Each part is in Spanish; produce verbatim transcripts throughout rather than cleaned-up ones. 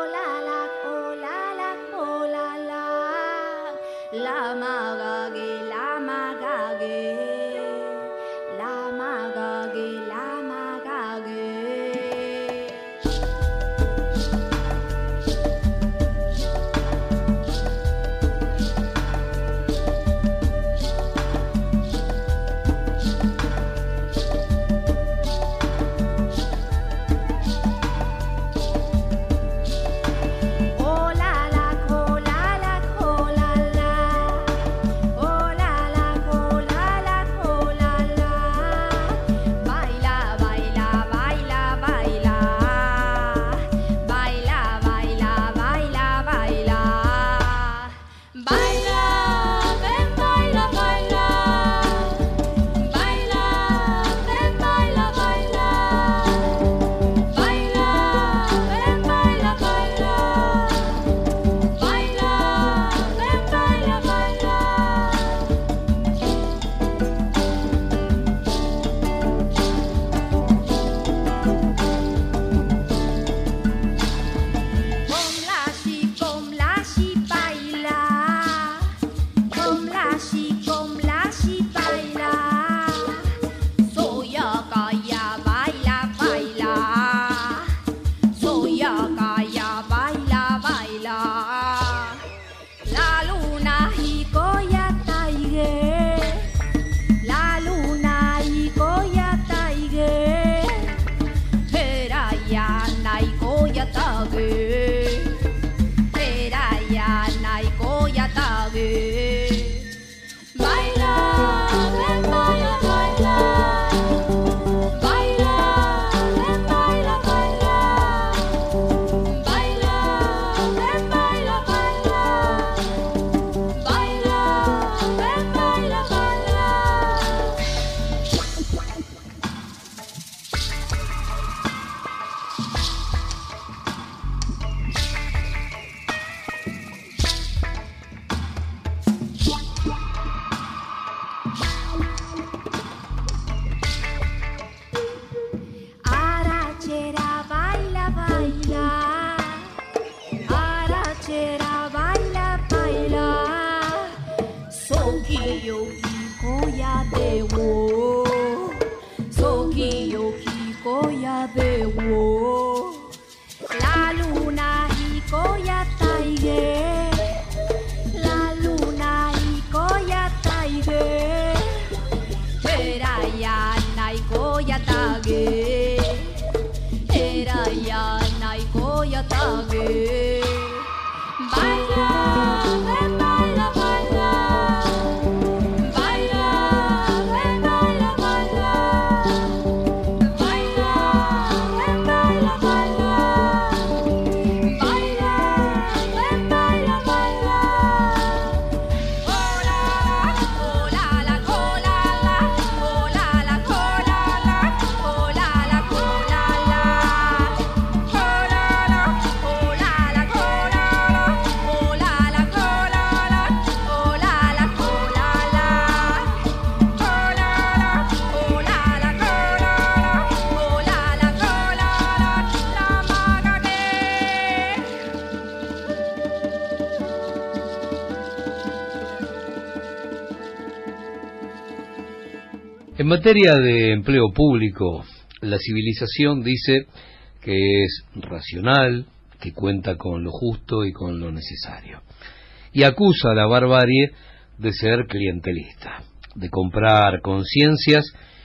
En materia de empleo público, la civilización dice que es racional, que cuenta con lo justo y con lo necesario. Y acusa a la barbarie de ser clientelista, de comprar conciencias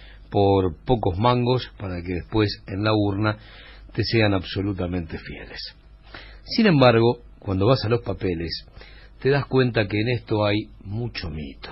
por pocos mangos para que después en la urna te sean absolutamente fieles. Sin embargo, cuando vas a los papeles, te das cuenta que en esto hay mucho mito.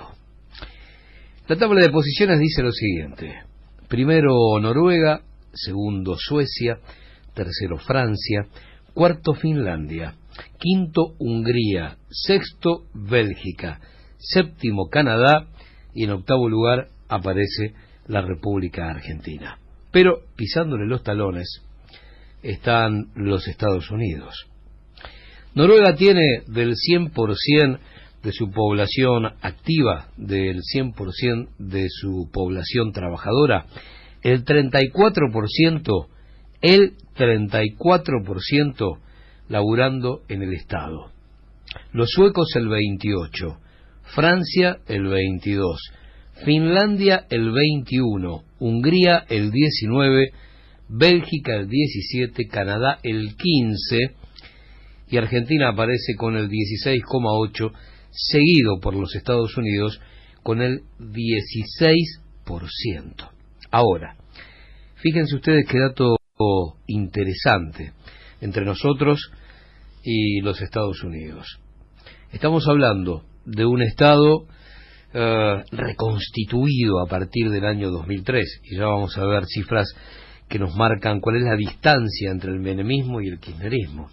La tabla de posiciones dice lo siguiente: primero Noruega, segundo Suecia, tercero Francia, cuarto Finlandia, quinto Hungría, sexto Bélgica, séptimo Canadá y en octavo lugar aparece la República Argentina. Pero pisándole los talones están los Estados Unidos. Noruega tiene del cien por ciento de su población activa, del cien por ciento de su población trabajadora, el treinta y cuatro por ciento, el treinta y cuatro por ciento laburando en el Estado. Los suecos el veintiocho, Francia el veintidós, Finlandia el veintiuno, Hungría el diecinueve, Bélgica el diecisiete, Canadá el quince y Argentina aparece con el dieciséis coma ocho, seguido por los Estados Unidos con el dieciséis por ciento. Ahora, fíjense ustedes qué dato interesante entre nosotros y los Estados Unidos. Estamos hablando de un Estado eh, reconstituido a partir del año dos mil tres, y ya vamos a ver cifras que nos marcan cuál es la distancia entre el menemismo y el kirchnerismo.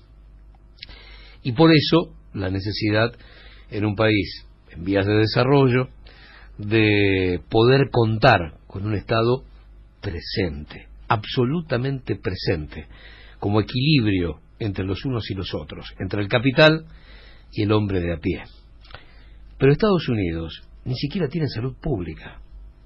Y por eso la necesidad en un país en vías de desarrollo de poder contar con un Estado presente, absolutamente presente, como equilibrio entre los unos y los otros, entre el capital y el hombre de a pie. Pero Estados Unidos ni siquiera tiene salud pública.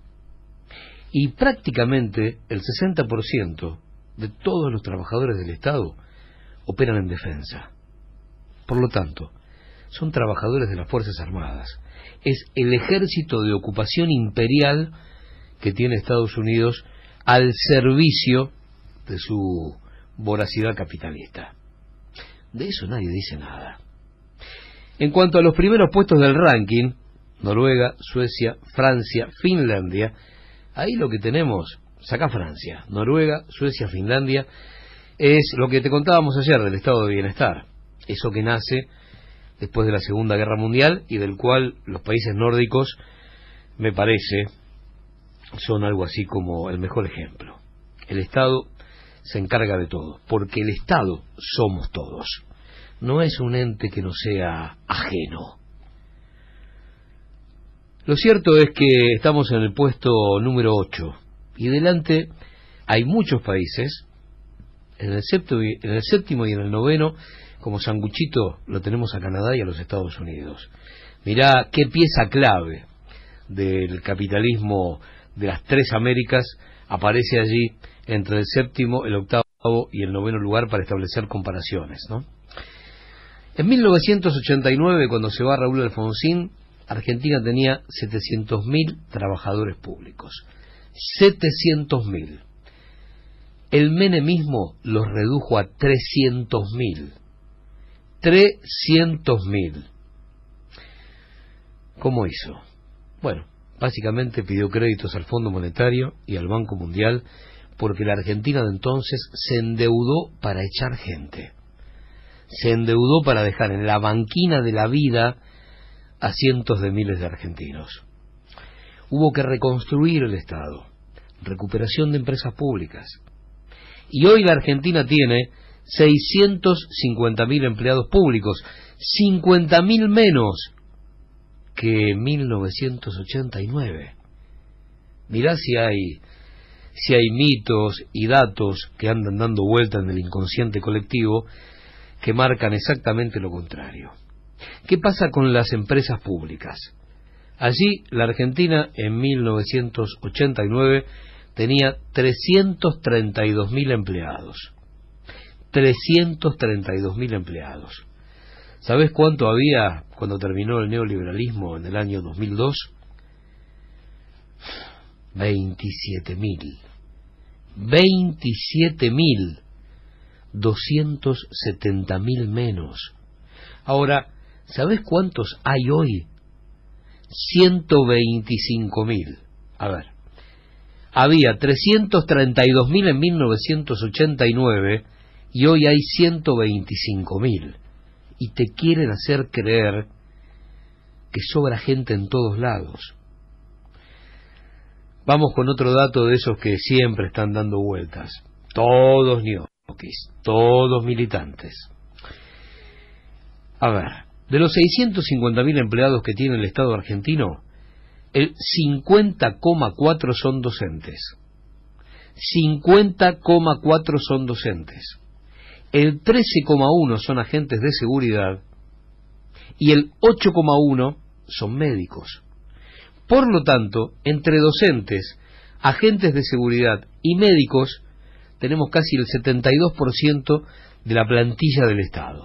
Y prácticamente el sesenta por ciento de todos los trabajadores del Estado operan en defensa. Por lo tanto, son trabajadores de las Fuerzas Armadas. Es el ejército de ocupación imperial que tiene Estados Unidos al servicio de su voracidad capitalista. De eso nadie dice nada. En cuanto a los primeros puestos del ranking, Noruega, Suecia, Francia, Finlandia, ahí lo que tenemos, saca Francia, Noruega, Suecia, Finlandia, es lo que te contábamos ayer del estado de bienestar, eso que nace después de la Segunda Guerra Mundial y del cual los países nórdicos, me parece, son algo así como el mejor ejemplo. El Estado se encarga de todo, porque el Estado somos todos. No es un ente que nos sea ajeno. Lo cierto es que estamos en el puesto número ocho, y delante hay muchos países, en el séptimo, en el séptimo y en el noveno, como sanguchito lo tenemos a Canadá y a los Estados Unidos. Mirá qué pieza clave del capitalismo de las tres Américas aparece allí entre el séptimo, el octavo y el noveno lugar para establecer comparaciones, ¿no? En mil novecientos ochenta y nueve, cuando se va Raúl Alfonsín, Argentina tenía setecientos mil trabajadores públicos. setecientos mil. El menemismo los redujo a trescientos mil. trescientos mil. ¿Cómo hizo? Bueno, básicamente pidió créditos al Fondo Monetario y al Banco Mundial porque la Argentina de entonces se endeudó para echar gente. Se endeudó para dejar en la banquina de la vida a cientos de miles de argentinos. Hubo que reconstruir el Estado, recuperación de empresas públicas. Y hoy la Argentina tiene seiscientos cincuenta mil empleados públicos, cincuenta mil menos que en mil novecientos ochenta y nueve. Mirá si hay, si hay mitos y datos que andan dando vuelta en el inconsciente colectivo que marcan exactamente lo contrario. ¿Qué pasa con las empresas públicas? Allí la Argentina en mil novecientos ochenta y nueve tenía trescientos treinta y dos mil empleados. trescientos treinta y dos mil empleados. ¿Sabés cuánto había cuando terminó el neoliberalismo en el año dos mil dos? veintisiete mil. veintisiete mil. doscientos setenta mil menos. Ahora, ¿sabés cuántos hay hoy? ciento veinticinco mil. A ver, había trescientos treinta y dos mil en mil novecientos ochenta y nueve y hoy hay ciento veinticinco mil. Y te quieren hacer creer que sobra gente en todos lados. Vamos con otro dato de esos que siempre están dando vueltas. Todos ñoquis, todos militantes. A ver, de los seiscientos cincuenta mil empleados que tiene el Estado argentino, el cincuenta coma cuatro son docentes. cincuenta coma cuatro son docentes. El trece coma uno son agentes de seguridad y el ocho coma uno son médicos. Por lo tanto, entre docentes, agentes de seguridad y médicos, tenemos casi el setenta y dos por ciento de la plantilla del Estado.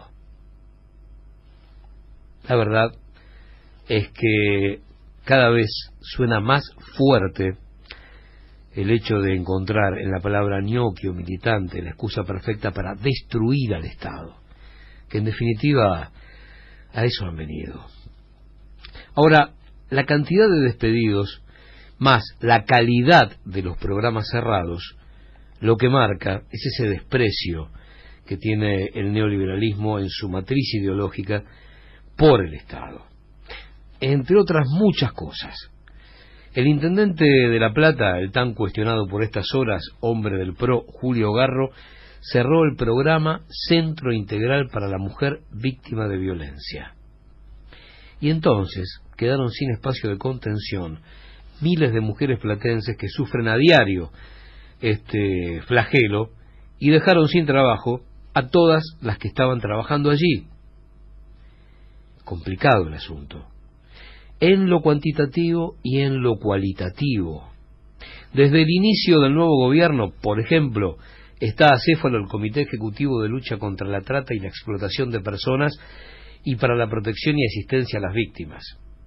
La verdad es que cada vez suena más fuerte el hecho de encontrar en la palabra ñoqui o militante la excusa perfecta para destruir al Estado, que en definitiva a eso han venido. Ahora, la cantidad de despedidos más la calidad de los programas cerrados, lo que marca es ese desprecio que tiene el neoliberalismo en su matriz ideológica por el Estado, entre otras muchas cosas. El intendente de La Plata, el tan cuestionado por estas horas, hombre del PRO, Julio Garro, cerró el programa Centro Integral para la Mujer Víctima de Violencia. Y entonces quedaron sin espacio de contención miles de mujeres platenses que sufren a diario este flagelo y dejaron sin trabajo a todas las que estaban trabajando allí. Complicado el asunto, en lo cuantitativo y en lo cualitativo. Desde el inicio del nuevo gobierno, por ejemplo, está acéfalo el Comité Ejecutivo de Lucha contra la Trata y la Explotación de Personas y para la Protección y Asistencia a las Víctimas.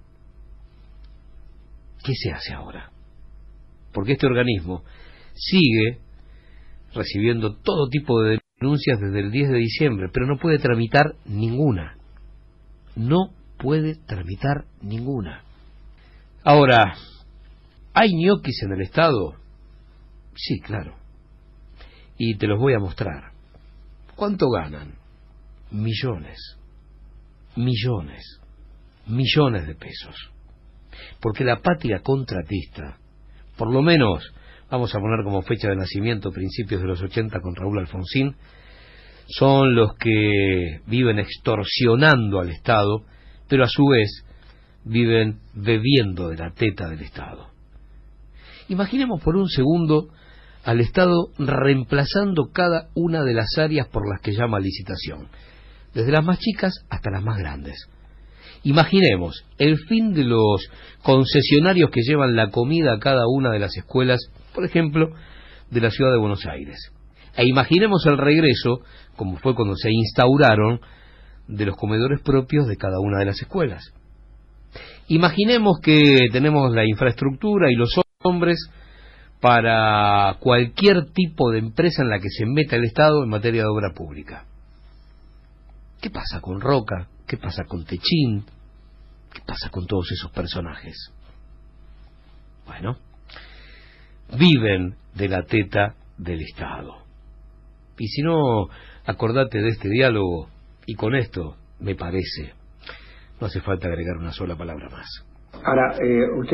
¿Qué se hace ahora? Porque este organismo sigue recibiendo todo tipo de denuncias desde el diez de diciembre, pero no puede tramitar ninguna. No puede tramitar ninguna. Ahora, ¿hay ñoquis en el Estado? Sí, claro. Y te los voy a mostrar. ¿Cuánto ganan? Millones. Millones. Millones de pesos. Porque la patria contratista, por lo menos, vamos a poner como fecha de nacimiento principios de los ochenta con Raúl Alfonsín, son los que viven extorsionando al Estado, pero a su vez viven bebiendo de la teta del Estado. Imaginemos por un segundo al Estado reemplazando cada una de las áreas por las que llama licitación, desde las más chicas hasta las más grandes. Imaginemos el fin de los concesionarios que llevan la comida a cada una de las escuelas, por ejemplo, de la ciudad de Buenos Aires. E imaginemos el regreso, como fue cuando se instauraron, de los comedores propios de cada una de las escuelas. Imaginemos que tenemos la infraestructura y los hombres para cualquier tipo de empresa en la que se meta el Estado en materia de obra pública. ¿Qué pasa con Roca? ¿Qué pasa con Techín? ¿Qué pasa con todos esos personajes? Bueno, viven de la teta del Estado. Y si no, acordate de este diálogo, y con esto, me parece, no hace falta agregar una sola palabra más. Ahora, eh, usted,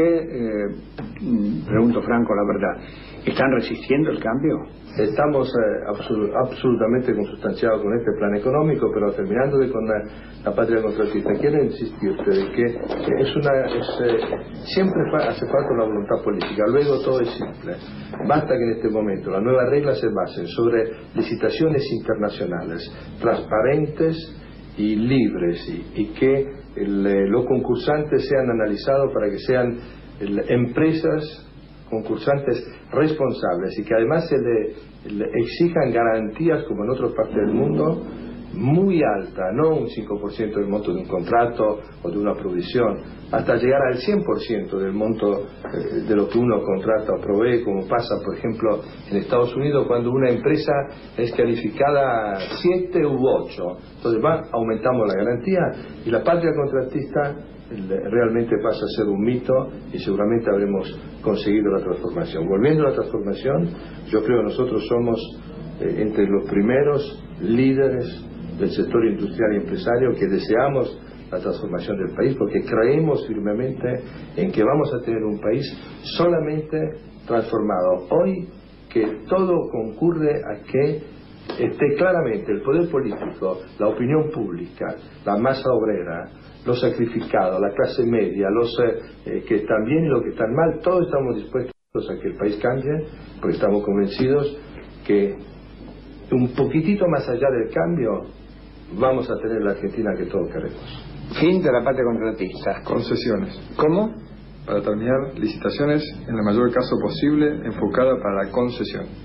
eh, pregunto franco la verdad, ¿están resistiendo el cambio? Estamos eh, absol absolutamente consustanciados con este plan económico, pero terminando de con la, la patria contratista, quiero insistirte de que es una, es, eh, siempre fa hace falta una voluntad política, luego todo es simple. Basta que en este momento las nuevas reglas se basen sobre licitaciones internacionales, transparentes y libres, y, y que el, eh, los concursantes sean analizados para que sean el, empresas concursantes responsables y que además se le, le exijan garantías como en otras partes del mundo muy alta, no un cinco por ciento del monto de un contrato o de una provisión, hasta llegar al cien por ciento del monto eh, de lo que uno contrata o provee, como pasa por ejemplo en Estados Unidos cuando una empresa es calificada siete u ocho, entonces va, aumentamos la garantía y la patria contratista realmente pasa a ser un mito y seguramente habremos conseguido la transformación. Volviendo a la transformación, yo creo que nosotros somos eh, entre los primeros líderes del sector industrial y empresario que deseamos la transformación del país porque creemos firmemente en que vamos a tener un país solamente transformado. Hoy que todo concurre a que esté claramente el poder político, la opinión pública, la masa obrera, los sacrificados, la clase media, los eh, que están bien y los que están mal, todos estamos dispuestos a que el país cambie, porque estamos convencidos que un poquitito más allá del cambio vamos a tener la Argentina que todos queremos. Fin de la patria contratista. Concesiones. ¿Cómo? Para terminar, licitaciones en el mayor caso posible enfocada para la concesión.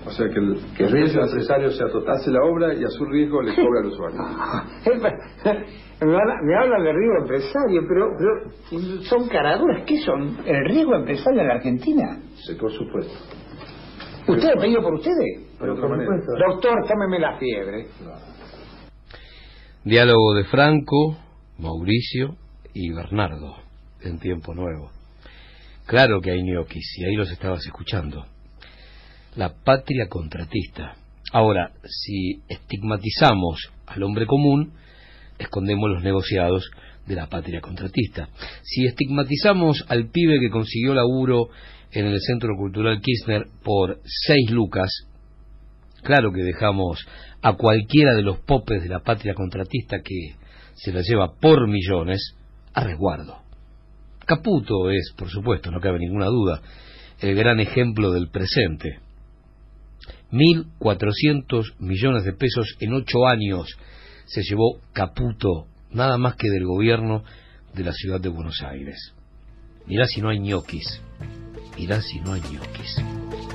O sea que el, que el riesgo empresario sea total. Hace la obra y a su riesgo le cobra al usuario. me, habla, me hablan de riesgo empresario, pero, pero son caraduras. ¿Qué son? ¿El riesgo empresario en la Argentina? Sí, por supuesto. ¿Usted ha pedido por ustedes? Pero por supuesto. Doctor, tómeme la fiebre. No. Diálogo de Franco, Mauricio y Bernardo en Tiempo Nuevo. Claro que hay ñoquis, y ahí los estabas escuchando. La patria contratista. Ahora, si estigmatizamos al hombre común, escondemos los negociados de la patria contratista. Si estigmatizamos al pibe que consiguió laburo en el Centro Cultural Kirchner por seis lucas, claro que dejamos a cualquiera de los popes de la patria contratista que se la lleva por millones a resguardo. Caputo es, por supuesto, no cabe ninguna duda, el gran ejemplo del presente. mil cuatrocientos millones de pesos en ocho años se llevó Caputo, nada más que del gobierno de la ciudad de Buenos Aires. Mirá si no hay ñoquis, mirá si no hay ñoquis.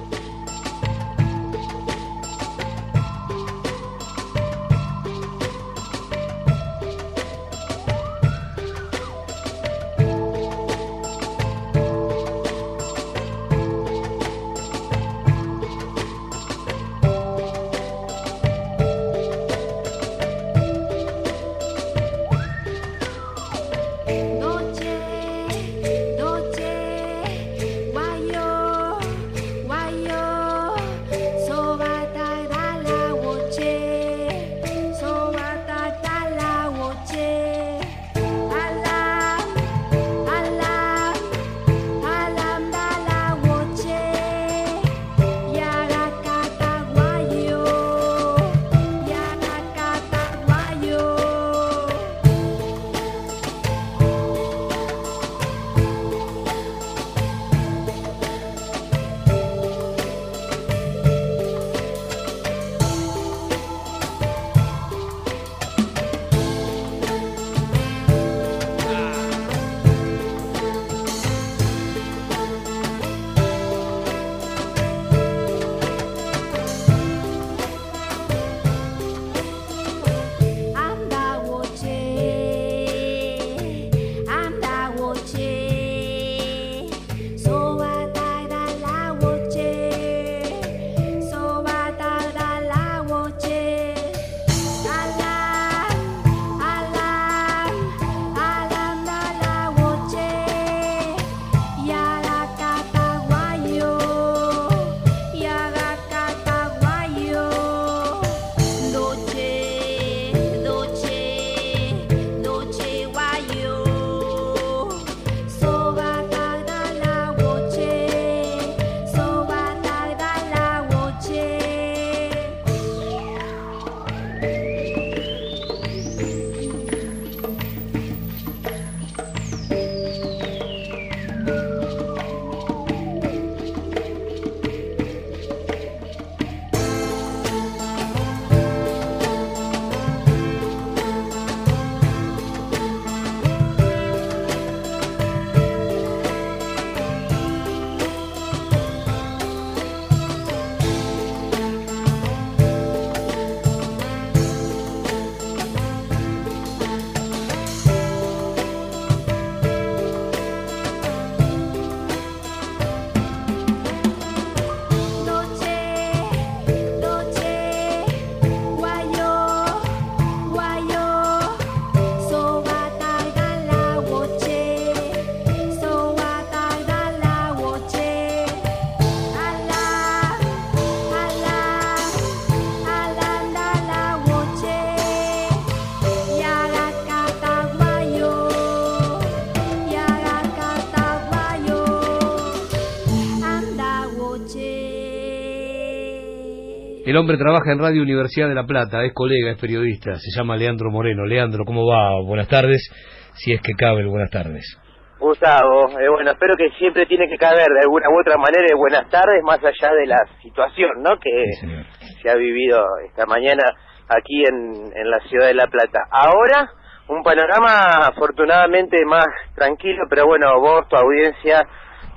El hombre trabaja en Radio Universidad de La Plata, es colega, es periodista, se llama Leandro Moreno. Leandro, ¿cómo va? Buenas tardes, si es que cabe el buenas tardes. Gustavo, eh, bueno, espero que siempre tiene que caber de alguna u otra manera el buenas tardes, más allá de la situación, ¿no?, que sí, se ha vivido esta mañana aquí en, en la ciudad de La Plata. Ahora, un panorama afortunadamente más tranquilo, pero bueno, vos, tu audiencia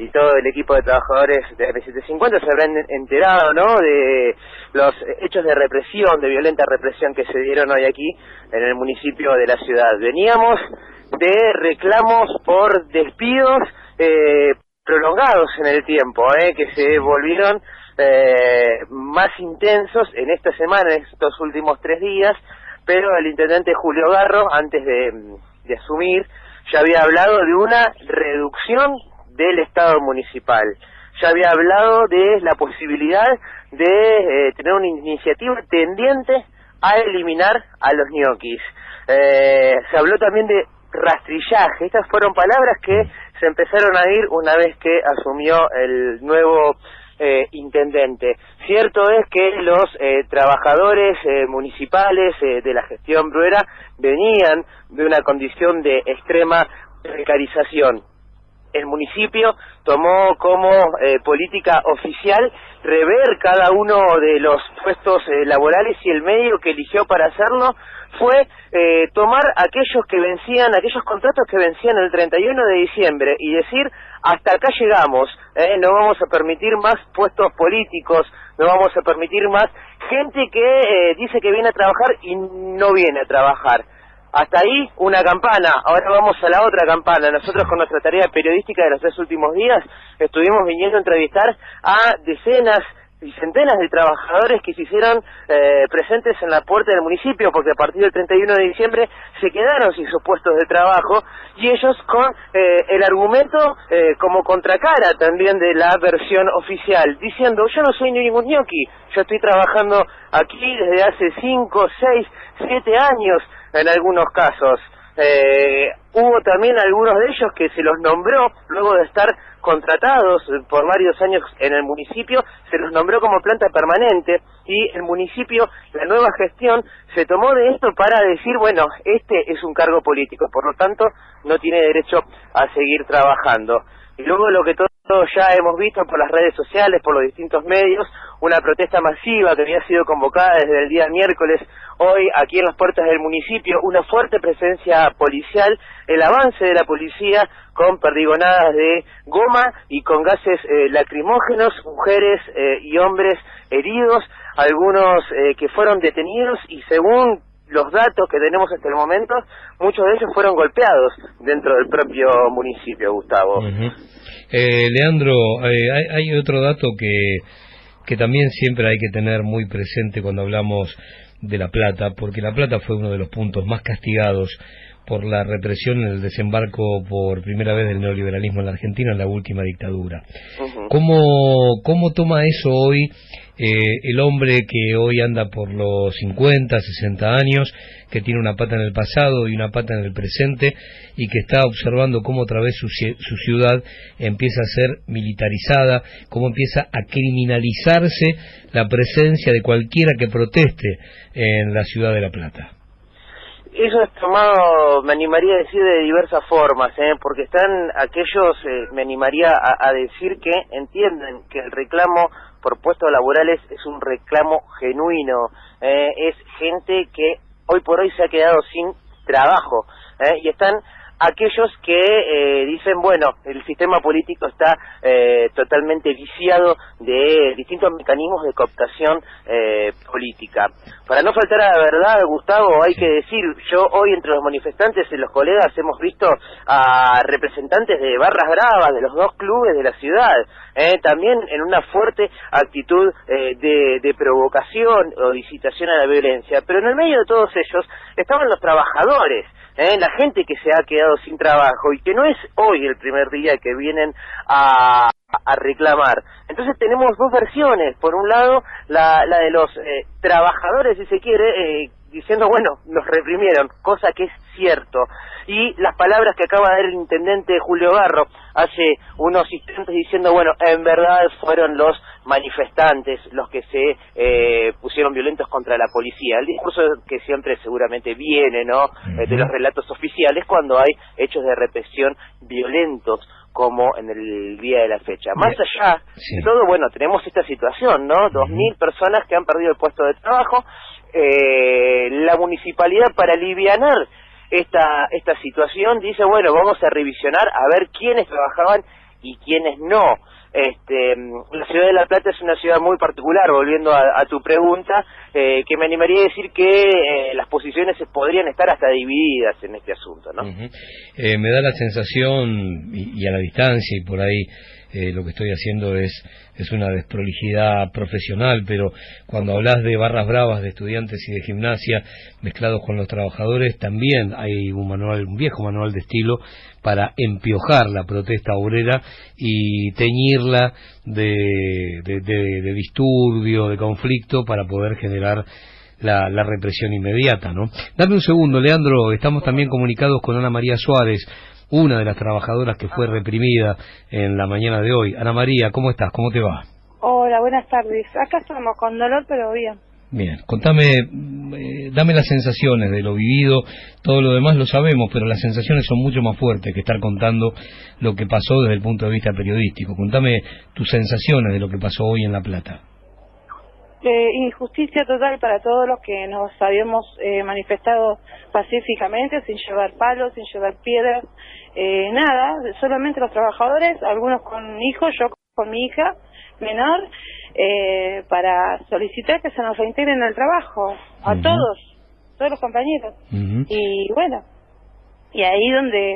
y todo el equipo de trabajadores de M setecientos cincuenta se habrán enterado, ¿no?, de los hechos de represión, de violenta represión que se dieron hoy aquí en el municipio de la ciudad. Veníamos de reclamos por despidos eh, prolongados en el tiempo, eh, que se volvieron eh, más intensos en esta semana, en estos últimos tres días, pero el intendente Julio Garro, antes de, de asumir, ya había hablado de una reducción del Estado municipal. Ya había hablado de la posibilidad de eh, tener una iniciativa tendiente a eliminar a los ñoquis. Eh, se habló también de rastrillaje. Estas fueron palabras que se empezaron a ir una vez que asumió el nuevo eh, intendente. Cierto es que los eh, trabajadores eh, municipales eh, de la gestión Bruera venían de una condición de extrema precarización. El municipio tomó como eh, política oficial rever cada uno de los puestos eh, laborales, y el medio que eligió para hacerlo fue eh, tomar aquellos que vencían, aquellos contratos que vencían el treinta y uno de diciembre y decir: hasta acá llegamos, eh, no vamos a permitir más puestos políticos, no vamos a permitir más gente que eh, dice que viene a trabajar y no viene a trabajar. Hasta ahí una campana. Ahora vamos a la otra campana. Nosotros, con nuestra tarea periodística de los tres últimos días, estuvimos viniendo a entrevistar a decenas y centenas de trabajadores que se hicieron eh, presentes en la puerta del municipio, porque a partir del treinta y uno de diciembre se quedaron sin sus puestos de trabajo, y ellos con eh, el argumento eh, como contracara también de la versión oficial, diciendo: yo no soy ningún ñoqui, yo estoy trabajando aquí desde hace cinco, seis, siete años en algunos casos. Eh, hubo también algunos de ellos que se los nombró, luego de estar contratados por varios años en el municipio, se los nombró como planta permanente, y el municipio, la nueva gestión, se tomó de esto para decir: bueno, este es un cargo político, por lo tanto no tiene derecho a seguir trabajando. Y luego lo que todos ya hemos visto por las redes sociales, por los distintos medios, una protesta masiva que había sido convocada desde el día miércoles, hoy aquí en las puertas del municipio, una fuerte presencia policial, el avance de la policía con perdigonadas de goma y con gases eh, lacrimógenos, mujeres eh, y hombres heridos, algunos eh, que fueron detenidos, y según los datos que tenemos hasta el momento, muchos de ellos fueron golpeados dentro del propio municipio, Gustavo. Uh-huh. eh, Leandro, eh, hay, hay otro dato que, que también siempre hay que tener muy presente cuando hablamos de La Plata, porque La Plata fue uno de los puntos más castigados por la represión en el desembarco por primera vez del neoliberalismo en la Argentina en la última dictadura. Uh-huh. ¿Cómo, cómo toma eso hoy eh, el hombre que hoy anda por los cincuenta, sesenta años, que tiene una pata en el pasado y una pata en el presente, y que está observando cómo otra vez su, su ciudad empieza a ser militarizada, cómo empieza a criminalizarse la presencia de cualquiera que proteste en la ciudad de La Plata? Eso es tomado, me animaría a decir, de diversas formas, ¿eh? Porque están aquellos, eh, me animaría a, a decir que entienden que el reclamo por puestos laborales es un reclamo genuino, eh, es gente que hoy por hoy se ha quedado sin trabajo, ¿eh? Y están aquellos que eh, dicen: bueno, el sistema político está eh, totalmente viciado de distintos mecanismos de cooptación eh, política. Para no faltar a la verdad, Gustavo, hay que decir, yo hoy entre los manifestantes y los colegas hemos visto a representantes de barras bravas de los dos clubes de la ciudad, eh, también en una fuerte actitud eh, de, de provocación o de incitación a la violencia, pero en el medio de todos ellos estaban los trabajadores, Eh, la gente que se ha quedado sin trabajo, y que no es hoy el primer día que vienen a, a reclamar. Entonces tenemos dos versiones: por un lado la, la de los eh, trabajadores, si se quiere, eh, diciendo: bueno, nos reprimieron, cosa que es cierto, y las palabras que acaba de dar el intendente Julio Garro hace unos instantes diciendo: bueno, en verdad fueron los manifestantes los que se eh, pusieron violentos contra la policía. El discurso que siempre seguramente viene, ¿no?, uh-huh. de los relatos oficiales cuando hay hechos de represión violentos, como en el día de la fecha. Más allá sí. de todo, bueno, tenemos esta situación, ¿no? Dos uh-huh. mil personas que han perdido el puesto de trabajo. Eh, la municipalidad, para alivianar esta esta situación, dice: bueno, vamos a revisionar a ver quiénes trabajaban y quiénes no. Este, la ciudad de La Plata es una ciudad muy particular, volviendo a, a tu pregunta, eh, que me animaría a decir que eh, las posiciones podrían estar hasta divididas en este asunto, ¿no? Uh-huh. eh, me da la sensación, y, y a la distancia, y por ahí eh, lo que estoy haciendo es es una desprolijidad profesional, pero cuando hablas de barras bravas de estudiantes y de gimnasia mezclados con los trabajadores, también hay un manual, un viejo manual de estilo para empiojar la protesta obrera y teñirla de, de, de, de disturbio, de conflicto, para poder generar la, la represión inmediata, ¿no? Dame un segundo, Leandro, estamos también comunicados con Ana María Suárez, una de las trabajadoras que fue reprimida en la mañana de hoy. Ana María, ¿cómo estás? ¿Cómo te va? Hola, buenas tardes. Acá estamos con dolor, pero bien. Bien, contame, eh, dame las sensaciones de lo vivido. Todo lo demás lo sabemos, pero las sensaciones son mucho más fuertes que estar contando lo que pasó desde el punto de vista periodístico. Contame tus sensaciones de lo que pasó hoy en La Plata. Eh, injusticia total para todos los que nos habíamos eh, manifestado pacíficamente, sin llevar palos, sin llevar piedras, eh, nada, solamente los trabajadores, algunos con hijos, yo con mi hija menor, eh, para solicitar que se nos reintegren al trabajo, a uh-huh. todos, todos los compañeros. Uh-huh. Y bueno, y ahí donde...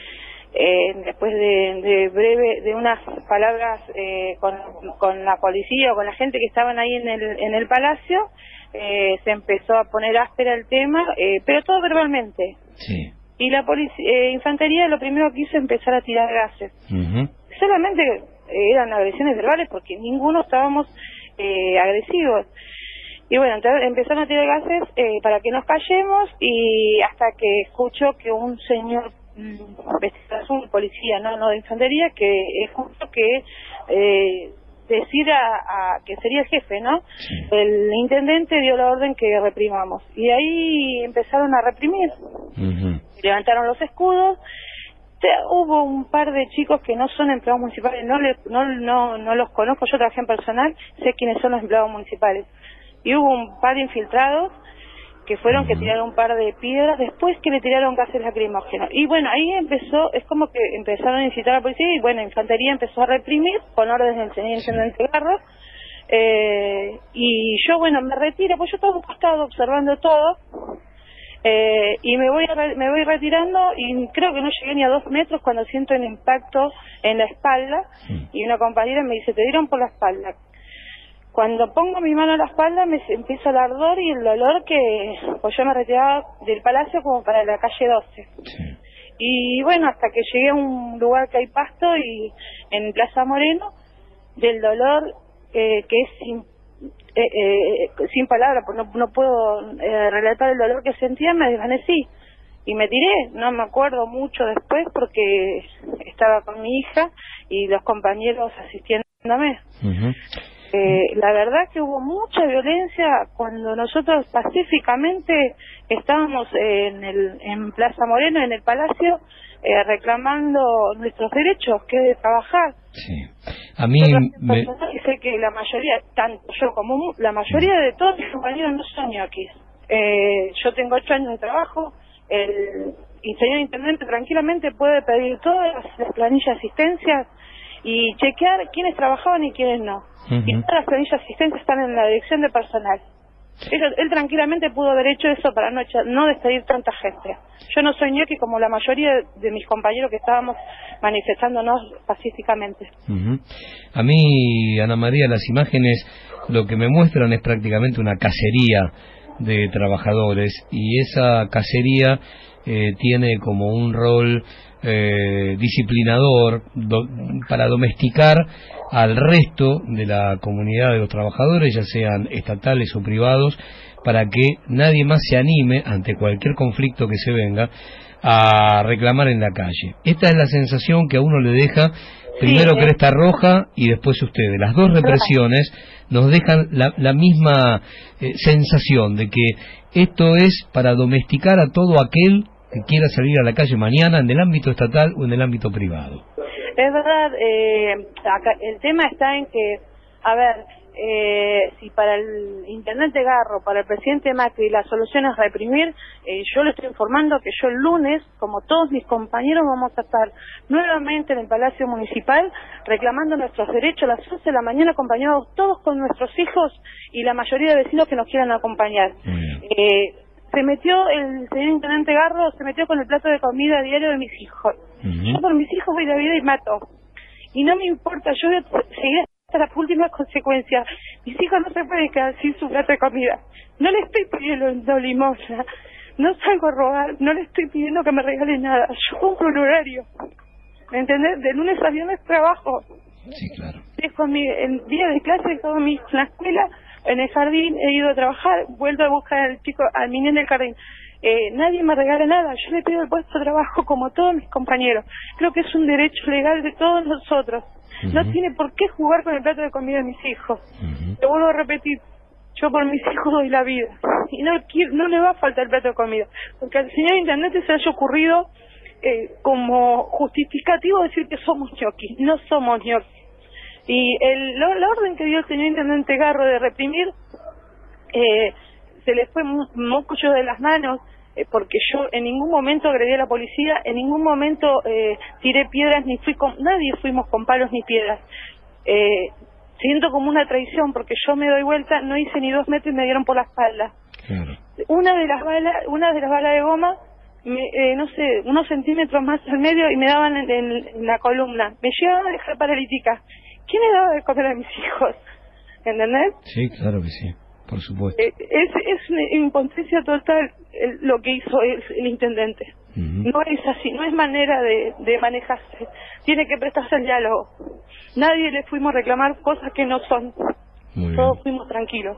Eh, después de, de breve de unas palabras eh, con, con la policía o con la gente que estaban ahí en el en el palacio, eh, se empezó a poner áspera el tema, eh, pero todo verbalmente. Sí. Y la policía, eh, infantería lo primero que hizo empezar a tirar gases. Uh-huh. Solamente eh, eran agresiones verbales porque ninguno estábamos eh, agresivos. Y bueno, entonces empezaron a tirar gases eh, para que nos callemos, y hasta que escucho que un señor vestido azul, policía, no no de infantería, que es justo que eh, decida a, que sería el jefe, ¿no? Sí. El intendente dio la orden que reprimamos, y ahí empezaron a reprimir. Uh-huh. Levantaron los escudos. Hubo un par de chicos que no son empleados municipales, no, le, no no no los conozco, yo trabajé en personal, sé quiénes son los empleados municipales, y hubo un par de infiltrados que fueron uh-huh. que tiraron un par de piedras, después que le tiraron gases lacrimógenos. Y bueno, ahí empezó, es como que empezaron a incitar a la policía, y bueno, Infantería empezó a reprimir con órdenes del señor intendente Garro, eh, y yo, bueno, me retiro, pues yo estaba acostado observando todo, eh, y me voy, a, me voy retirando, y creo que no llegué ni a dos metros cuando siento el impacto en la espalda, uh-huh. y una compañera me dice, te dieron por la espalda. Cuando pongo mi mano a la espalda me empieza el ardor y el dolor, que pues yo me retiraba del palacio como para la calle doce. Sí. Y bueno, hasta que llegué a un lugar que hay pasto, y en Plaza Moreno, del dolor eh, que es sin, eh, eh, sin palabras, pues no, no puedo eh, relatar el dolor que sentía, me desvanecí y me tiré. No me acuerdo mucho después porque estaba con mi hija y los compañeros asistiéndome. Uh-huh. Eh, la verdad que hubo mucha violencia cuando nosotros pacíficamente estábamos en el en Plaza Moreno, en el Palacio, eh, reclamando nuestros derechos, que es de trabajar. Sí. A mí me... sé que la mayoría, tanto yo como la mayoría de todos mis compañeros no son ñoquis. Eh, yo tengo ocho años de trabajo, el, el señor intendente tranquilamente puede pedir todas las, las planillas de asistencia y chequear quiénes trabajaban y quiénes no. Uh-huh. Y todas las planillas de asistencia están en la dirección de personal. Él, él tranquilamente pudo haber hecho eso para no, echar, no despedir tanta gente. Yo no soy ñoqui como la mayoría de mis compañeros que estábamos manifestándonos pacíficamente. Uh-huh. A mí, Ana María, las imágenes lo que me muestran es prácticamente una cacería de trabajadores, y esa cacería eh, tiene como un rol eh, disciplinador do, para domesticar al resto de la comunidad de los trabajadores, ya sean estatales o privados, para que nadie más se anime ante cualquier conflicto que se venga a reclamar en la calle. Esta es la sensación que a uno le deja primero sí, Cresta Roja y después ustedes. Las dos represiones nos dejan la, la misma eh, sensación de que esto es para domesticar a todo aquel que quiera salir a la calle mañana, en el ámbito estatal o en el ámbito privado. Es verdad, eh, acá, el tema está en que, a ver, eh, si para el intendente Garro, para el presidente Macri, la solución es reprimir, eh, yo le estoy informando que yo el lunes, como todos mis compañeros, vamos a estar nuevamente en el Palacio Municipal reclamando nuestros derechos a las once de la mañana, acompañados todos con nuestros hijos y la mayoría de vecinos que nos quieran acompañar. Eh, se metió, el señor intendente Garro se metió con el plato de comida diario de mis hijos. Uh-huh. Yo por mis hijos voy de vida y mato. Y no me importa, yo voy a seguir hasta las últimas consecuencias. Mis hijos no se pueden quedar sin su plato de comida. No le estoy pidiendo limosna, no salgo a robar, no le estoy pidiendo que me regale nada. Yo compro un horario, ¿me entendés? De lunes a viernes trabajo. Sí, claro. Dejo mi, el día de clase, todo mi, la escuela, en el jardín, he ido a trabajar, vuelto a buscar al chico, al niño del jardín. Eh, nadie me regala nada, yo le pido el puesto de trabajo como todos mis compañeros. Creo que es un derecho legal de todos nosotros. Uh-huh. No tiene por qué jugar con el plato de comida de mis hijos. Uh-huh. Te vuelvo a repetir, yo por mis hijos doy la vida. Y no quiero, no le va a faltar el plato de comida. Porque al señor intendente se le haya ocurrido eh, como justificativo decir que somos ñoquis. No somos ñoquis. Y el, la, la orden que dio el señor intendente Garro de reprimir, eh, se le fue moco de las manos, eh, porque yo en ningún momento agredí a la policía, en ningún momento eh, tiré piedras, ni fui con, nadie fuimos con palos ni piedras. Eh, siento como una traición, porque yo me doy vuelta, no hice ni dos metros y me dieron por la espalda. Claro. Una de las balas, una de las balas de goma, me, eh, no sé, unos centímetros más al medio y me daban en, en, en la columna. Me llegaban a dejar paralítica. ¿Quién le daba de comer a mis hijos? ¿Entendés? Sí, claro que sí, por supuesto. Eh, es, es una impotencia total el, lo que hizo el, el intendente. Uh-huh. No es así, no es manera de, de manejarse. Tiene que prestarse al diálogo. Nadie le fuimos a reclamar cosas que no son. Muy Todos bien. Fuimos tranquilos.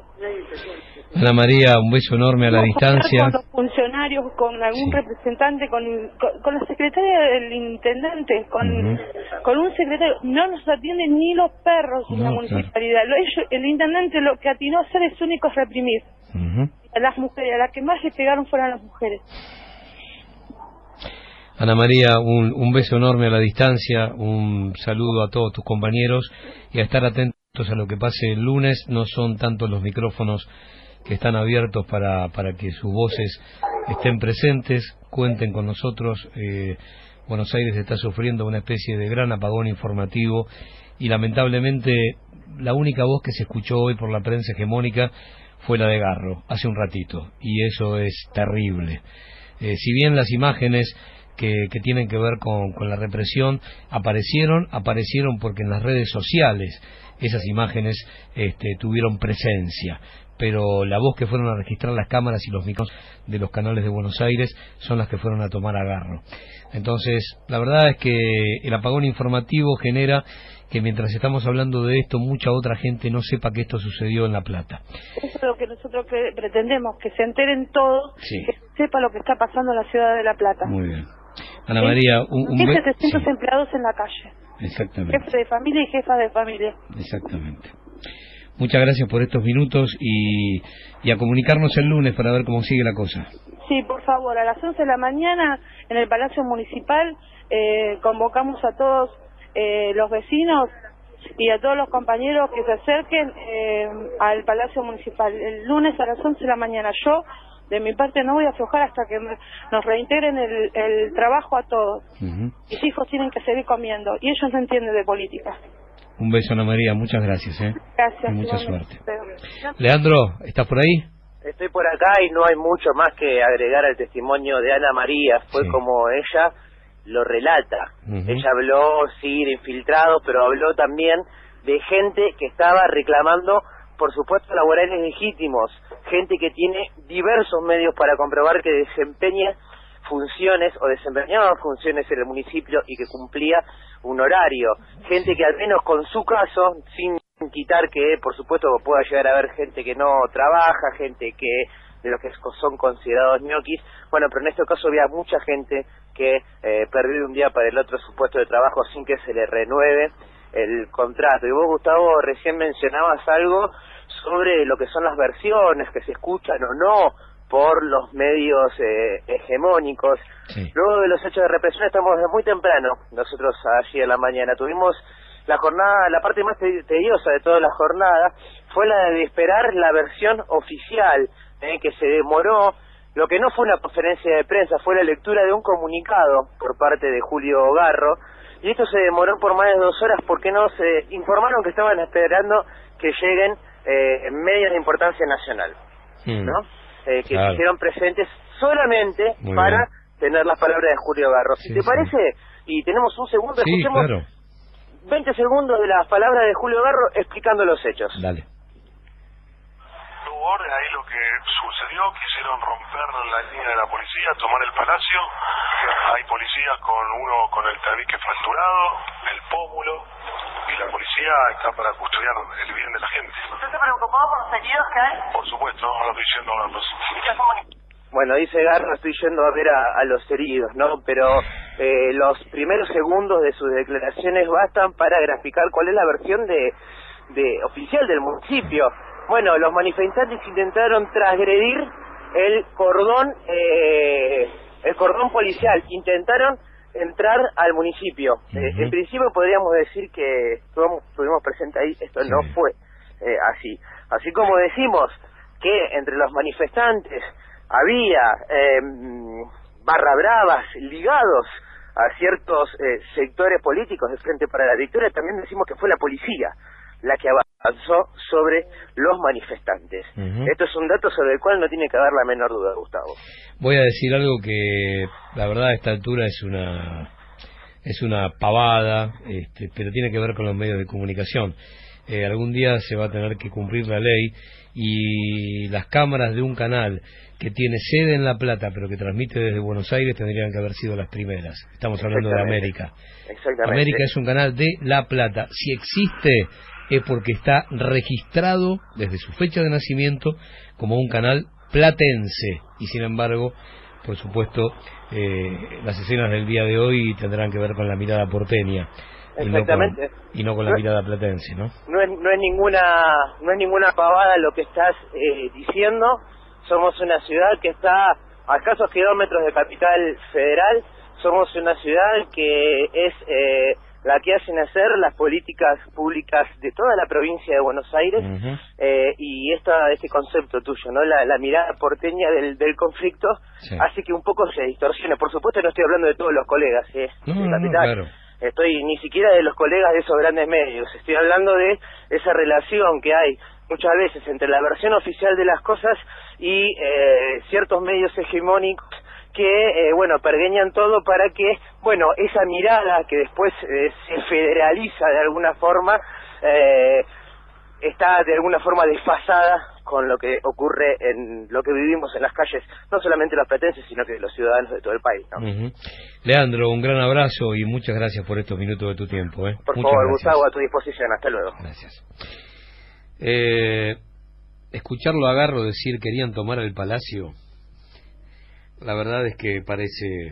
Ana María, un beso enorme a la distancia. Con los funcionarios, con algún sí. representante, con, con, con la secretaria del intendente, con, uh-huh. con un secretario. No nos atienden ni los perros en no, la municipalidad. Claro. Lo, ellos, el intendente lo que atinó a hacer es único es reprimir. Uh-huh. A las mujeres, a las que más le pegaron fueron las mujeres. Ana María, un, un beso enorme a la distancia, un saludo a todos tus compañeros y a estar atentos a lo que pase el lunes. No son tantos los micrófonos que están abiertos para, para que sus voces estén presentes, cuenten con nosotros. eh, Buenos Aires está sufriendo una especie de gran apagón informativo y lamentablemente la única voz que se escuchó hoy por la prensa hegemónica fue la de Garro, hace un ratito, y eso es terrible. Eh, si bien las imágenes que, que tienen que ver con, con la represión aparecieron, aparecieron porque en las redes sociales esas imágenes este, tuvieron presencia, pero la voz que fueron a registrar las cámaras y los micrófonos de los canales de Buenos Aires son las que fueron a tomar a Garro. Entonces, la verdad es que el apagón informativo genera que mientras estamos hablando de esto, mucha otra gente no sepa que esto sucedió en La Plata. Eso es lo que nosotros pretendemos, que se enteren todos, sí. que se sepa lo que está pasando en la ciudad de La Plata. Muy bien. Ana María, un, un Hay setecientos sí. empleados en la calle. Exactamente. Jefe de familia y jefa de familia. Exactamente. Muchas gracias por estos minutos y, y a comunicarnos el lunes para ver cómo sigue la cosa. Sí, por favor, a las once de la mañana en el Palacio Municipal eh, convocamos a todos eh, los vecinos y a todos los compañeros que se acerquen eh, al Palacio Municipal el lunes a las once de la mañana. Yo, de mi parte, no voy a aflojar hasta que nos reintegren el, el trabajo a todos. Uh-huh. Mis hijos tienen que seguir comiendo y ellos no entienden de política. Un beso, Ana María, muchas gracias. ¿eh? Gracias. Y mucha suerte. Leandro, ¿estás por ahí? Estoy por acá y no hay mucho más que agregar al testimonio de Ana María. Fue sí. como ella lo relata. Uh-huh. Ella habló, sí, de infiltrados, pero habló también de gente que estaba reclamando, por supuesto, laborales legítimos. Gente que tiene diversos medios para comprobar que desempeña funciones o desempeñaba funciones en el municipio y que cumplía un horario. Gente que al menos con su caso, sin quitar que por supuesto pueda llegar a haber gente que no trabaja, gente que de los que son considerados ñoquis, bueno, pero en este caso había mucha gente que eh, perdió de un día para el otro su puesto de trabajo sin que se le renueve el contrato. Y vos, Gustavo, recién mencionabas algo sobre lo que son las versiones que se escuchan o no por los medios eh, hegemónicos. Sí. Luego de los hechos de represión estamos desde muy temprano, nosotros allí en la mañana tuvimos la jornada, la parte más tediosa de toda la jornada fue la de esperar la versión oficial, eh, que se demoró. Lo que no fue una conferencia de prensa, fue la lectura de un comunicado por parte de Julio Garro, y esto se demoró por más de dos horas porque no se informaron que estaban esperando que lleguen eh, medios de importancia nacional, mm. ¿no? Eh, que claro. se hicieron presentes solamente Muy para bien. tener las palabras de Julio Garro. Si sí, te sí. parece, y tenemos un segundo, sí, escuchemos claro. veinte segundos de las palabras de Julio Garro explicando los hechos. Dale. Ahí lo que sucedió, quisieron romper la línea de la policía, tomar el palacio. Hay policías con uno con el tabique fracturado, el pómulo, y la policía está para custodiar el bien de la gente. ¿Usted se preocupó por los heridos que hay? Por supuesto, ahora estoy yendo a verlos. Bueno, dice Garro, estoy yendo a ver a, a los heridos, ¿no? Pero eh, los primeros segundos de sus declaraciones bastan para graficar cuál es la versión de, de oficial del municipio. Bueno, los manifestantes intentaron transgredir el cordón, eh, el cordón policial, intentaron entrar al municipio. Uh-huh. Eh, en principio podríamos decir que estuvimos, estuvimos presentes ahí, esto sí. no fue eh, así. Así como decimos que entre los manifestantes había eh, barra bravas ligados a ciertos eh, sectores políticos de Frente para la Victoria, también decimos que fue la policía la que avanzó sobre los manifestantes. Uh-huh. Esto es un dato sobre el cual no tiene que haber la menor duda, Gustavo. Voy a decir algo que la verdad a esta altura es una es una pavada, este, pero tiene que ver con los medios de comunicación. Eh, algún día se va a tener que cumplir la ley y las cámaras de un canal que tiene sede en La Plata pero que transmite desde Buenos Aires tendrían que haber sido las primeras. Estamos hablando de América. Exactamente. América es un canal de La Plata. Si existe es porque está registrado desde su fecha de nacimiento como un canal platense y sin embargo, por supuesto, eh, las escenas del día de hoy tendrán que ver con la mirada porteña y no con, y no con la no, mirada platense, ¿no? No es, no es ninguna no es ninguna pavada lo que estás eh, diciendo. Somos una ciudad que está a escasos kilómetros de Capital Federal. Somos una ciudad que es eh, la que hace nacer las políticas públicas de toda la provincia de Buenos Aires. Uh-huh. eh, y esta, este concepto tuyo, ¿no? La, la mirada porteña del, del conflicto sí. hace que un poco se distorsione. Por supuesto no estoy hablando de todos los colegas ¿eh? no, de no, Capital. No, claro. Estoy ni siquiera de los colegas de esos grandes medios. Estoy hablando de esa relación que hay muchas veces entre la versión oficial de las cosas y eh, ciertos medios hegemónicos que, eh, bueno, pergeñan todo para que, bueno, esa mirada que después eh, se federaliza de alguna forma, eh, está de alguna forma desfasada con lo que ocurre en lo que vivimos en las calles, no solamente los platenses, sino que los ciudadanos de todo el país, ¿no? Uh-huh. Leandro, un gran abrazo y muchas gracias por estos minutos de tu tiempo, ¿eh? Por muchas favor, gracias. Gustavo, a tu disposición. Hasta luego. Gracias. Eh, escucharlo a Garro decir querían tomar el palacio, la verdad es que parece,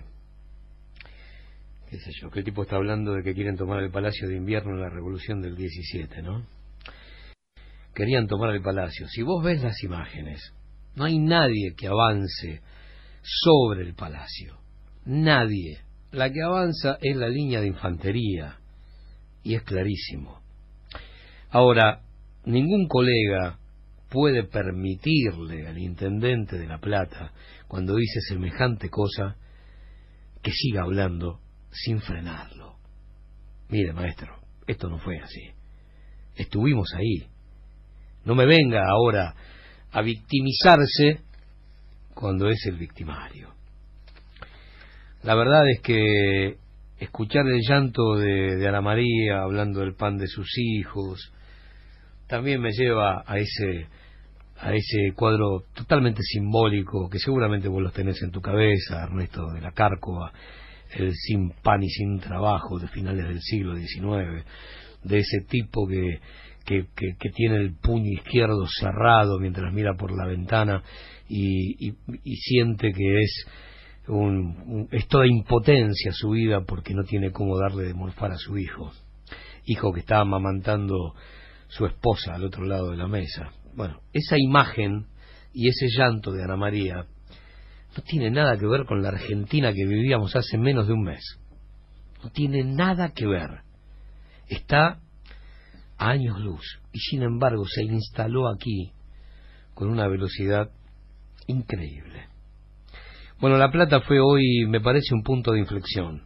qué sé yo, que el tipo está hablando de que quieren tomar el Palacio de Invierno en la Revolución del diecisiete, ¿no? Querían tomar el palacio. Si vos ves las imágenes, no hay nadie que avance sobre el palacio. Nadie. La que avanza es la línea de infantería. Y es clarísimo. Ahora, ningún colega puede permitirle al intendente de La Plata, cuando dice semejante cosa, que siga hablando sin frenarlo. Mire, maestro, esto no fue así. Estuvimos ahí. No me venga ahora a victimizarse cuando es el victimario. La verdad es que escuchar el llanto de, de Ana María hablando del pan de sus hijos también me lleva a ese a ese cuadro totalmente simbólico que seguramente vos los tenés en tu cabeza, Ernesto de la Cárcova, el sin pan y sin trabajo de finales del siglo diecinueve, de ese tipo que Que, que, que tiene el puño izquierdo cerrado mientras mira por la ventana y, y, y siente que es un, un, es toda impotencia su vida porque no tiene cómo darle de morfar a su hijo, hijo que está amamantando su esposa al otro lado de la mesa. Bueno, esa imagen y ese llanto de Ana María no tiene nada que ver con la Argentina que vivíamos hace menos de un mes. No tiene nada que ver. Está a años luz, y sin embargo se instaló aquí con una velocidad increíble. Bueno, La Plata fue hoy, me parece, un punto de inflexión.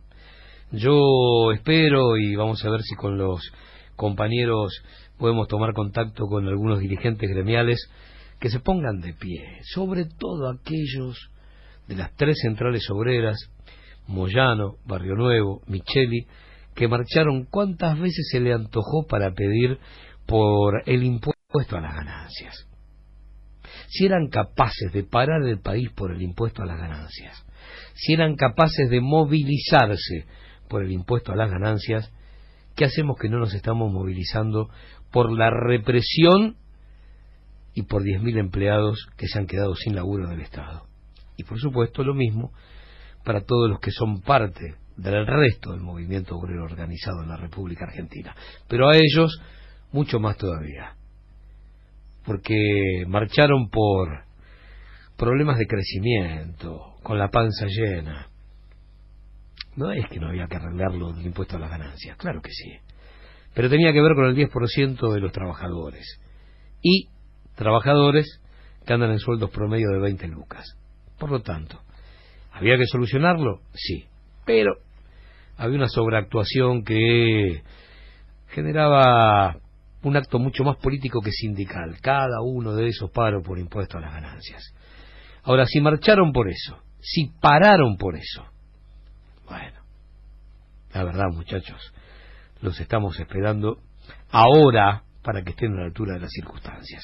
Yo espero, y vamos a ver si con los compañeros podemos tomar contacto con algunos dirigentes gremiales, que se pongan de pie, sobre todo aquellos de las tres centrales obreras, Moyano, Barrio Nuevo, Micheli, que marcharon cuántas veces se le antojó para pedir por el impuesto a las ganancias. Si eran capaces de parar el país por el impuesto a las ganancias, si eran capaces de movilizarse por el impuesto a las ganancias, ¿qué hacemos que no nos estamos movilizando por la represión y por diez mil empleados que se han quedado sin laburo del Estado? Y por supuesto lo mismo para todos los que son parte del resto del movimiento obrero organizado en la República Argentina. Pero a ellos mucho más todavía, porque marcharon por problemas de crecimiento, con la panza llena. No es que no había que arreglarlo del impuesto a las ganancias, claro que sí, pero tenía que ver con el diez por ciento de los trabajadores, y trabajadores que andan en sueldos promedio de veinte lucas. Por lo tanto, ¿había que solucionarlo? Sí, pero había una sobreactuación que generaba un acto mucho más político que sindical, cada uno de esos paros por impuesto a las ganancias. Ahora, si marcharon por eso, si pararon por eso, bueno, la verdad, muchachos, los estamos esperando ahora para que estén a la altura de las circunstancias.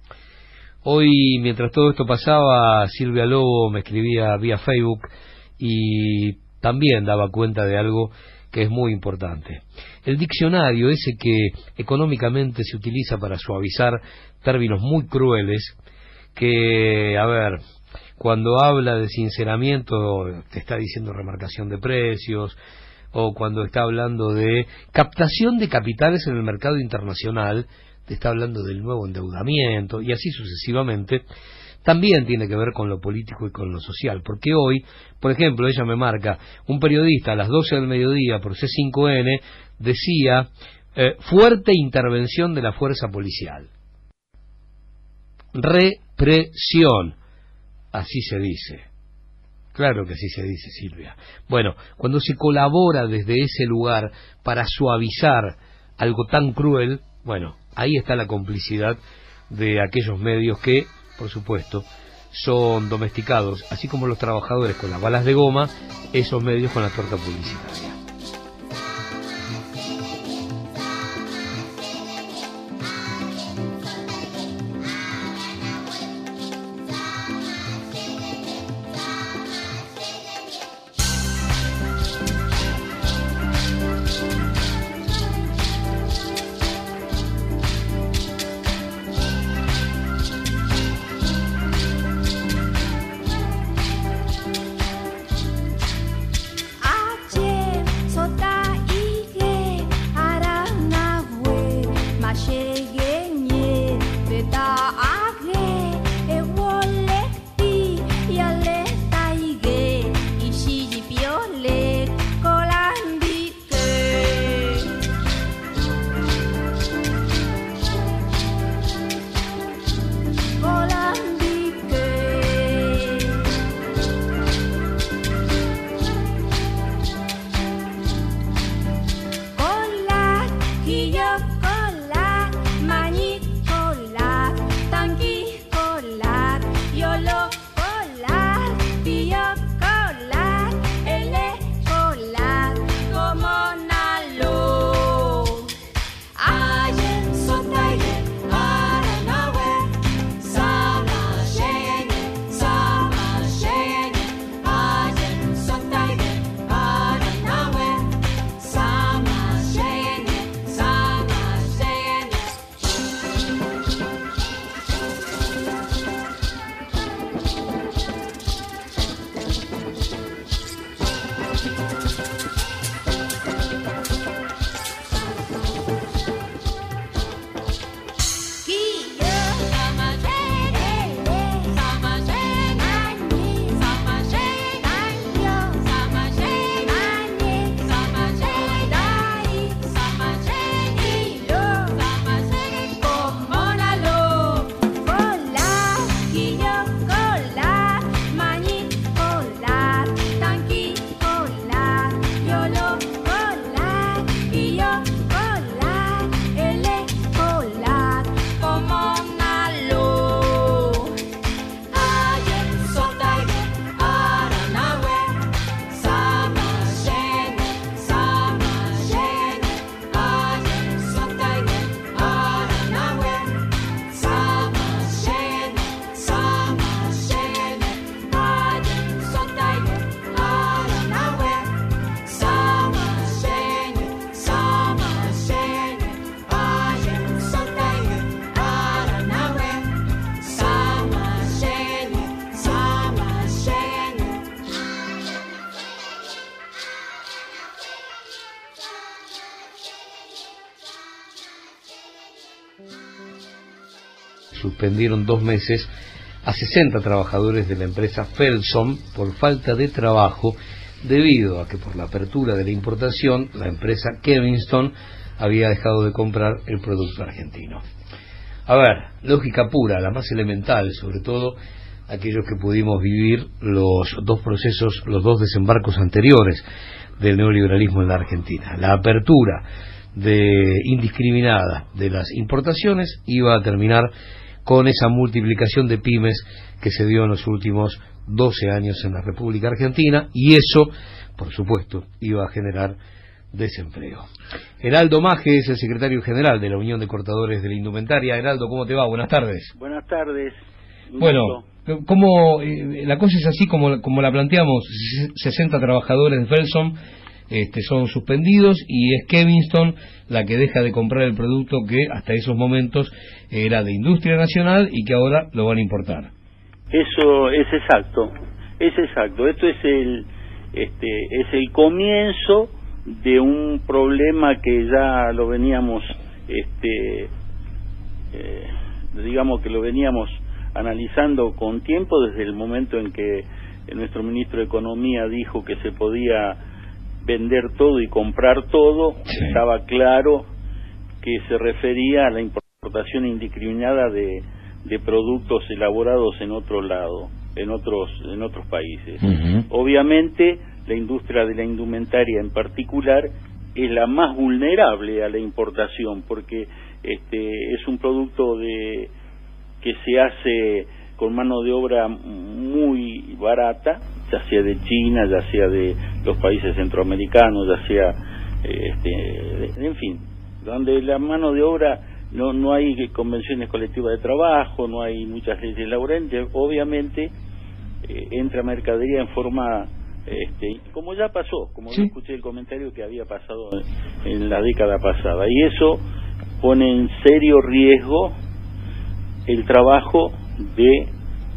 Hoy, mientras todo esto pasaba, Silvia Lobo me escribía vía Facebook y también daba cuenta de algo que es muy importante. El diccionario, ese que económicamente se utiliza para suavizar términos muy crueles, que, a ver, cuando habla de sinceramiento te está diciendo remarcación de precios, o cuando está hablando de captación de capitales en el mercado internacional, te está hablando del nuevo endeudamiento, y así sucesivamente. También tiene que ver con lo político y con lo social, porque hoy, por ejemplo, ella me marca, un periodista a las doce del mediodía por C cinco N decía, eh, fuerte intervención de la fuerza policial. Represión, así se dice. Claro que así se dice, Silvia. Bueno, cuando se colabora desde ese lugar para suavizar algo tan cruel, bueno, ahí está la complicidad de aquellos medios que, por supuesto, son domesticados, así como los trabajadores con las balas de goma, esos medios con la torta publicitaria. suspendieron dos meses a sesenta trabajadores de la empresa Felson por falta de trabajo, debido a que por la apertura de la importación, la empresa Kevinston había dejado de comprar el producto argentino. A ver, lógica pura, la más elemental, sobre todo aquellos que pudimos vivir los dos procesos, los dos desembarcos anteriores del neoliberalismo en la Argentina. La apertura de indiscriminada de las importaciones iba a terminar con esa multiplicación de pymes que se dio en los últimos doce años en la República Argentina, y eso, por supuesto, iba a generar desempleo. Heraldo Maje es el secretario general de la Unión de Cortadores de la Indumentaria. Heraldo, ¿cómo te va? Buenas tardes. Buenas tardes. Bueno, como eh, la cosa es así como, como la planteamos, sesenta trabajadores de Felson este, son suspendidos, y es Kevinston la que deja de comprar el producto que hasta esos momentos era de industria nacional y que ahora lo van a importar. Eso es exacto, es exacto. Esto es el, este, es el comienzo de un problema que ya lo veníamos, este, eh, digamos que lo veníamos analizando con tiempo, desde el momento en que nuestro ministro de Economía dijo que se podía vender todo y comprar todo. Sí. Estaba claro que se refería a la importación indiscriminada de, de productos elaborados en otro lado, en otros, en otros países. Uh-huh. Obviamente, la industria de la indumentaria en particular es la más vulnerable a la importación, porque este es un producto de que se hace con mano de obra muy barata, ya sea de China, ya sea de los países centroamericanos, ya sea, este, en fin, donde la mano de obra no no hay convenciones colectivas de trabajo, no hay muchas leyes laborales. Obviamente eh, entra mercadería en forma, este, como ya pasó, como sí. Yo escuché el comentario que había pasado en, en la década pasada, y eso pone en serio riesgo el trabajo de,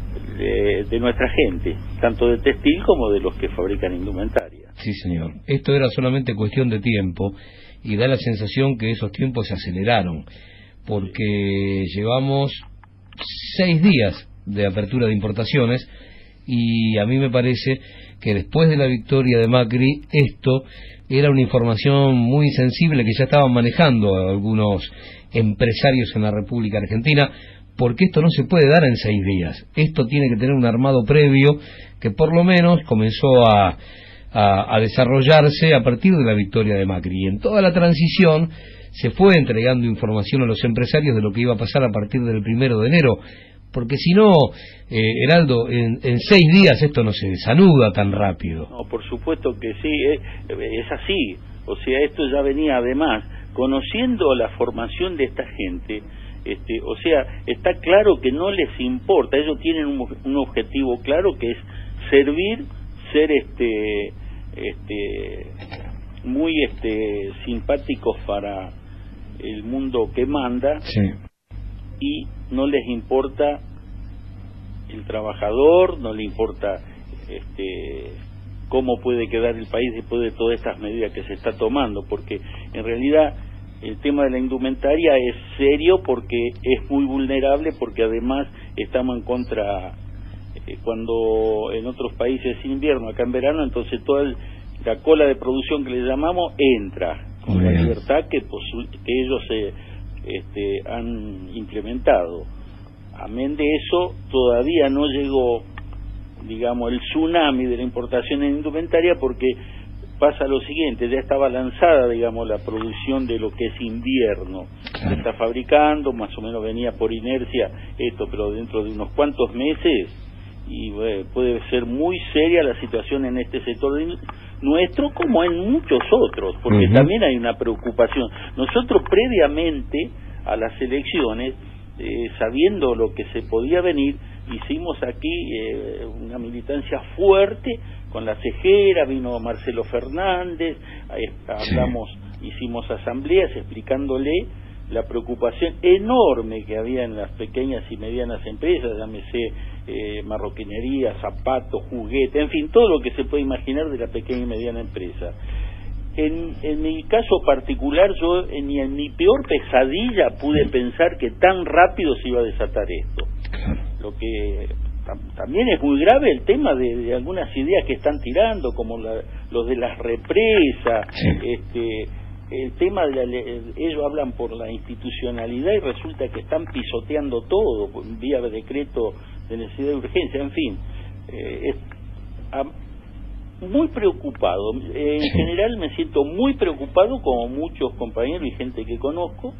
de, de nuestra gente, tanto de textil como de los que fabrican indumentaria. Sí, señor. Esto era solamente cuestión de tiempo, y da la sensación que esos tiempos se aceleraron, porque llevamos seis días de apertura de importaciones, y a mí me parece que después de la victoria de Macri, esto era una información muy sensible que ya estaban manejando algunos empresarios en la República Argentina, porque esto no se puede dar en seis días. Esto tiene que tener un armado previo que por lo menos comenzó a, a, a desarrollarse a partir de la victoria de Macri. Y en toda la transición se fue entregando información a los empresarios de lo que iba a pasar a partir del primero de enero, porque si no, eh, Heraldo, en, en seis días esto no se desanuda tan rápido. No, por supuesto que sí, es, es así. O sea, esto ya venía además, conociendo la formación de esta gente. Este, o sea, está claro que no les importa, ellos tienen un, un objetivo claro, que es servir, ser este, este, muy este, simpáticos para el mundo que manda, sí. Y no les importa el trabajador, no le importa este, cómo puede quedar el país después de todas estas medidas que se está tomando, porque en realidad el tema de la indumentaria es serio porque es muy vulnerable, porque además estamos en contra, eh, cuando en otros países es invierno, acá en verano, entonces toda el, la cola de producción que le llamamos entra, con la libertad que, que ellos eh, este, han implementado. Amén de eso, todavía no llegó, digamos, el tsunami de la importación en indumentaria, porque pasa lo siguiente, ya estaba lanzada, digamos, la producción de lo que es invierno. Se está fabricando, más o menos venía por inercia esto, pero dentro de unos cuantos meses, y bueno, puede ser muy seria la situación en este sector de, nuestro, como en muchos otros, porque uh-huh. también hay una preocupación. Nosotros previamente a las elecciones, eh, sabiendo lo que se podía venir, hicimos aquí eh, una militancia fuerte con la cejera, vino Marcelo Fernández, eh, hablamos, sí. hicimos asambleas explicándole la preocupación enorme que había en las pequeñas y medianas empresas, llámese eh, marroquinería, zapatos, juguetes, en fin, todo lo que se puede imaginar de la pequeña y mediana empresa. en, en mi caso particular, yo ni en mi peor pesadilla pude pensar que tan rápido se iba a desatar esto. Lo que tam, también es muy grave el tema de, de algunas ideas que están tirando, como la, los de las represas, sí. este el tema de la, ellos hablan por la institucionalidad y resulta que están pisoteando todo vía decreto de necesidad de urgencia, en fin, eh, es, a, muy preocupado, en sí. general me siento muy preocupado, como muchos compañeros y gente que conozco,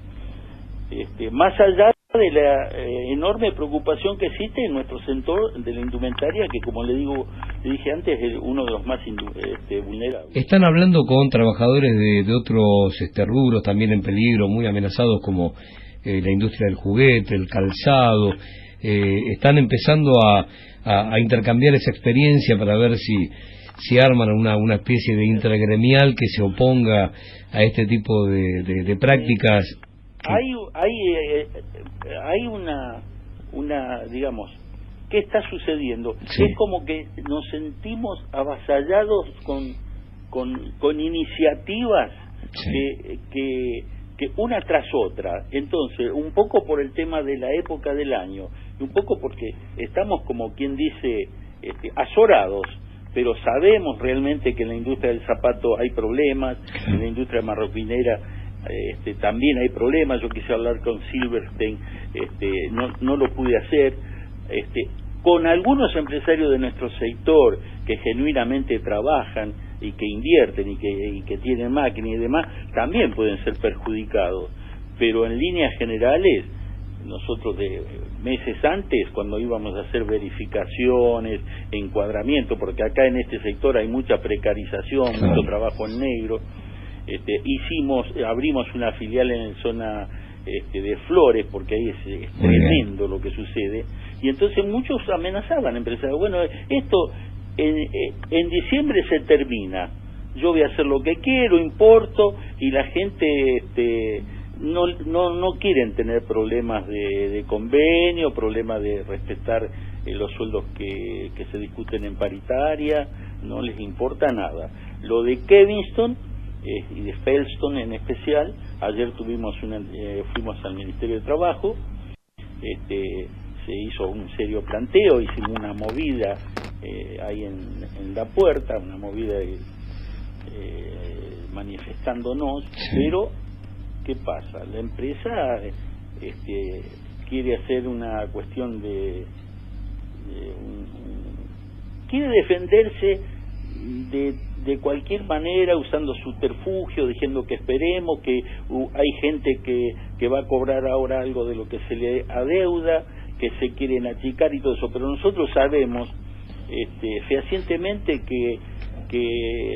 este, más allá de la eh, enorme preocupación que existe en nuestro sector de la indumentaria, que como le digo, le dije antes, es uno de los más este, vulnerables. Están hablando con trabajadores de, de otros este, rubros también en peligro, muy amenazados, como eh, la industria del juguete, el calzado. Eh, están empezando a, a, a intercambiar esa experiencia para ver si si arman una una especie de intragremial que se oponga a este tipo de, de, de prácticas. Hay hay eh, hay una una digamos, ¿qué está sucediendo? Sí. Es como que nos sentimos avasallados con con con iniciativas sí. que, que que una tras otra. Entonces, un poco por el tema de la época del año, y un poco porque estamos, como quien dice, este, azorados, pero sabemos realmente que en la industria del zapato hay problemas, en la industria marroquinera este, también hay problemas. Yo quise hablar con Silverstein, este, no, no lo pude hacer, este, con algunos empresarios de nuestro sector que genuinamente trabajan y que invierten y que, y que tienen máquinas y demás, también pueden ser perjudicados, pero en líneas generales, nosotros de meses antes, cuando íbamos a hacer verificaciones, encuadramiento, porque acá en este sector hay mucha precarización, claro. mucho trabajo en negro, este, hicimos, abrimos una filial en la zona este, de Flores, porque ahí es, es tremendo lo que sucede, y entonces muchos amenazaban, empresarios, bueno, esto en, en diciembre se termina, yo voy a hacer lo que quiero, importo, y la gente este, no no no quieren tener problemas de, de convenio, problemas de respetar eh, los sueldos que, que se discuten en paritaria, no les importa nada. Lo de Kevinston eh, y de Felstone en especial, ayer tuvimos una, eh, fuimos al Ministerio de Trabajo, este, se hizo un serio planteo, hicimos una movida eh, ahí en, en la puerta, una movida eh, manifestándonos, sí. pero ¿qué pasa? La empresa este, quiere hacer una cuestión de, de un, un, quiere defenderse de, de cualquier manera, usando subterfugio, diciendo que esperemos, que uh, hay gente que, que va a cobrar ahora algo de lo que se le adeuda, que se quieren achicar y todo eso, pero nosotros sabemos este, fehacientemente que, que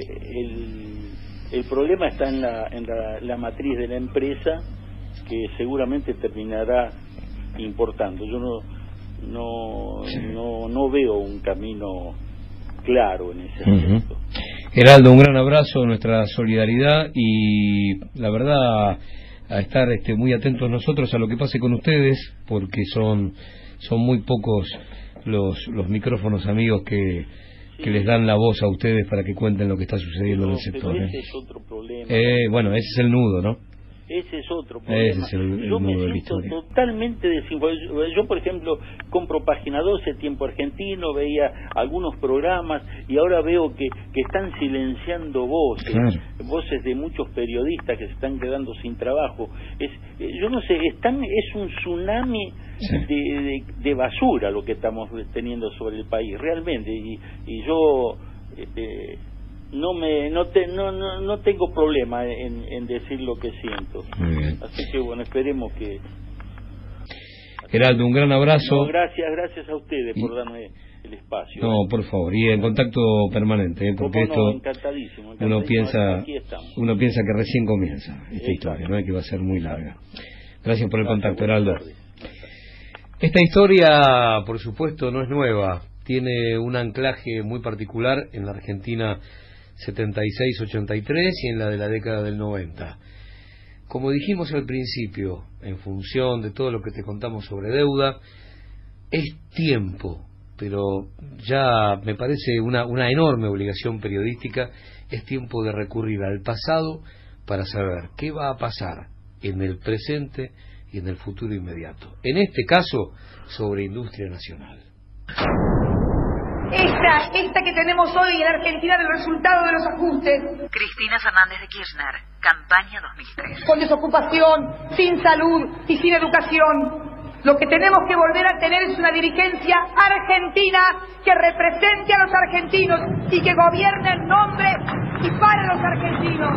el, el problema está en la, en la, la matriz de la empresa, que seguramente terminará importando. Yo no no no, no veo un camino claro en ese aspecto. Uh-huh. Geraldo, un gran abrazo, nuestra solidaridad y la verdad a estar este, muy atentos nosotros a lo que pase con ustedes, porque son son muy pocos los los micrófonos amigos que sí. que les dan la voz a ustedes para que cuenten lo que está sucediendo no, en el sector. Pero ese ¿eh? es otro problema. Eh, bueno, ese es el nudo, ¿no? Ese es otro problema. Ese es el, el yo me nudo de la siento historia. totalmente desinformado. Yo, por ejemplo, compro Página doce, Tiempo Argentino, veía algunos programas y ahora veo que, que están silenciando voces, claro. voces de muchos periodistas que se están quedando sin trabajo. Es, yo no sé, están, es un tsunami sí. de, de, de basura lo que estamos teniendo sobre el país, realmente. Y, y yo... Este, no me no te no no, no tengo problema en, en decir lo que siento. Muy bien. Así que bueno, esperemos que Geraldo, un gran abrazo. No, gracias gracias a ustedes y... por darme el espacio. No, por favor, y en contacto permanente, ¿eh? Porque esto no, encantadísimo, encantadísimo. uno piensa aquí estamos. uno piensa que recién comienza esta Exacto. historia, no es que va a ser muy larga. Gracias por el gracias, contacto, Geraldo. Esta historia, por supuesto, no es nueva, tiene un anclaje muy particular en la Argentina setenta y seis ochenta y tres y en la de la década del noventa. Como dijimos al principio, en función de todo lo que te contamos sobre deuda, es tiempo, pero ya me parece una, una enorme obligación periodística es tiempo de recurrir al pasado para saber qué va a pasar en el presente y en el futuro inmediato. En este caso, sobre industria nacional. Esta, esta que tenemos hoy en Argentina del resultado de los ajustes. Cristina Fernández de Kirchner, campaña dos mil tres. Con desocupación, sin salud y sin educación. Lo que tenemos que volver a tener es una dirigencia argentina que represente a los argentinos y que gobierne en nombre y para los argentinos.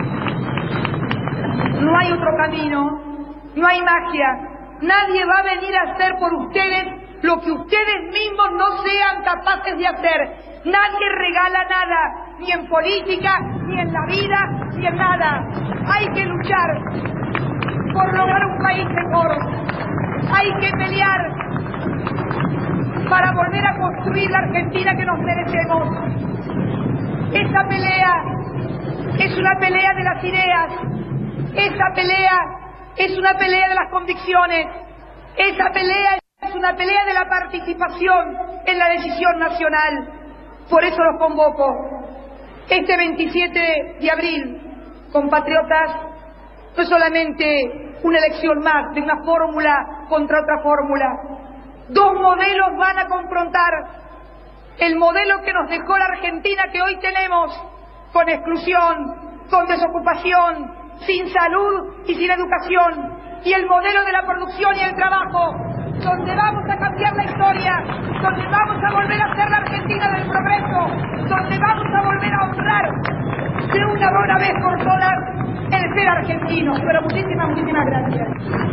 No hay otro camino, no hay magia. Nadie va a venir a hacer por ustedes lo que ustedes mismos no sean capaces de hacer. Nadie regala nada, ni en política, ni en la vida, ni en nada. Hay que luchar por lograr un país mejor. Hay que pelear para volver a construir la Argentina que nos merecemos. Esa pelea es una pelea de las ideas. Esa pelea es una pelea de las convicciones. Esa pelea es una pelea de la participación en la decisión nacional. Por eso los convoco. Este veintisiete de abril, compatriotas, no es solamente una elección más de una fórmula contra otra fórmula. Dos modelos van a confrontar. El modelo que nos dejó la Argentina que hoy tenemos, con exclusión, con desocupación, sin salud y sin educación, y el modelo de la producción y el trabajo, donde vamos a cambiar la historia, donde vamos a volver a ser la Argentina del progreso, donde vamos a volver a honrar de una buena vez por todas el ser argentino. Pero muchísimas, muchísimas gracias.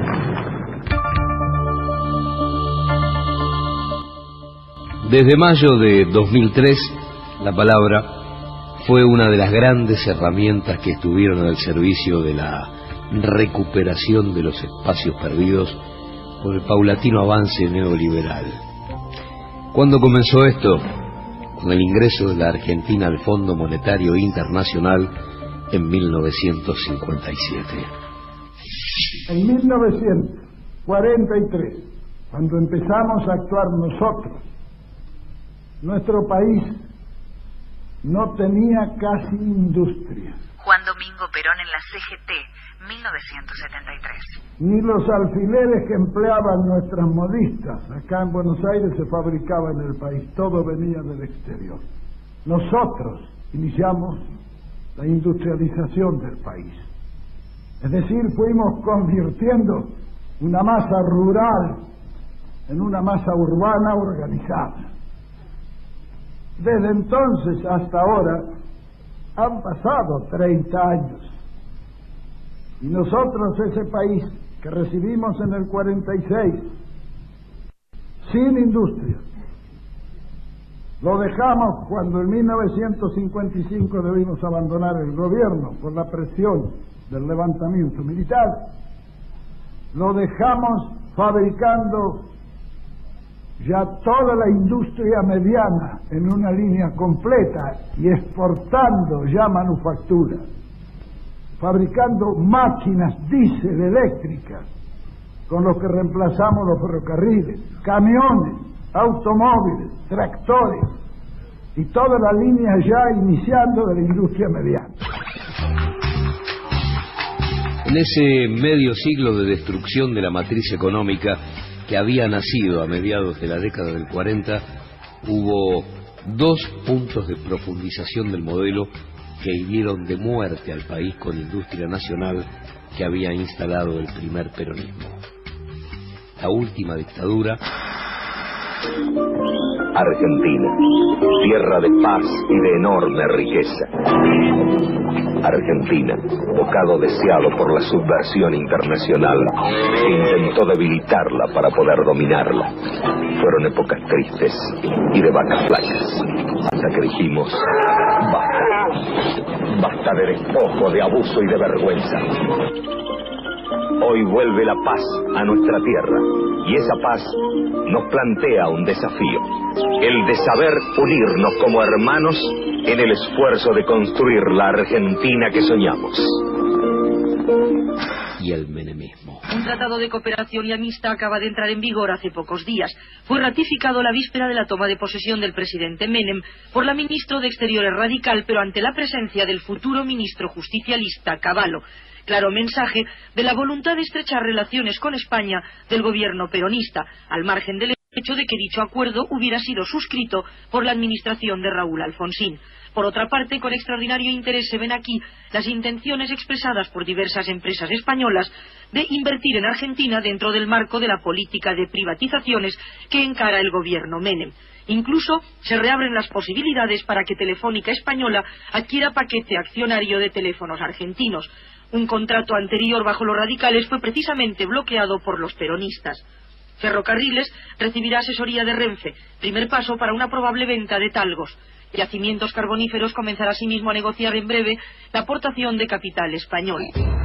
Desde mayo de dos mil tres, la palabra fue una de las grandes herramientas que estuvieron al servicio de la recuperación de los espacios perdidos por el paulatino avance neoliberal. ¿Cuándo comenzó esto? Con el ingreso de la Argentina al Fondo Monetario Internacional en mil novecientos cincuenta y siete. En mil novecientos cuarenta y tres, cuando empezamos a actuar nosotros, nuestro país no tenía casi industria. Juan Domingo Perón en la C G T, mil novecientos setenta y tres. Ni los alfileres que empleaban nuestras modistas acá en Buenos Aires se fabricaban en el país, todo venía del exterior. Nosotros iniciamos la industrialización del país. Es decir, fuimos convirtiendo una masa rural en una masa urbana organizada. Desde entonces hasta ahora han pasado treinta años y nosotros, ese país que recibimos en el cuarenta y seis sin industria, lo dejamos cuando en mil novecientos cincuenta y cinco debimos abandonar el gobierno por la presión del levantamiento militar. Lo dejamos fabricando ya toda la industria mediana en una línea completa y exportando ya manufactura, fabricando máquinas diésel eléctricas con los que reemplazamos los ferrocarriles, camiones, automóviles, tractores y toda la línea ya iniciando de la industria mediana. En ese medio siglo de destrucción de la matriz económica que había nacido a mediados de la década del cuarenta, hubo dos puntos de profundización del modelo que hirieron de muerte al país con industria nacional que había instalado el primer peronismo. La última dictadura. Argentina, tierra de paz y de enorme riqueza. Argentina, bocado deseado por la subversión internacional que intentó debilitarla para poder dominarla. Fueron épocas tristes y de vacas flacas, hasta que dijimos: basta, basta de despojo, de abuso y de vergüenza. Hoy vuelve la paz a nuestra tierra, y esa paz nos plantea un desafío, el de saber unirnos como hermanos en el esfuerzo de construir la Argentina que soñamos. y el menemismo. Un tratado de cooperación y amistad acaba de entrar en vigor hace pocos días. Fue ratificado la víspera de la toma de posesión del presidente Menem por la ministra de Exteriores radical, pero ante la presencia del futuro ministro justicialista Cavallo. Claro mensaje de la voluntad de estrechar relaciones con España del gobierno peronista, al margen del hecho de que dicho acuerdo hubiera sido suscrito por la administración de Raúl Alfonsín. Por otra parte, con extraordinario interés se ven aquí las intenciones expresadas por diversas empresas españolas de invertir en Argentina dentro del marco de la política de privatizaciones que encara el gobierno Menem. Incluso se reabren las posibilidades para que Telefónica Española adquiera paquete accionario de teléfonos argentinos. Un contrato anterior bajo los radicales fue precisamente bloqueado por los peronistas. Ferrocarriles recibirá asesoría de Renfe, primer paso para una probable venta de Talgos. Yacimientos Carboníferos comenzará asimismo a negociar en breve la aportación de capital español.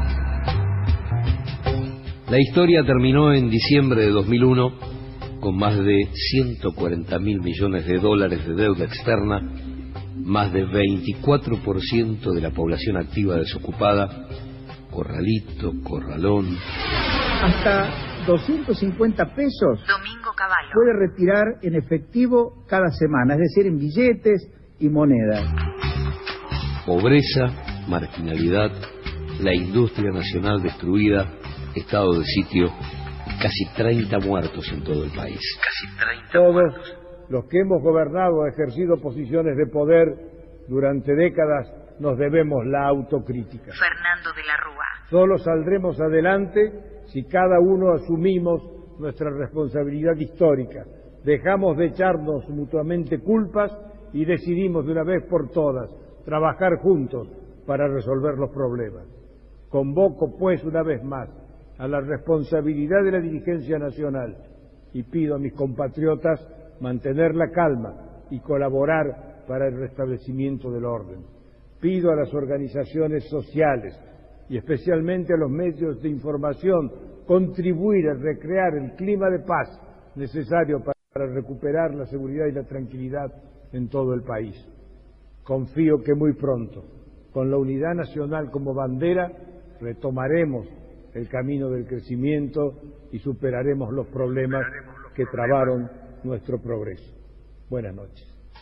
La historia terminó en diciembre de dos mil uno con más de ciento cuarenta mil millones de dólares de deuda externa, más de veinticuatro por ciento de la población activa desocupada, corralito, corralón. Hasta doscientos cincuenta pesos Domingo Cavallo puede retirar en efectivo cada semana, es decir, en billetes y monedas. Pobreza, marginalidad, la industria nacional destruida, estado de sitio, casi treinta muertos en todo el país. Casi treinta Todos muertos. Los que hemos gobernado o ejercido posiciones de poder durante décadas nos debemos la autocrítica. Fernando de la Rúa. Solo saldremos adelante si cada uno asumimos nuestra responsabilidad histórica, dejamos de echarnos mutuamente culpas y decidimos de una vez por todas trabajar juntos para resolver los problemas. Convoco, pues, una vez más a la responsabilidad de la dirigencia nacional y pido a mis compatriotas mantener la calma y colaborar para el restablecimiento del orden. Pido a las organizaciones sociales y especialmente a los medios de información contribuir a recrear el clima de paz necesario para recuperar la seguridad y la tranquilidad en todo el país. Confío que muy pronto, con la unidad nacional como bandera, retomaremos el camino del crecimiento y superaremos los problemas que trabaron nuestro progreso. Buenas noches.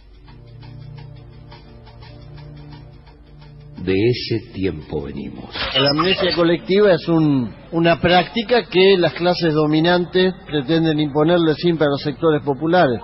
De ese tiempo venimos. La amnesia colectiva es un, una práctica que las clases dominantes pretenden imponerle siempre a los sectores populares.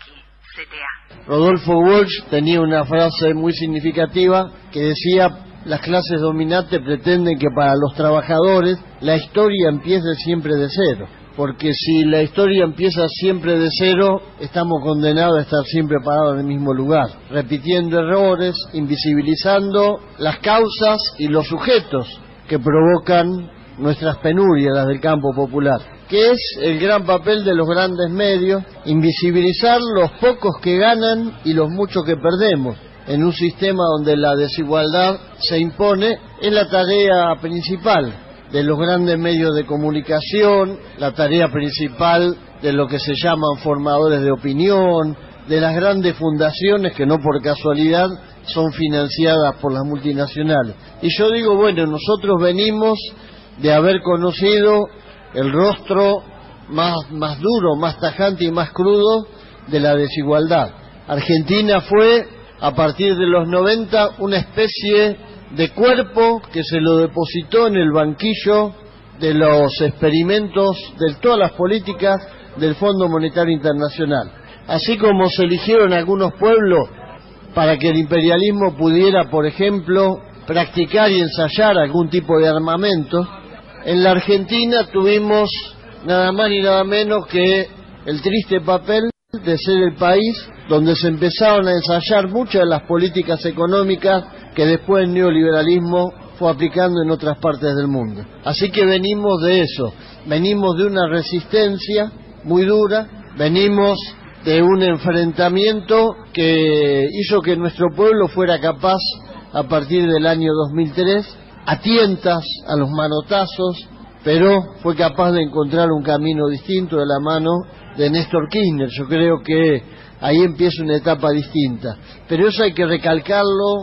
Rodolfo Walsh tenía una frase muy significativa que decía: las clases dominantes pretenden que para los trabajadores la historia empiece siempre de cero, porque si la historia empieza siempre de cero, estamos condenados a estar siempre parados en el mismo lugar, repitiendo errores, invisibilizando las causas y los sujetos que provocan nuestras penurias, las del campo popular, que es el gran papel de los grandes medios, invisibilizar los pocos que ganan y los muchos que perdemos. En un sistema donde la desigualdad se impone, es la tarea principal de los grandes medios de comunicación, la tarea principal de lo que se llaman formadores de opinión, de las grandes fundaciones que no por casualidad son financiadas por las multinacionales. Y yo digo, bueno, nosotros venimos de haber conocido el rostro más, más duro, más tajante y más crudo de la desigualdad. Argentina fue, a partir de los noventa, una especie de cuerpo que se lo depositó en el banquillo de los experimentos de todas las políticas del Fondo Monetario Internacional. Así como se eligieron algunos pueblos para que el imperialismo pudiera, por ejemplo, practicar y ensayar algún tipo de armamento, en la Argentina tuvimos nada más ni nada menos que el triste papel de ser el país donde se empezaron a ensayar muchas de las políticas económicas que después el neoliberalismo fue aplicando en otras partes del mundo. Así que venimos de eso, venimos de una resistencia muy dura, venimos de un enfrentamiento que hizo que nuestro pueblo fuera capaz, a partir del año dos mil tres, a tientas, a los manotazos, pero fue capaz de encontrar un camino distinto de la mano de Néstor Kirchner. Yo creo que ahí empieza una etapa distinta, pero eso hay que recalcarlo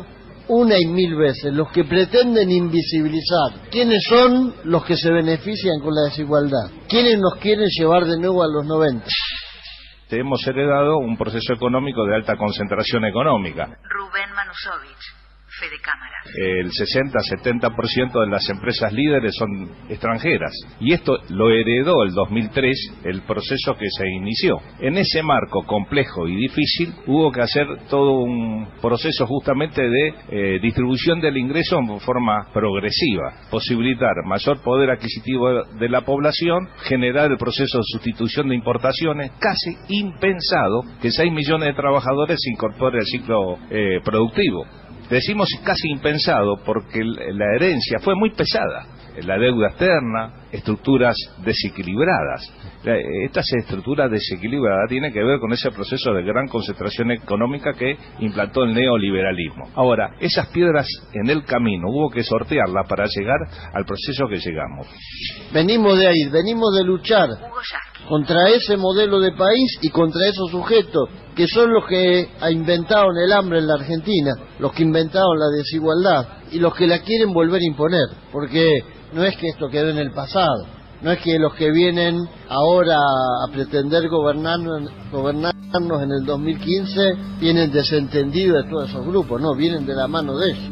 una y mil veces los que pretenden invisibilizar quiénes son los que se benefician con la desigualdad, quiénes nos quieren llevar de nuevo a los noventa. Hemos heredado un proceso económico de alta concentración económica. Rubén Manusovich, Fede Cámara. El sesenta a setenta por ciento de las empresas líderes son extranjeras. Y esto lo heredó el dos mil tres, el proceso que se inició. En ese marco complejo y difícil, hubo que hacer todo un proceso justamente de eh, distribución del ingreso en forma progresiva. Posibilitar mayor poder adquisitivo de la población, generar el proceso de sustitución de importaciones, casi impensado que seis millones de trabajadores se incorporen al ciclo eh, productivo. Decimos casi impensado porque la herencia fue muy pesada. La deuda externa, estructuras desequilibradas. Estas estructuras desequilibradas tienen que ver con ese proceso de gran concentración económica que implantó el neoliberalismo. Ahora, esas piedras en el camino hubo que sortearlas para llegar al proceso que llegamos. Venimos de ahí, venimos de luchar contra ese modelo de país y contra esos sujetos que son los que inventaron el hambre en la Argentina, los que inventaron la desigualdad y los que la quieren volver a imponer, porque no es que esto quedó en el pasado, no es que los que vienen ahora a pretender gobernarnos, gobernarnos en el dos mil quince vienen desentendidos de todos esos grupos, no, vienen de la mano de ellos.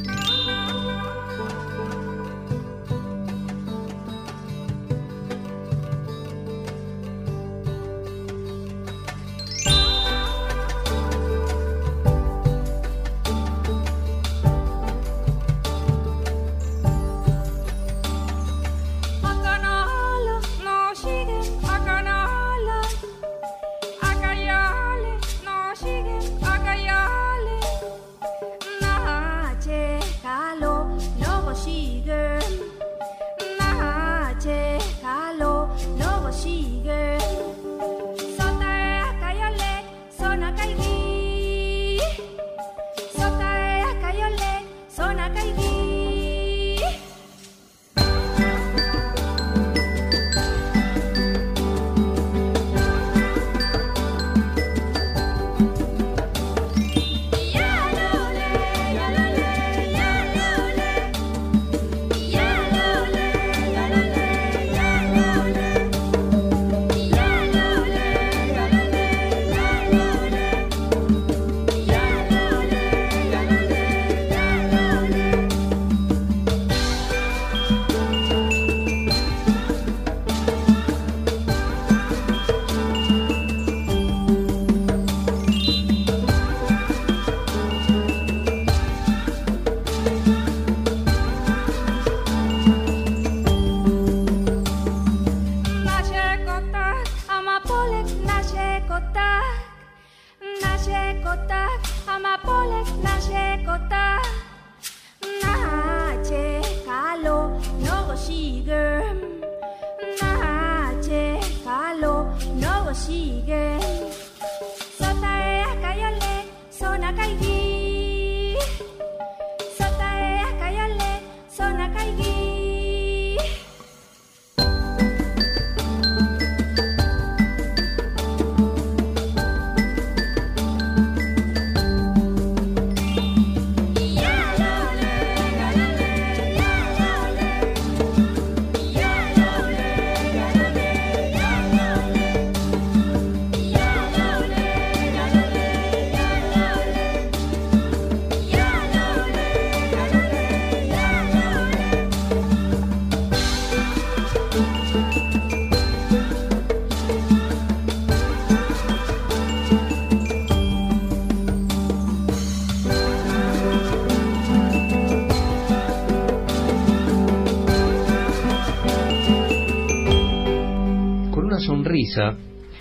Sonrisa,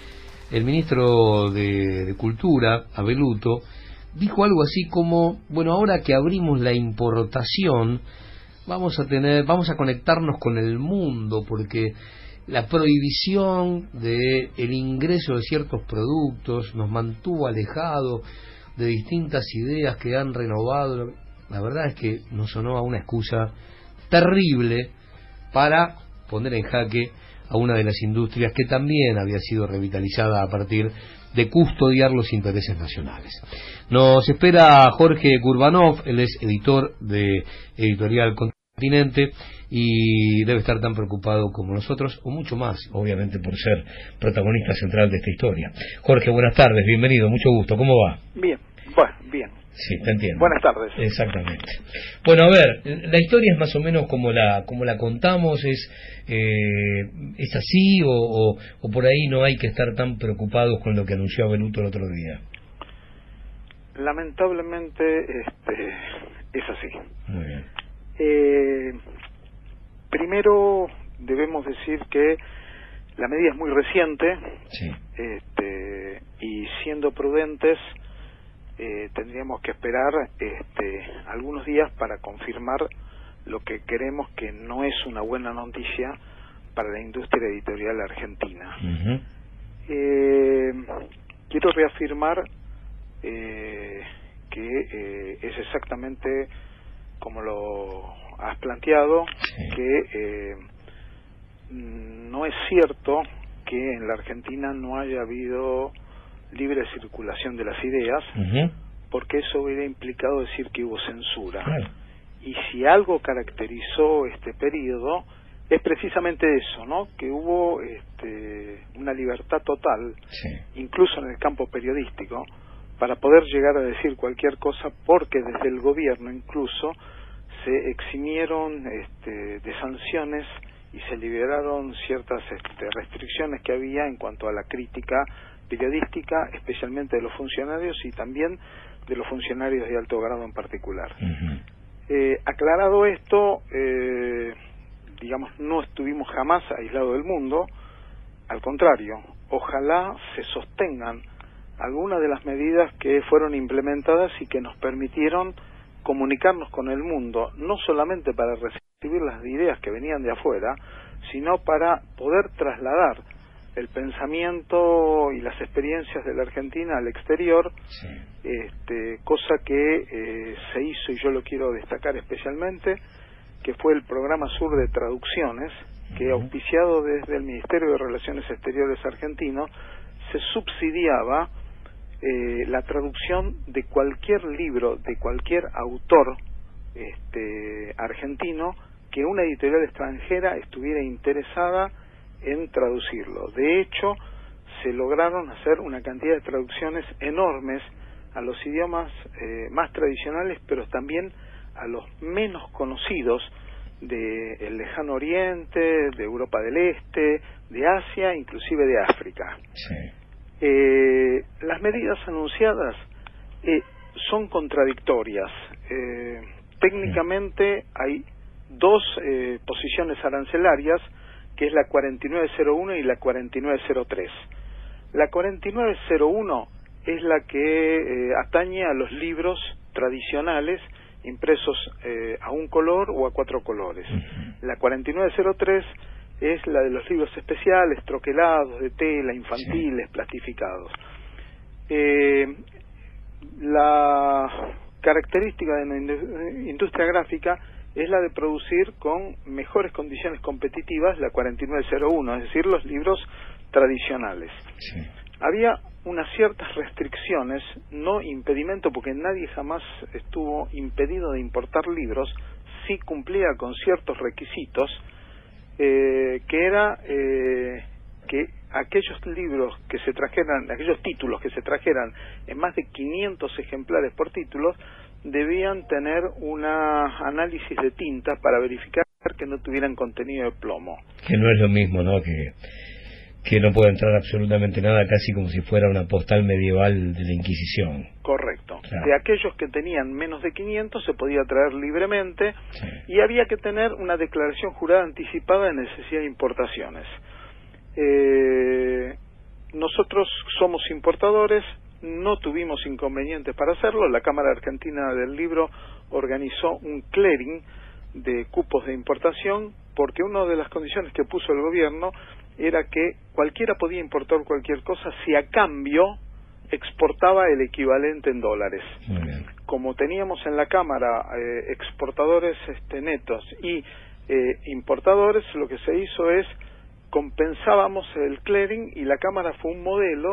el ministro de, de Cultura, Abeluto, dijo algo así como, bueno, ahora que abrimos la importación, vamos a tener, vamos a conectarnos con el mundo, porque la prohibición de el ingreso de ciertos productos nos mantuvo alejados de distintas ideas que han renovado. La verdad es que nos sonó a una excusa terrible para poner en jaque a una de las industrias que también había sido revitalizada a partir de custodiar los intereses nacionales. Nos espera Jorge Kurbanov, él es editor de Editorial Continente y debe estar tan preocupado como nosotros, o mucho más, obviamente, por ser protagonista central de esta historia. Jorge, buenas tardes, bienvenido, mucho gusto, ¿cómo va? Bien, bueno, bien. Sí, te entiendo. Buenas tardes. Exactamente. Bueno, a ver, la historia es más o menos como la como la contamos, es eh, es así o, o, o por ahí no hay que estar tan preocupados con lo que anunció Beluto el otro día. Lamentablemente, este, es así. Muy bien. Eh, primero debemos decir que la medida es muy reciente, sí. este, y siendo prudentes. Eh, tendríamos que esperar este, algunos días para confirmar lo que creemos que no es una buena noticia para la industria editorial argentina. Uh-huh. eh, quiero reafirmar eh, que eh, es exactamente como lo has planteado, sí. que eh, no es cierto que en la Argentina no haya habido libre circulación de las ideas, uh-huh. porque eso hubiera implicado decir que hubo censura. Claro. Y si algo caracterizó este periodo es precisamente eso, ¿no? Que hubo este, una libertad total, sí. incluso en el campo periodístico, para poder llegar a decir cualquier cosa, porque desde el gobierno incluso se eximieron este, de sanciones y se liberaron ciertas este, restricciones que había en cuanto a la crítica periodística, especialmente de los funcionarios y también de los funcionarios de alto grado en particular. Uh-huh. Eh, aclarado esto, eh, digamos, no estuvimos jamás aislados del mundo, al contrario, ojalá se sostengan algunas de las medidas que fueron implementadas y que nos permitieron comunicarnos con el mundo, no solamente para recibir las ideas que venían de afuera, sino para poder trasladar el pensamiento y las experiencias de la Argentina al exterior, sí. este, cosa que eh, se hizo, y yo lo quiero destacar especialmente, que fue el programa Sur de Traducciones, que uh-huh. auspiciado desde el Ministerio de Relaciones Exteriores argentino, se subsidiaba eh, la traducción de cualquier libro, de cualquier autor este, argentino, que una editorial extranjera estuviera interesada en traducirlo. De hecho, se lograron hacer una cantidad de traducciones enormes a los idiomas eh, más tradicionales, pero también a los menos conocidos del lejano oriente, de Europa del Este, de Asia, inclusive de África. Sí. Eh, las medidas anunciadas eh, son contradictorias. Eh, técnicamente hay dos eh, posiciones arancelarias, que es la cuarenta y nueve cero uno y la cuarenta y nueve cero tres. La cuarenta y nueve cero uno es la que eh, atañe a los libros tradicionales impresos eh, a un color o a cuatro colores. Uh-huh. La cuarenta y nueve cero tres es la de los libros especiales, troquelados, de tela, infantiles, sí. plastificados. Eh, la característica de la industria gráfica es la de producir con mejores condiciones competitivas la cuarenta y nueve cero uno, es decir, los libros tradicionales. Sí. Había unas ciertas restricciones, no impedimento, porque nadie jamás estuvo impedido de importar libros, sí cumplía con ciertos requisitos, eh, que era eh, que aquellos libros que se trajeran, aquellos títulos que se trajeran en más de quinientos ejemplares por título, debían tener un análisis de tinta para verificar que no tuvieran contenido de plomo. Que no es lo mismo, ¿no? Que, que no puede entrar absolutamente nada, casi como si fuera una postal medieval de la Inquisición. Correcto. Claro. De aquellos que tenían menos de quinientos se podía traer libremente, sí. y había que tener una declaración jurada anticipada de necesidad de importaciones. Eh, nosotros somos importadores, no tuvimos inconvenientes para hacerlo. La Cámara Argentina del Libro organizó un clearing de cupos de importación, porque una de las condiciones que puso el gobierno era que cualquiera podía importar cualquier cosa si a cambio exportaba el equivalente en dólares. Muy bien. Como teníamos en la Cámara eh, exportadores este, netos y eh, importadores, lo que se hizo es compensábamos el clearing, y la Cámara fue un modelo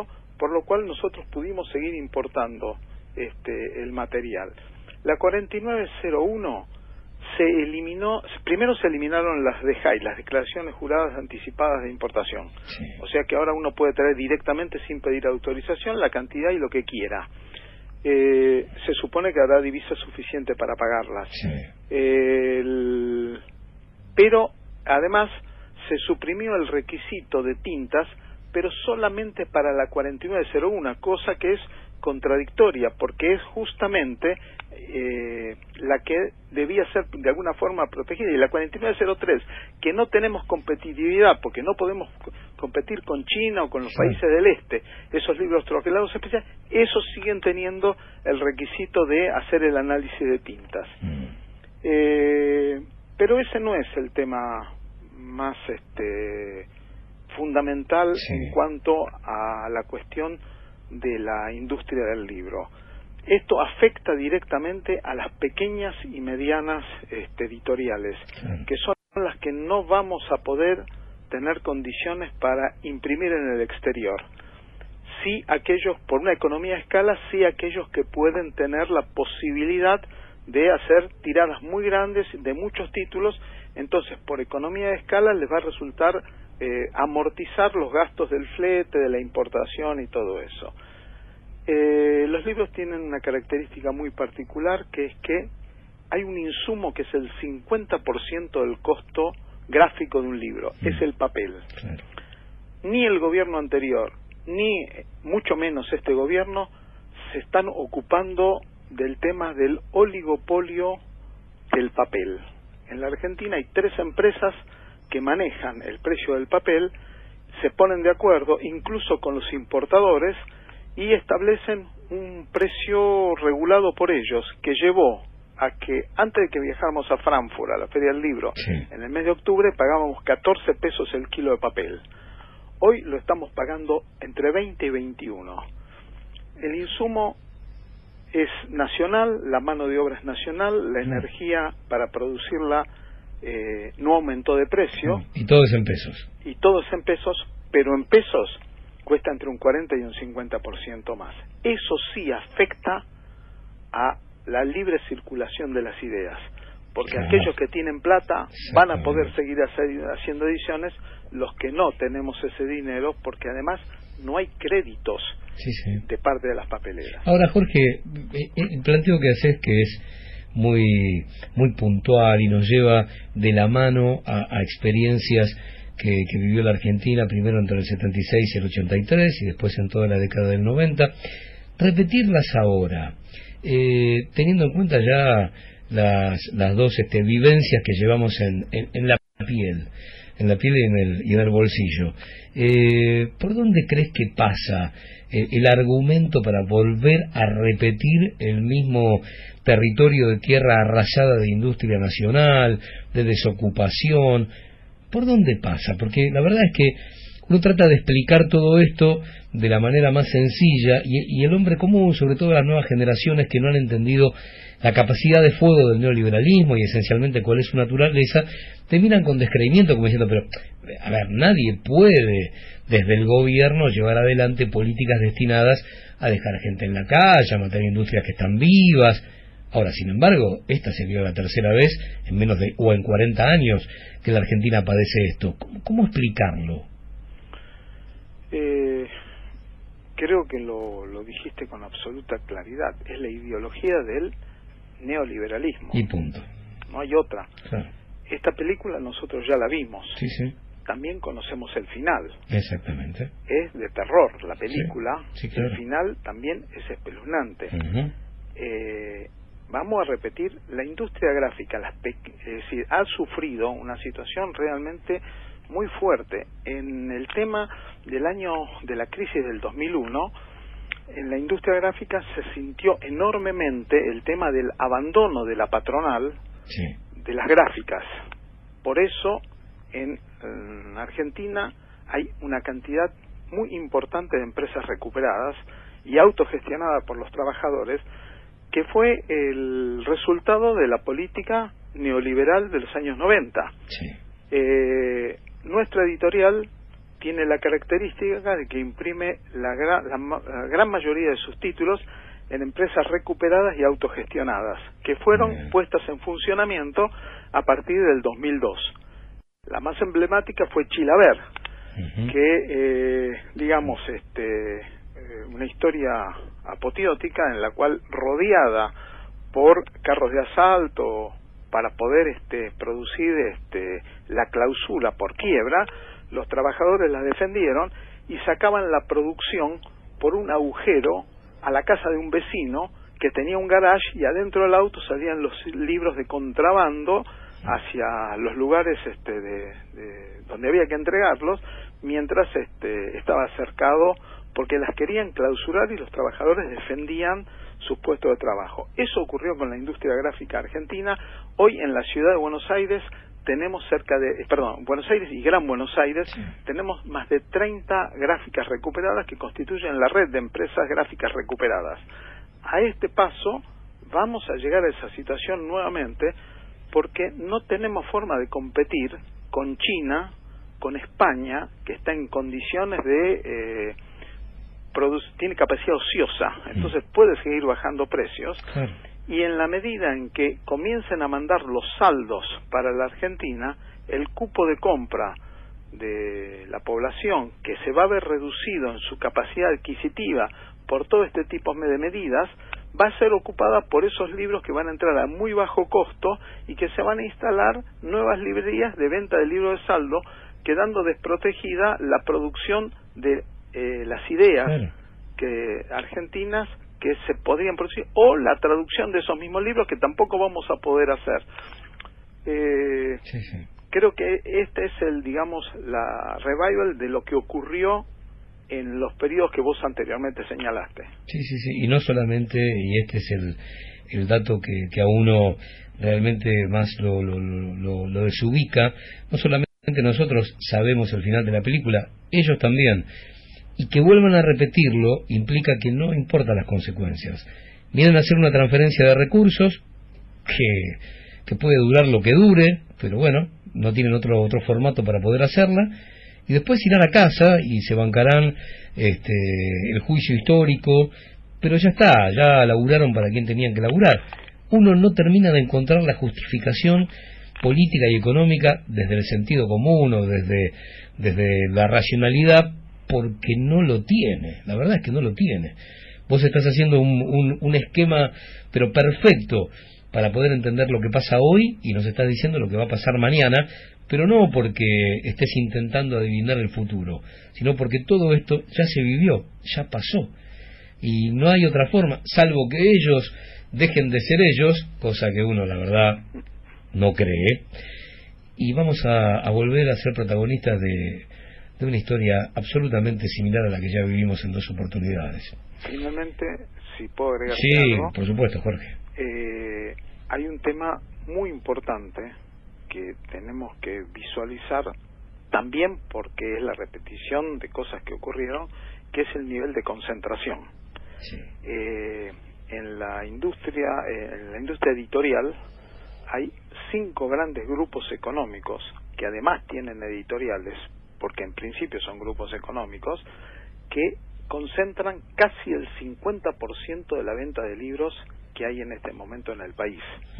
por lo cual nosotros pudimos seguir importando este el material. La cuarenta y nueve cero uno se eliminó, primero se eliminaron las D J I, las declaraciones juradas anticipadas de importación. Sí. O sea que ahora uno puede traer directamente sin pedir autorización la cantidad y lo que quiera. Eh, se supone que habrá divisa suficiente para pagarlas. Sí. Eh, el, pero además se suprimió el requisito de tintas, pero solamente para la cuarenta y nueve cero uno, cosa que es contradictoria, porque es justamente eh, la que debía ser de alguna forma protegida, y la cuarenta y nueve cero tres, que no tenemos competitividad, porque no podemos competir con China o con los países del este, esos libros troquelados especiales, esos siguen teniendo el requisito de hacer el análisis de tintas. Mm. Eh, pero ese no es el tema más este fundamental sí. en cuanto a la cuestión de la industria del libro. Esto afecta directamente a las pequeñas y medianas este, editoriales, claro. que son las que no vamos a poder tener condiciones para imprimir en el exterior. Sí aquellos, por una economía de escala, sí aquellos que pueden tener la posibilidad de hacer tiradas muy grandes de muchos títulos, entonces por economía de escala les va a resultar eh, amortizar los gastos del flete, de la importación y todo eso. Eh, los libros tienen una característica muy particular, que es que hay un insumo que es el cincuenta por ciento del costo gráfico de un libro, mm. es el papel. Claro. Ni el gobierno anterior, ni mucho menos este gobierno, se están ocupando del tema del oligopolio del papel. En la Argentina hay tres empresas que manejan el precio del papel, se ponen de acuerdo incluso con los importadores y establecen un precio regulado por ellos, que llevó a que antes de que viajáramos a Frankfurt, a la Feria del Libro, sí. en el mes de octubre pagábamos catorce pesos el kilo de papel. Hoy lo estamos pagando entre veinte y veintiuno. El insumo es nacional, la mano de obra es nacional, la energía para producirla eh, no aumentó de precio. Y todo es en pesos. Y todo es en pesos, pero en pesos cuesta entre un cuarenta y un cincuenta por ciento más. Eso sí afecta a la libre circulación de las ideas, porque claro. aquellos que tienen plata van a poder seguir hacer, haciendo ediciones, los que no tenemos ese dinero, porque además no hay créditos sí, sí. de parte de las papeleras. Ahora, Jorge, el planteo que haces, que es muy muy puntual y nos lleva de la mano a, a experiencias que, que vivió la Argentina, primero entre el setenta y seis y el ochenta y tres y después en toda la década del noventa, repetirlas ahora, eh, teniendo en cuenta ya las, las dos este, vivencias que llevamos en, en, en la piel, en la piel y en el, y en el bolsillo. Eh, ¿Por dónde crees que pasa eh, el argumento para volver a repetir el mismo territorio de tierra arrasada de industria nacional, de desocupación? ¿Por dónde pasa? Porque la verdad es que uno trata de explicar todo esto de la manera más sencilla y, y el hombre común, sobre todo las nuevas generaciones que no han entendido la capacidad de fuego del neoliberalismo y esencialmente cuál es su naturaleza, terminan con descreimiento como diciendo, pero a ver, nadie puede desde el gobierno llevar adelante políticas destinadas a dejar gente en la calle, a matar industrias que están vivas. Ahora, sin embargo, esta sería la tercera vez en menos de, o en cuarenta años que la Argentina padece esto. ¿Cómo, cómo explicarlo? Eh, creo que lo, lo dijiste con absoluta claridad. Es la ideología del neoliberalismo. Y punto. No hay otra. Claro. Esta película nosotros ya la vimos. Sí, sí. También conocemos el final. Exactamente. Es de terror la película. Sí, sí, claro. El final también es espeluznante. Uh-huh. eh, vamos a repetir, la industria gráfica, las pe- es decir, ha sufrido una situación realmente muy fuerte. En el tema del año de la crisis del dos mil uno, en la industria gráfica se sintió enormemente el tema del abandono de la patronal sí. de las gráficas. Por eso en, en Argentina hay una cantidad muy importante de empresas recuperadas y autogestionadas por los trabajadores, que fue el resultado de la política neoliberal de los años noventa. Sí. Eh, nuestra editorial tiene la característica de que imprime la, gra la, la gran mayoría de sus títulos en empresas recuperadas y autogestionadas, que fueron Bien. puestas en funcionamiento a partir del dos mil dos. La más emblemática fue Chilaver, uh-huh. que, eh, digamos, este, eh, una historia apoteótica en la cual, rodeada por carros de asalto para poder este, producir este, la clausura por quiebra, los trabajadores la defendieron y sacaban la producción por un agujero a la casa de un vecino que tenía un garage, y adentro del auto salían los libros de contrabando hacia los lugares este, de, de donde había que entregarlos, mientras este, estaba cercado, porque las querían clausurar y los trabajadores defendían sus puestos de trabajo. Eso ocurrió con la industria gráfica argentina. Hoy en la ciudad de Buenos Aires tenemos cerca de, perdón, Buenos Aires y Gran Buenos Aires, sí. tenemos más de treinta gráficas recuperadas que constituyen la red de empresas gráficas recuperadas. A este paso vamos a llegar a esa situación nuevamente, porque no tenemos forma de competir con China, con España, que está en condiciones de eh, tiene capacidad ociosa, entonces puede seguir bajando precios. Claro. Y en la medida en que comiencen a mandar los saldos para la Argentina, el cupo de compra de la población, que se va a ver reducido en su capacidad adquisitiva por todo este tipo de medidas, va a ser ocupada por esos libros que van a entrar a muy bajo costo y que se van a instalar nuevas librerías de venta de libros de saldo, quedando desprotegida la producción de eh, las ideas claro. que argentinas que se podrían producir, o la traducción de esos mismos libros, que tampoco vamos a poder hacer. Eh, sí, sí. Creo que este es el, digamos, la revival de lo que ocurrió en los periodos que vos anteriormente señalaste. Sí, sí, sí, y no solamente, y este es el, el dato que, que a uno realmente más lo, lo, lo, lo desubica, no solamente nosotros sabemos el final de la película, ellos también. Y que vuelvan a repetirlo implica que no importan las consecuencias. Vienen a hacer una transferencia de recursos que, que puede durar lo que dure, pero bueno, no tienen otro otro formato para poder hacerla, y después irán a casa y se bancarán este, el juicio histórico, pero ya está, ya laburaron para quien tenían que laburar. Uno no termina de encontrar la justificación política y económica desde el sentido común o desde, desde la racionalidad, porque no lo tiene, la verdad es que no lo tiene. Vos estás haciendo un, un, un esquema, pero perfecto, para poder entender lo que pasa hoy, y nos estás diciendo lo que va a pasar mañana, pero no porque estés intentando adivinar el futuro, sino porque todo esto ya se vivió, ya pasó, y no hay otra forma, salvo que ellos dejen de ser ellos, cosa que uno, la verdad, no cree, y vamos a, a volver a ser protagonistas de... de una historia absolutamente similar a la que ya vivimos en dos oportunidades. Finalmente, si puedo agregar sí, algo, por supuesto, Jorge. Eh, hay un tema muy importante que tenemos que visualizar también, porque es la repetición de cosas que ocurrieron, que es el nivel de concentración. Sí. Eh, en la industria, eh, en la industria editorial hay cinco grandes grupos económicos que además tienen editoriales, porque en principio son grupos económicos, que concentran casi el cincuenta por ciento de la venta de libros que hay en este momento en el país.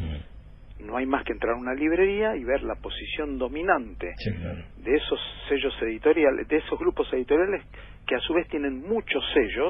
Mm. No hay más que entrar a una librería y ver la posición dominante sí, claro. de esos sellos editoriales, de esos grupos editoriales, que a su vez tienen muchos sellos,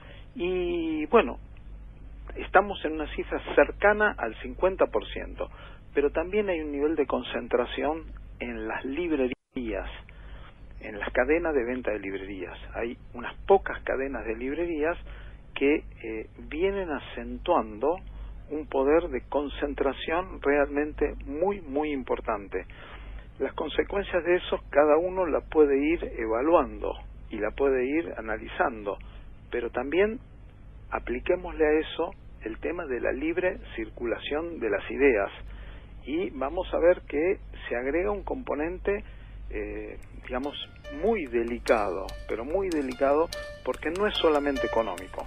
y bueno, estamos en una cifra cercana al cincuenta por ciento, pero también hay un nivel de concentración en las librerías, en las cadenas de venta de librerías. Hay unas pocas cadenas de librerías que eh, vienen acentuando un poder de concentración realmente muy, muy importante. Las consecuencias de eso cada uno la puede ir evaluando y la puede ir analizando, pero también apliquémosle a eso el tema de la libre circulación de las ideas, y vamos a ver que se agrega un componente Eh, digamos, muy delicado, pero muy delicado, porque no es solamente económico.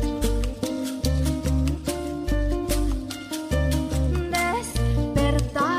Despertar.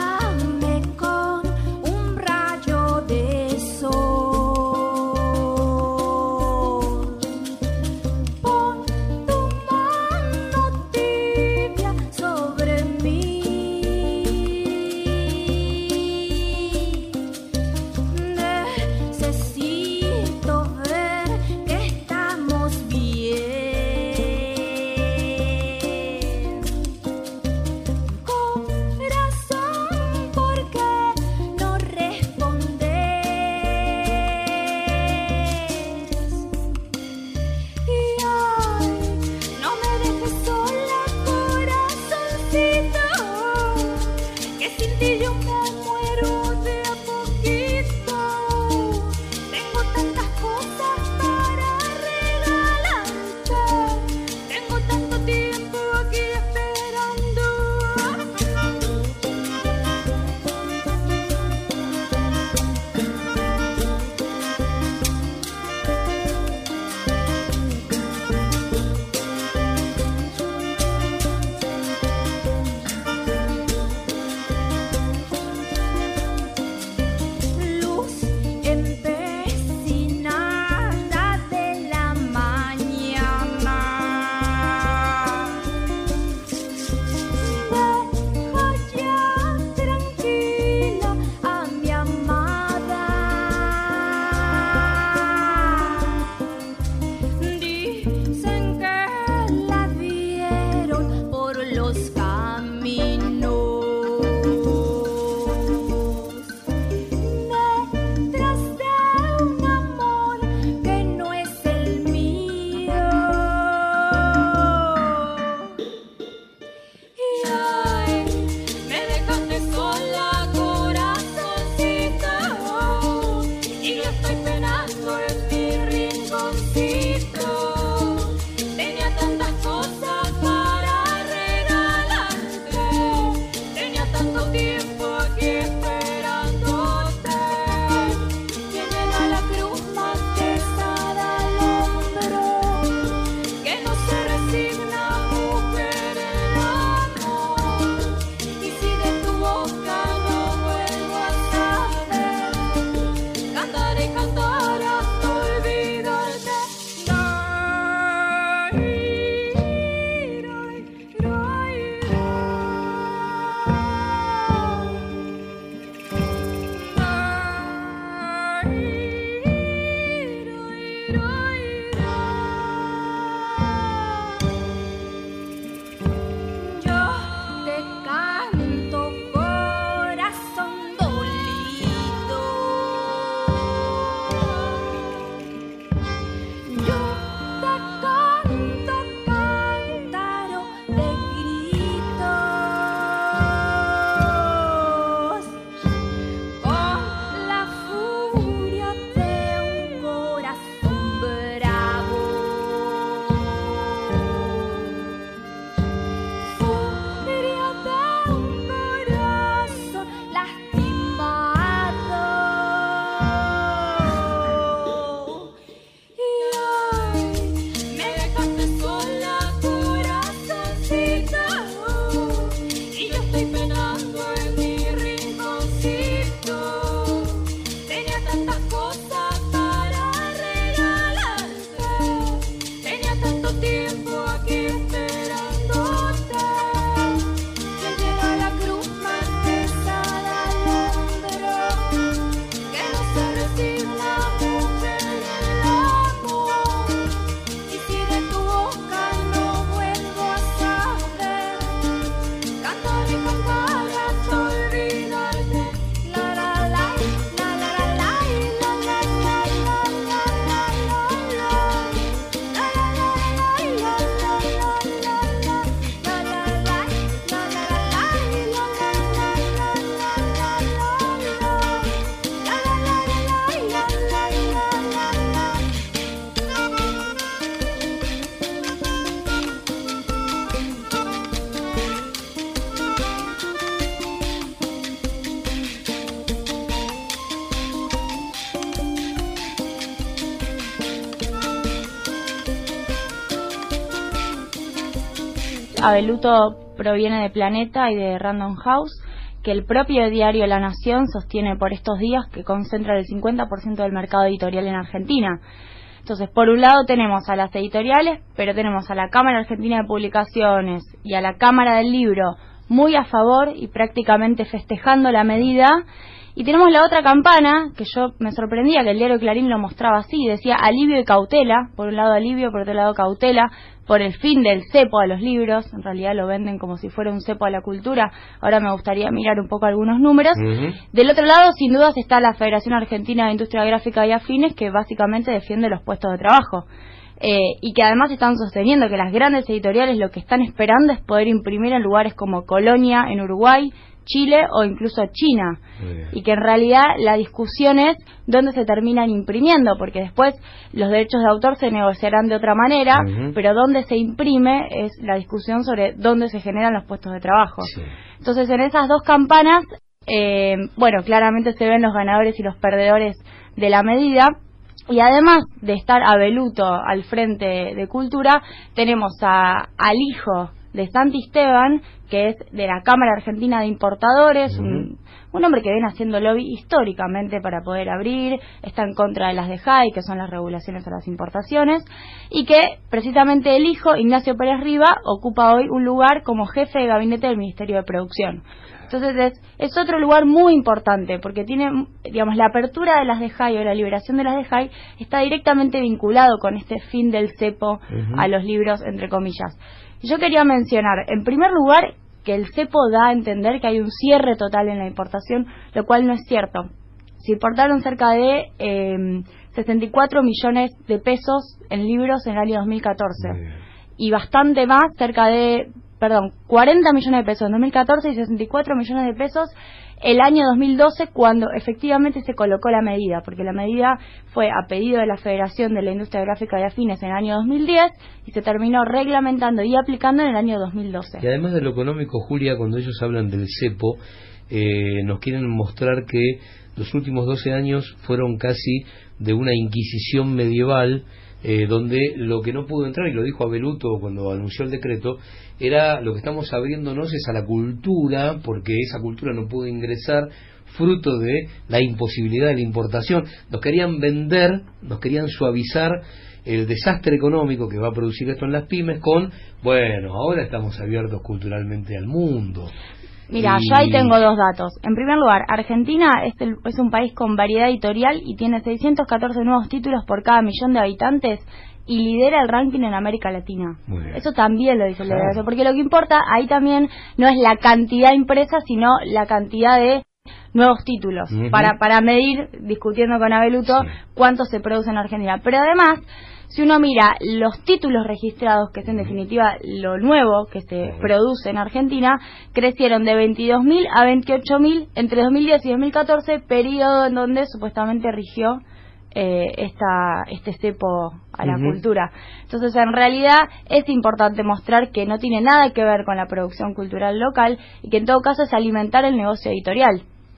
Abeluto proviene de Planeta y de Random House, que el propio diario La Nación sostiene por estos días que concentra el cincuenta por ciento del mercado editorial en Argentina. Entonces, por un lado tenemos a las editoriales, pero tenemos a la Cámara Argentina de Publicaciones y a la Cámara del Libro muy a favor y prácticamente festejando la medida. Y tenemos la otra campana, que yo me sorprendía que el diario Clarín lo mostraba así, decía alivio y cautela, por un lado alivio, por otro lado cautela, por el fin del cepo a los libros. En realidad lo venden como si fuera un cepo a la cultura. Ahora me gustaría mirar un poco algunos números. Uh-huh. Del otro lado, sin dudas, está la Federación Argentina de Industria Gráfica y Afines, que básicamente defiende los puestos de trabajo. Eh, y que además están sosteniendo que las grandes editoriales lo que están esperando es poder imprimir en lugares como Colonia, en Uruguay, Chile o incluso China, y que en realidad la discusión es dónde se terminan imprimiendo, porque después los derechos de autor se negociarán de otra manera, uh-huh. pero dónde se imprime es la discusión sobre dónde se generan los puestos de trabajo. Sí. Entonces, en esas dos campanas, eh, bueno, claramente se ven los ganadores y los perdedores de la medida. Y además de estar Abeluto al frente de Cultura, tenemos a, al hijo de Santi Esteban, que es de la Cámara Argentina de Importadores, uh-huh. un, un hombre que viene haciendo lobby históricamente para poder abrir, está en contra de las de J A I, que son las regulaciones a las importaciones, y que precisamente el hijo, Ignacio Pérez Riva, ocupa hoy un lugar como jefe de gabinete del Ministerio de Producción. Entonces es, es otro lugar muy importante, porque tiene, digamos, la apertura de las de J A I o la liberación de las de J A I está directamente vinculado con este fin del cepo uh-huh. a los libros, entre comillas. Yo quería mencionar, en primer lugar, que el cepo da a entender que hay un cierre total en la importación, lo cual no es cierto. Se importaron cerca de eh, sesenta y cuatro millones de pesos en libros en el año dos mil catorce. Y bastante más, cerca de, perdón, cuarenta millones de pesos en dos mil catorce y sesenta y cuatro millones de pesos el año dos mil doce, cuando efectivamente se colocó la medida, porque la medida fue a pedido de la Federación de la Industria Gráfica y Afines en el año dos mil diez y se terminó reglamentando y aplicando en el año dos mil doce. Y además de lo económico, Julia, cuando ellos hablan del cepo, eh, nos quieren mostrar que los últimos doce años fueron casi de una inquisición medieval, eh, donde lo que no pudo entrar, y lo dijo Abeluto cuando anunció el decreto, era lo que estamos abriéndonos es a la cultura, porque esa cultura no pudo ingresar fruto de la imposibilidad de la importación. Nos querían vender, nos querían suavizar el desastre económico que va a producir esto en las pymes con, bueno, ahora estamos abiertos culturalmente al mundo. Mira, y... yo ahí tengo dos datos. En primer lugar, Argentina es, el, es un país con variedad editorial y tiene seiscientos catorce nuevos títulos por cada millón de habitantes y lidera el ranking en América Latina. Eso también lo dice el claro. Decreto, porque lo que importa ahí también no es la cantidad impresa, sino la cantidad de nuevos títulos, uh-huh. para, para medir, discutiendo con Abeluto, sí. cuánto se produce en Argentina. Pero además, si uno mira los títulos registrados, que es en definitiva lo nuevo que se uh-huh. produce en Argentina, crecieron de veintidós mil a veintiocho mil entre dos mil diez y dos mil catorce, periodo en donde supuestamente rigió eh, esta, este cepo a la uh-huh. cultura. Entonces, en realidad es importante mostrar que no tiene nada que ver con la producción cultural local y que en todo caso es alimentar el negocio editorial.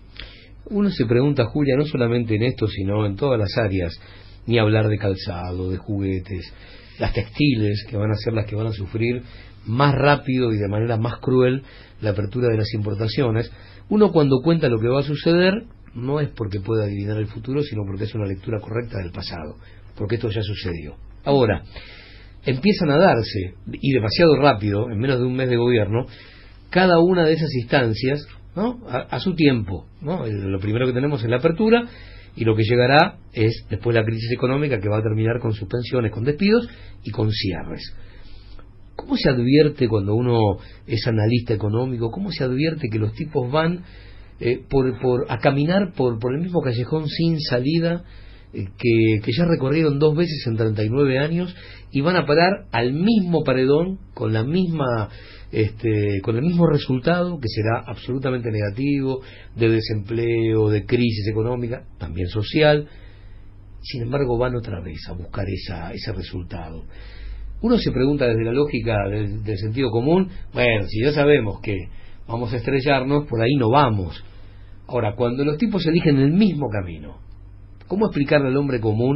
Uno se pregunta, Julia, no solamente en esto, sino en todas las áreas, ni hablar de calzado, de juguetes, las textiles, que van a ser las que van a sufrir más rápido y de manera más cruel la apertura de las importaciones. Uno, cuando cuenta lo que va a suceder, no es porque pueda adivinar el futuro, sino porque es una lectura correcta del pasado, porque esto ya sucedió. Ahora, empiezan a darse, y demasiado rápido, en menos de un mes de gobierno, cada una de esas instancias, ¿no? a, a su tiempo, ¿no? El, lo primero que tenemos es la apertura, y lo que llegará es después la crisis económica, que va a terminar con suspensiones, con despidos y con cierres. ¿Cómo se advierte cuando uno es analista económico? ¿Cómo se advierte que los tipos van eh, por, por a caminar por, por el mismo callejón sin salida eh, que, que ya recorrieron dos veces en treinta y nueve años y van a parar al mismo paredón con la misma este, con el mismo resultado, que será absolutamente negativo, de desempleo, de crisis económica, también social? Sin embargo, van otra vez a buscar esa, ese resultado. Uno se pregunta desde la lógica del, del sentido común, bueno, si ya sabemos que vamos a estrellarnos, por ahí no vamos. Ahora, cuando los tipos eligen el mismo camino, ¿cómo explicarle al hombre común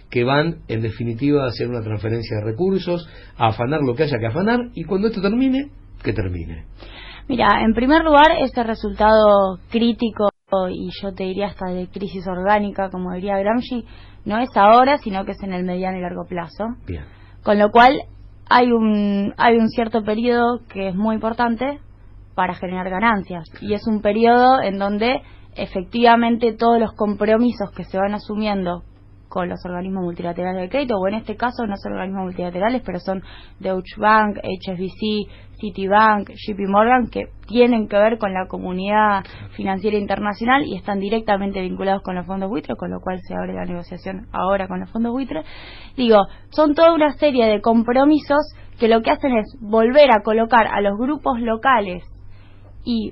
que van, en definitiva, a hacer una transferencia de recursos, a afanar lo que haya que afanar, y cuando esto termine, que termine. Mira, en primer lugar, ese resultado crítico, y yo te diría hasta de crisis orgánica, como diría Gramsci, no es ahora, sino que es en el mediano y largo plazo. Bien. Con lo cual, hay un, hay un cierto periodo que es muy importante para generar ganancias, y es un periodo en donde efectivamente todos los compromisos que se van asumiendo con los organismos multilaterales de crédito, o en este caso no son organismos multilaterales, pero son Deutsche Bank, H S B C, Citibank, J P Morgan, que tienen que ver con la comunidad financiera internacional y están directamente vinculados con los fondos buitre, con lo cual se abre la negociación ahora con los fondos buitre. Digo, son toda una serie de compromisos que lo que hacen es volver a colocar a los grupos locales y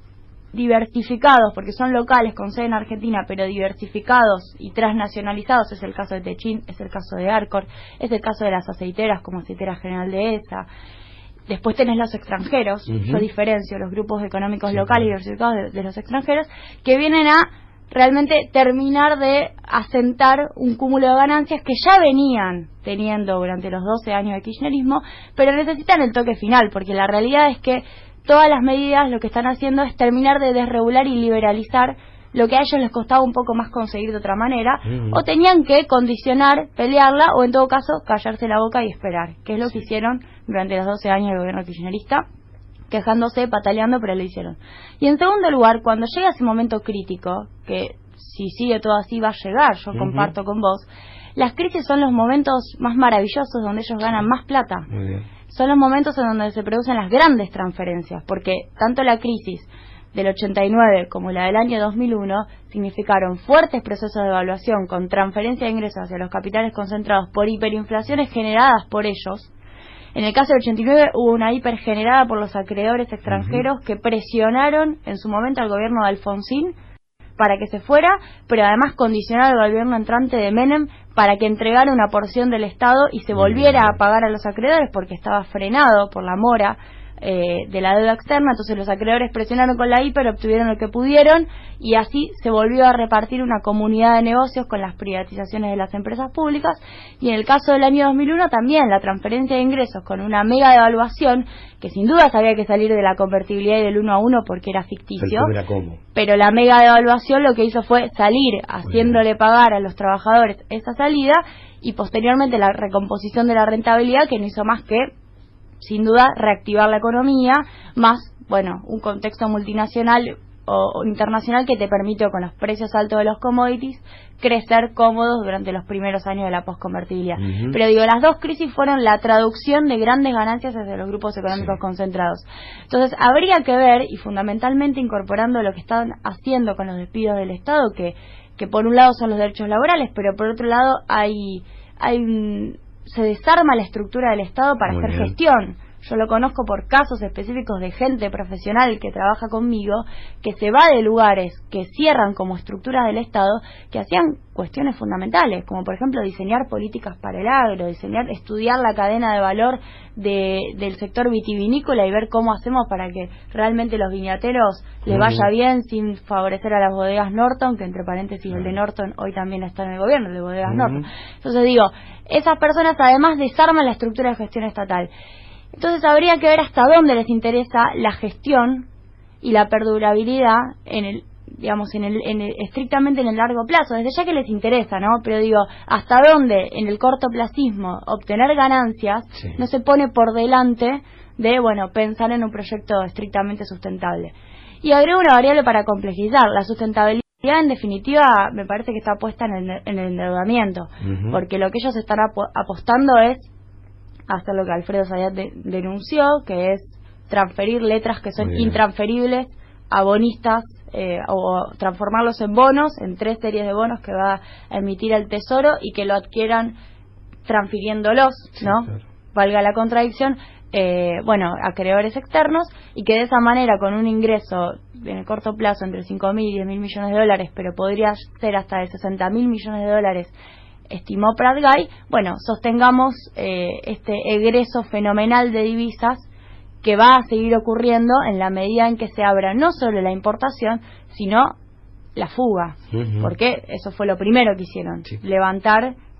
diversificados, porque son locales con sede en Argentina, pero diversificados y transnacionalizados, es el caso de Techin, es el caso de Arcor, es el caso de las aceiteras como Aceitera General de ESA. Después tenés los extranjeros, uh-huh. Yo diferencio los grupos económicos sí, locales claro. diversificados de, de los extranjeros, que vienen a realmente terminar de asentar un cúmulo de ganancias que ya venían teniendo durante los doce años de kirchnerismo, pero necesitan el toque final, porque la realidad es que todas las medidas lo que están haciendo es terminar de desregular y liberalizar lo que a ellos les costaba un poco más conseguir de otra manera, mm. o tenían que condicionar, pelearla, o en todo caso callarse la boca y esperar, que es lo sí. que hicieron durante los doce años del gobierno kirchnerista, quejándose, pataleando, pero lo hicieron. Y en segundo lugar, cuando llega ese momento crítico, que si sigue todo así va a llegar, yo mm-hmm. comparto con vos, las crisis son los momentos más maravillosos donde ellos ganan más plata. Muy bien. Son los momentos en donde se producen las grandes transferencias, porque tanto la crisis del ochenta y nueve como la del año dos mil uno significaron fuertes procesos de evaluación con transferencia de ingresos hacia los capitales concentrados por hiperinflaciones generadas por ellos. En el caso del ochenta y nueve hubo una hiper generada por los acreedores extranjeros uh-huh. que presionaron en su momento al gobierno de Alfonsín para que se fuera, pero además condicionaron al gobierno entrante de Menem para que entregara una porción del Estado y se volviera a pagar a los acreedores porque estaba frenado por la mora eh, de la deuda externa. Entonces los acreedores presionaron con la hiper, obtuvieron lo que pudieron y así se volvió a repartir una comunidad de negocios con las privatizaciones de las empresas públicas. Y en el caso del año dos mil uno también la transferencia de ingresos con una mega devaluación, que sin duda había que salir de la convertibilidad y del uno a uno porque era ficticio, era como. Pero la mega devaluación lo que hizo fue salir haciéndole pagar a los trabajadores esa salida y posteriormente la recomposición de la rentabilidad, que no hizo más que sin duda reactivar la economía, más bueno un contexto multinacional o, o internacional que te permitió con los precios altos de los commodities crecer cómodos durante los primeros años de la posconvertibilidad. Uh-huh. Pero digo, las dos crisis fueron la traducción de grandes ganancias desde los grupos económicos sí. concentrados. Entonces habría que ver, y fundamentalmente incorporando lo que están haciendo con los despidos del Estado, que que por un lado son los derechos laborales, pero por otro lado hay hay un, se desarma la estructura del Estado para Muy hacer bien. gestión. Yo lo conozco por casos específicos de gente profesional que trabaja conmigo, que se va de lugares que cierran como estructuras del Estado, que hacían cuestiones fundamentales, como por ejemplo diseñar políticas para el agro, diseñar, estudiar la cadena de valor de, del sector vitivinícola y ver cómo hacemos para que realmente los viñateros les vaya bien sin favorecer a las bodegas Norton, que entre paréntesis el de Norton hoy también está en el gobierno, el de bodegas uh-huh. Norton. Entonces digo, esas personas además desarman la estructura de gestión estatal. Entonces habría que ver hasta dónde les interesa la gestión y la perdurabilidad en el, digamos, en el, en el, estrictamente en el largo plazo, desde ya que les interesa, ¿no? Pero digo, hasta dónde en el cortoplacismo obtener ganancias sí. no se pone por delante de, bueno, pensar en un proyecto estrictamente sustentable. Y agrego una variable para complejizar, la sustentabilidad en definitiva me parece que está puesta en el, en el endeudamiento, uh-huh. porque lo que ellos están ap- apostando es hasta lo que Alfredo Zayat de, denunció, que es transferir letras que son intransferibles a bonistas eh, o transformarlos en bonos, en tres series de bonos que va a emitir el Tesoro y que lo adquieran transfiriéndolos, sí, ¿no? Claro. Valga la contradicción, eh, bueno, a acreedores externos y que de esa manera con un ingreso en el corto plazo entre cinco mil y diez mil millones de dólares, pero podría ser hasta de sesenta mil millones de dólares, estimó Prat Gay, bueno, sostengamos eh, este egreso fenomenal de divisas que va a seguir ocurriendo en la medida en que se abra no solo la importación, sino la fuga, uh-huh. porque eso fue lo primero que hicieron, sí. levantar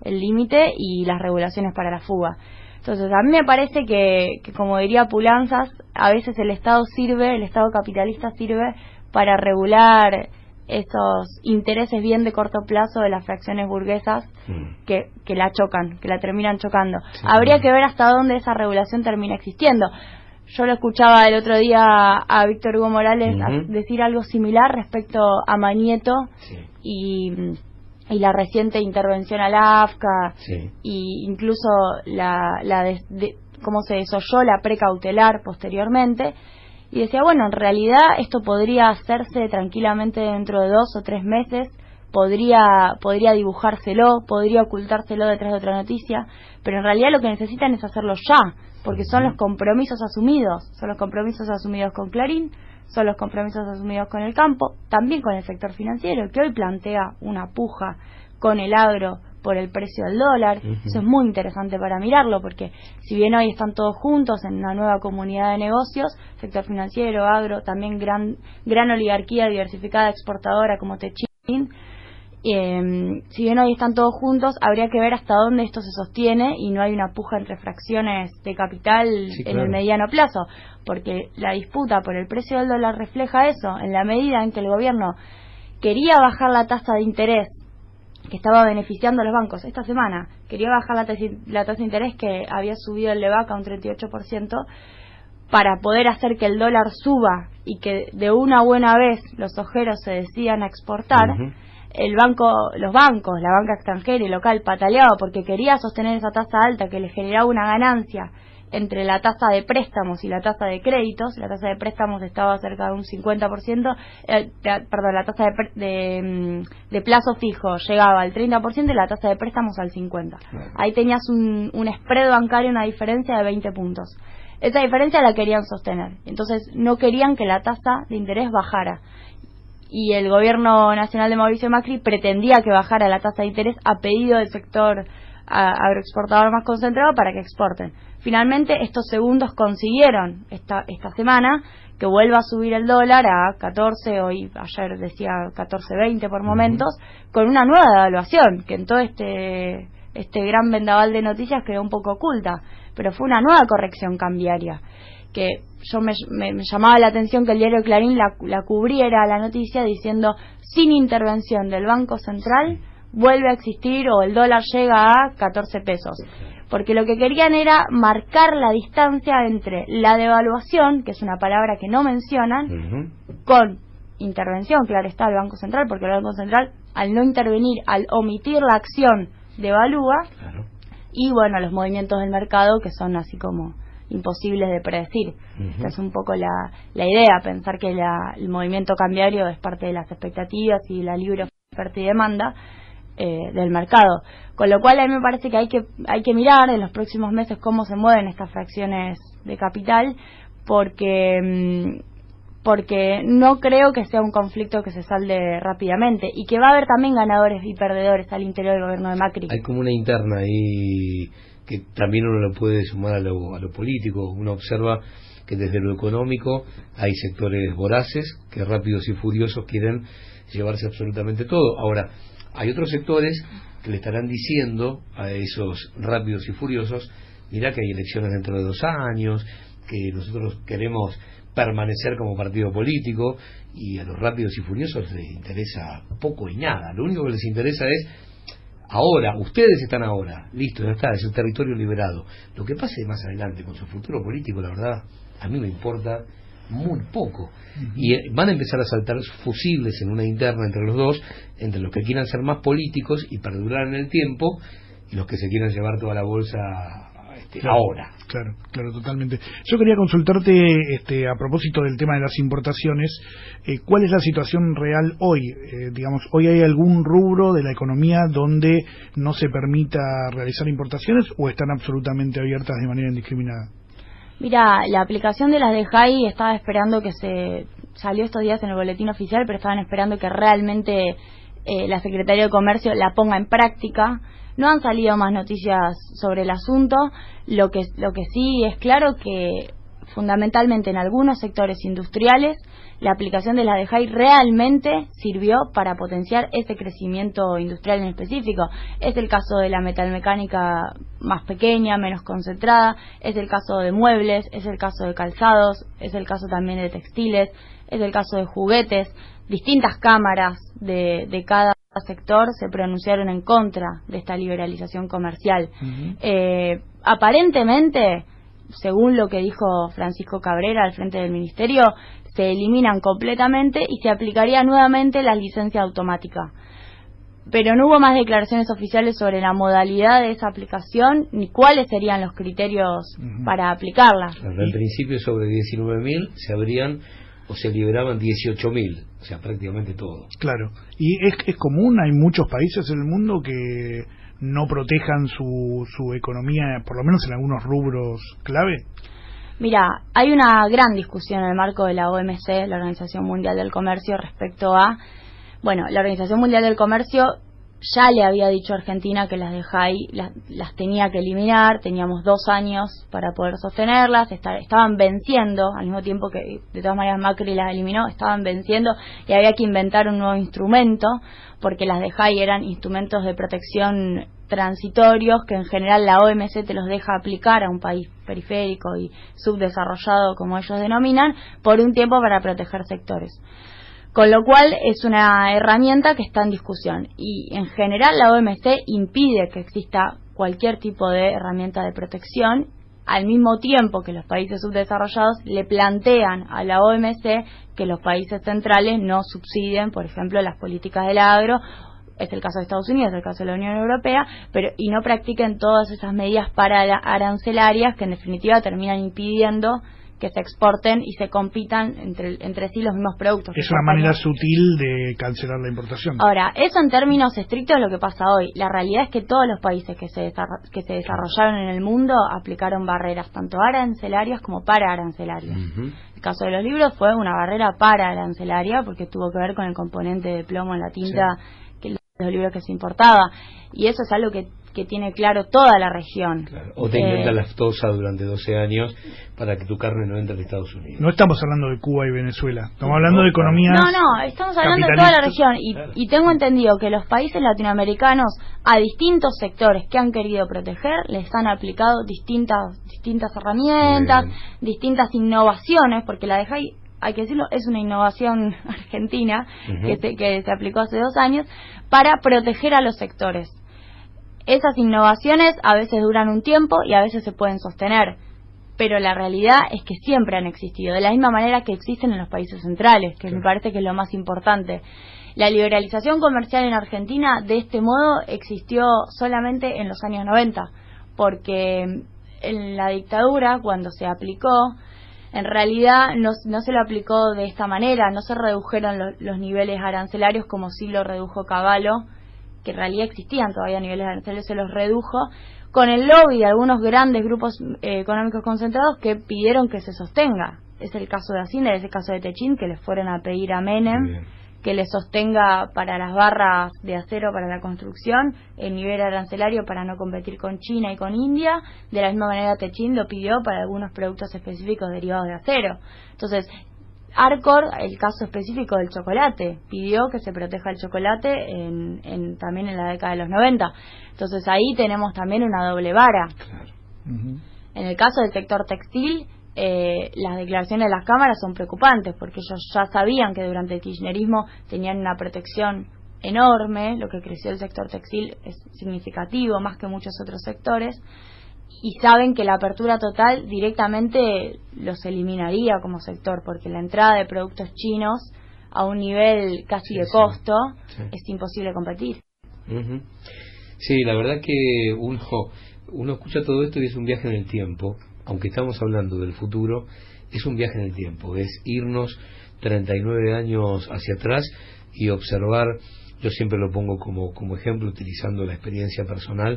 el límite y las regulaciones para la fuga. Entonces, a mí me parece que, que, como diría Pulanzas, a veces el Estado sirve, el Estado capitalista sirve para regular esos intereses bien de corto plazo de las fracciones burguesas mm. que, que la chocan, que la terminan chocando. Sí. Habría que ver hasta dónde esa regulación termina existiendo. Yo lo escuchaba el otro día a Víctor Hugo Morales uh-huh. decir algo similar respecto a Mañeto sí. y, y la reciente intervención al A F C A sí. y incluso la, la de, de, cómo se desoyó la precautelar posteriormente, y decía, bueno, en realidad esto podría hacerse tranquilamente dentro de dos o tres meses, podría podría dibujárselo, podría ocultárselo detrás de otra noticia, pero en realidad lo que necesitan es hacerlo ya, porque son los compromisos asumidos, son los compromisos asumidos con Clarín, son los compromisos asumidos con el campo, también con el sector financiero, que hoy plantea una puja con el agro por el precio del dólar. Uh-huh. Eso es muy interesante para mirarlo, porque si bien hoy están todos juntos en una nueva comunidad de negocios, sector financiero, agro, también gran gran oligarquía diversificada exportadora como Techin, eh, si bien hoy están todos juntos, habría que ver hasta dónde esto se sostiene y no hay una puja entre fracciones de capital sí, en claro. el mediano plazo, porque la disputa por el precio del dólar refleja eso, en la medida en que el gobierno quería bajar la tasa de interés que estaba beneficiando a los bancos esta semana, quería bajar la, tasa, la tasa de interés que había subido el Lebac a un treinta y ocho por ciento para poder hacer que el dólar suba y que de una buena vez los ojeros se decidan a exportar. Uh-huh. El banco, los bancos, la banca extranjera y local pataleaba porque quería sostener esa tasa alta que le generaba una ganancia entre la tasa de préstamos y la tasa de créditos. La tasa de préstamos estaba cerca de un cincuenta por ciento, eh, perdón, la tasa de, de, de plazo fijo llegaba al treinta por ciento y la tasa de préstamos al cincuenta por ciento. Ahí tenías un, un spread bancario, una diferencia de veinte puntos. Esa diferencia la querían sostener, entonces no querían que la tasa de interés bajara. Y el gobierno nacional de Mauricio Macri pretendía que bajara la tasa de interés a pedido del sector agroexportador más concentrado para que exporten. Finalmente estos segundos consiguieron esta esta semana que vuelva a subir el dólar a catorce, hoy ayer decía catorce veinte por momentos, uh-huh. con una nueva devaluación que en todo este este gran vendaval de noticias quedó un poco oculta, pero fue una nueva corrección cambiaria que yo me, me, me llamaba la atención que el diario Clarín la, la cubriera la noticia diciendo sin intervención del Banco Central vuelve a existir o el dólar llega a catorce pesos, porque lo que querían era marcar la distancia entre la devaluación, que es una palabra que no mencionan, uh-huh. con intervención, claro está, el Banco Central, porque el Banco Central al no intervenir, al omitir la acción, devalúa, claro. Y bueno, los movimientos del mercado que son así como imposibles de predecir. Uh-huh. Esta es un poco la, la idea, pensar que la, el movimiento cambiario es parte de las expectativas y la libre oferta y demanda eh, del mercado, con lo cual a mí me parece que hay que hay que mirar en los próximos meses cómo se mueven estas fracciones de capital, porque porque no creo que sea un conflicto que se salde rápidamente y que va a haber también ganadores y perdedores al interior del gobierno de Macri. Hay como una interna ahí que también uno lo puede sumar a lo, a lo político. Uno observa que desde lo económico hay sectores voraces que rápidos y furiosos quieren llevarse absolutamente todo. Ahora, hay otros sectores que le estarán diciendo a esos rápidos y furiosos, mira que hay elecciones dentro de dos años, que nosotros queremos permanecer como partido político, y a los rápidos y furiosos les interesa poco y nada. Lo único que les interesa es ahora, ustedes están ahora, listo, ya está, es el territorio liberado. Lo que pase más adelante con su futuro político, la verdad, a mí me importa muy poco. Uh-huh. Y eh, van a empezar a saltar fusibles en una interna entre los dos, entre los que quieran ser más políticos y perdurar en el tiempo, y los que se quieran llevar toda la bolsa este, claro, ahora. Claro, claro, totalmente. Yo quería consultarte este, a propósito del tema de las importaciones, eh, ¿cuál es la situación real hoy? Eh, digamos, ¿hoy hay algún rubro de la economía donde no se permita realizar importaciones o están absolutamente abiertas de manera indiscriminada? Mira, la aplicación de las de J A I estaba esperando que se... salió estos días en el boletín oficial, pero estaban esperando que realmente eh, la Secretaría de Comercio la ponga en práctica. No han salido más noticias sobre el asunto. Lo que lo que sí es claro que fundamentalmente en algunos sectores industriales, la aplicación de la D J I realmente sirvió para potenciar ese crecimiento industrial en específico. Es el caso de la metalmecánica más pequeña, menos concentrada, es el caso de muebles, es el caso de calzados, es el caso también de textiles, es el caso de juguetes. Distintas cámaras de, de cada sector se pronunciaron en contra de esta liberalización comercial. Uh-huh. Eh, aparentemente, según lo que dijo Francisco Cabrera al frente del Ministerio, se eliminan completamente y se aplicaría nuevamente la licencia automática. Pero no hubo más declaraciones oficiales sobre la modalidad de esa aplicación ni cuáles serían los criterios uh-huh. para aplicarla. Claro, en principio sobre diecinueve mil se abrían o se liberaban dieciocho mil, o sea, prácticamente todo. Claro, y es, es común, hay muchos países en el mundo que no protejan su, su economía, por lo menos en algunos rubros clave. Mira, hay una gran discusión en el marco de la O M C, la Organización Mundial del Comercio, respecto a, bueno, la Organización Mundial del Comercio ya le había dicho a Argentina que las D J I las, las tenía que eliminar, teníamos dos años para poder sostenerlas, está, estaban venciendo, al mismo tiempo que de todas maneras Macri las eliminó, estaban venciendo y había que inventar un nuevo instrumento, porque las D J I eran instrumentos de protección transitorios que en general la O M C te los deja aplicar a un país periférico y subdesarrollado, como ellos denominan, por un tiempo para proteger sectores. Con lo cual es una herramienta que está en discusión y en general la O M C impide que exista cualquier tipo de herramienta de protección, al mismo tiempo que los países subdesarrollados le plantean a la O M C que los países centrales no subsidien, por ejemplo, las políticas del agro. Es el caso de Estados Unidos, es el caso de la Unión Europea, pero y no practiquen todas esas medidas para arancelarias que en definitiva terminan impidiendo que se exporten y se compitan entre, entre sí los mismos productos. Es una manera sutil de cancelar la importación. Ahora, eso en términos estrictos es lo que pasa hoy. La realidad es que todos los países que se, que se desarrollaron en el mundo aplicaron barreras, tanto arancelarias como para arancelarias. Uh-huh. El caso de los libros fue una barrera para arancelaria porque tuvo que ver con el componente de plomo en la tinta, sí, que los libros que se importaba. Y eso es algo que que tiene claro toda la región. Claro. O te inventas eh, lactosa durante doce años para que tu carne no entre a Estados Unidos. No estamos hablando de Cuba y Venezuela, estamos hablando no, de economías. No, no, estamos hablando de toda la región y, claro. y tengo entendido que los países latinoamericanos a distintos sectores que han querido proteger les han aplicado distintas distintas herramientas, distintas innovaciones, porque la D J I, hay que decirlo, es una innovación argentina uh-huh. que, se, que se aplicó hace dos años para proteger a los sectores. Esas innovaciones a veces duran un tiempo y a veces se pueden sostener, pero la realidad es que siempre han existido, de la misma manera que existen en los países centrales, que sí. me parece que es lo más importante. La liberalización comercial en Argentina de este modo existió solamente en los años noventa, porque en la dictadura, cuando se aplicó, en realidad no, no se lo aplicó de esta manera, no se redujeron lo, los niveles arancelarios como sí lo redujo Cavallo, que en realidad existían todavía niveles arancelarios, se los redujo con el lobby de algunos grandes grupos eh, económicos concentrados que pidieron que se sostenga. Es el caso de Hacienda, es el caso de Techín, que les fueron a pedir a Menem que le sostenga para las barras de acero para la construcción el nivel arancelario para no competir con China y con India. De la misma manera Techín lo pidió para algunos productos específicos derivados de acero. Entonces, Arcor, el caso específico del chocolate, pidió que se proteja el chocolate en, en, también en la década de los noventa. Entonces ahí tenemos también una doble vara. Claro. Uh-huh. En el caso del sector textil, eh, las declaraciones de las cámaras son preocupantes porque ellos ya sabían que durante el kirchnerismo tenían una protección enorme, lo que creció el sector textil es significativo, más que muchos otros sectores, y saben que la apertura total directamente los eliminaría como sector, porque la entrada de productos chinos a un nivel casi sí, de costo sí, sí. es imposible competir. Uh-huh. Sí, la verdad que uno, uno escucha todo esto y es un viaje en el tiempo, aunque estamos hablando del futuro, es un viaje en el tiempo, es irnos treinta y nueve años hacia atrás y observar, yo siempre lo pongo como, como ejemplo utilizando la experiencia personal,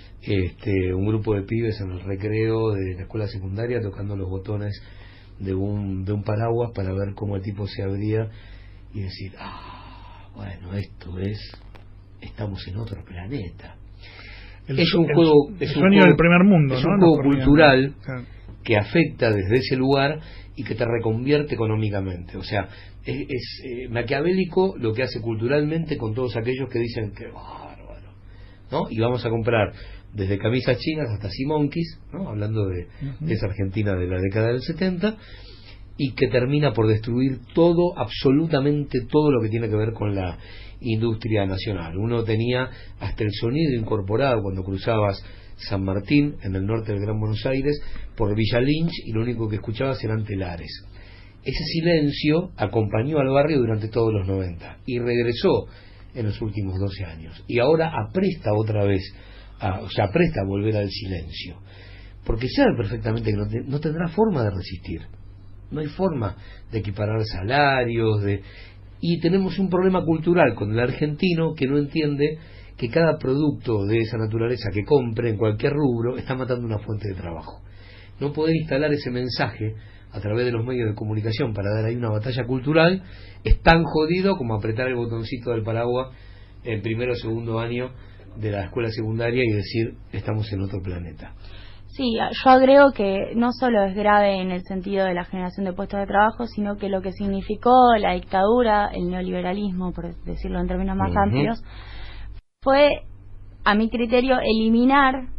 Este, un grupo de pibes en el recreo de la escuela secundaria tocando los botones de un de un paraguas para ver cómo el tipo se abría y decir, ah, bueno, esto es, estamos en otro planeta. El, es un el, juego, el es sueño un juego, del primer mundo, es ¿no? un juego cultural claro. que afecta desde ese lugar y que te reconvierte económicamente. O sea, es, es eh, maquiavélico lo que hace culturalmente con todos aquellos que dicen que bárbaro, ¿no? Y vamos a comprar desde camisas chinas hasta Simonquis, ¿no? Hablando de, uh-huh. de esa Argentina de la década del setenta, y que termina por destruir todo, absolutamente todo lo que tiene que ver con la industria nacional. Uno tenía hasta el sonido incorporado cuando cruzabas San Martín, en el norte del Gran Buenos Aires, por Villa Lynch, y lo único que escuchabas eran telares. Ese silencio acompañó al barrio durante todos los noventa y regresó en los últimos doce años, y ahora apresta otra vez, a, o sea, apresta a volver al silencio, porque sabe perfectamente que no, te, no tendrá forma de resistir. No hay forma de equiparar salarios, de... y tenemos un problema cultural con el argentino que no entiende que cada producto de esa naturaleza que compre en cualquier rubro está matando una fuente de trabajo. No poder instalar ese mensaje a través de los medios de comunicación para dar ahí una batalla cultural es tan jodido como apretar el botoncito del paraguas en primero o segundo año de la escuela secundaria y decir estamos en otro planeta. Sí, yo agrego que no solo es grave en el sentido de la generación de puestos de trabajo, sino que lo que significó la dictadura, el neoliberalismo, por decirlo en términos más uh-huh. amplios, fue, a mi criterio, eliminar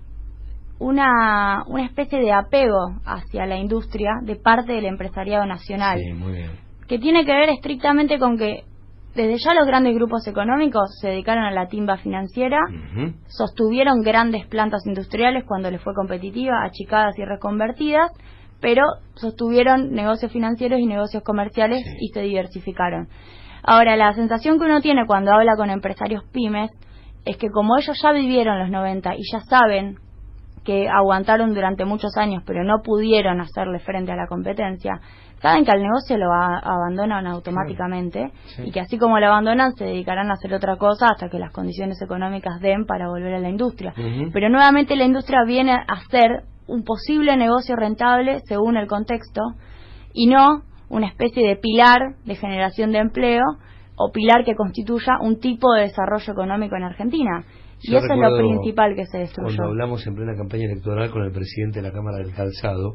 una, una especie de apego hacia la industria de parte del empresariado nacional. Sí, muy bien. Que tiene que ver estrictamente con que desde ya los grandes grupos económicos se dedicaron a la timba financiera, uh-huh. sostuvieron grandes plantas industriales cuando les fue competitiva, achicadas y reconvertidas, pero sostuvieron negocios financieros y negocios comerciales sí. y se diversificaron. Ahora, la sensación que uno tiene cuando habla con empresarios pymes es que como ellos ya vivieron los noventa y ya saben que aguantaron durante muchos años pero no pudieron hacerle frente a la competencia, saben que al negocio lo a- abandonan automáticamente sí. y que así como lo abandonan se dedicarán a hacer otra cosa hasta que las condiciones económicas den para volver a la industria. Uh-huh. Pero nuevamente la industria viene a ser un posible negocio rentable según el contexto y no una especie de pilar de generación de empleo o pilar que constituya un tipo de desarrollo económico en Argentina. Y Yo eso es lo principal que se destruyó. Cuando hablamos en plena campaña electoral con el presidente de la Cámara del Calzado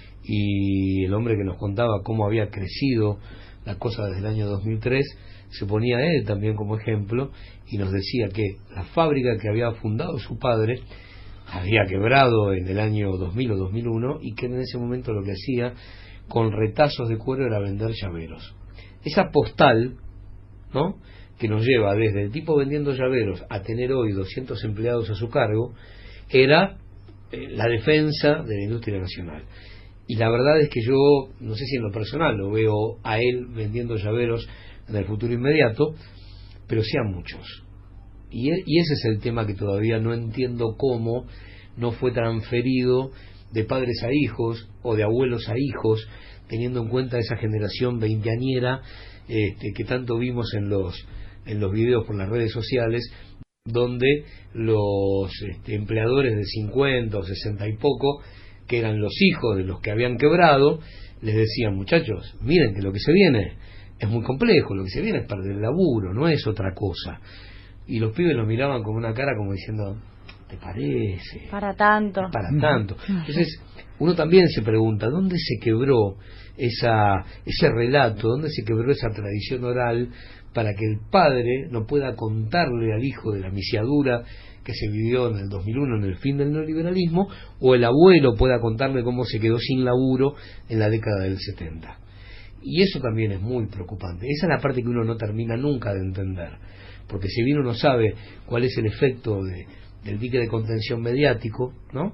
y el hombre que nos contaba cómo había crecido la cosa desde el año dos mil tres, se ponía él también como ejemplo y nos decía que la fábrica que había fundado su padre había quebrado en el año dos mil o dos mil uno y que en ese momento lo que hacía con retazos de cuero era vender llaveros. Esa postal, ¿no?, que nos lleva desde el tipo vendiendo llaveros a tener hoy doscientos empleados a su cargo, era eh, la defensa de la industria nacional. Y la verdad es que yo, no sé si en lo personal lo veo a él vendiendo llaveros en el futuro inmediato, pero sí a muchos. Y, y ese es el tema que todavía no entiendo cómo no fue transferido de padres a hijos o de abuelos a hijos, teniendo en cuenta esa generación veinteañera este, que tanto vimos en los en los videos por las redes sociales, donde los este, empleadores de cincuenta o sesenta y poco, que eran los hijos de los que habían quebrado, les decían, muchachos, miren que lo que se viene es muy complejo, lo que se viene es perder el laburo, no es otra cosa. Y los pibes lo miraban con una cara como diciendo, ¿te parece? Para tanto. Para tanto. Entonces, uno también se pregunta, ¿dónde se quebró esa ese relato? ¿Dónde se quebró esa tradición oral para que el padre no pueda contarle al hijo de la misiadura que se vivió en el dos mil uno, en el fin del neoliberalismo, o el abuelo pueda contarle cómo se quedó sin laburo en la década del setenta? Y eso también es muy preocupante. Esa es la parte que uno no termina nunca de entender, porque si bien uno sabe cuál es el efecto de, del dique de contención mediático, ¿no?,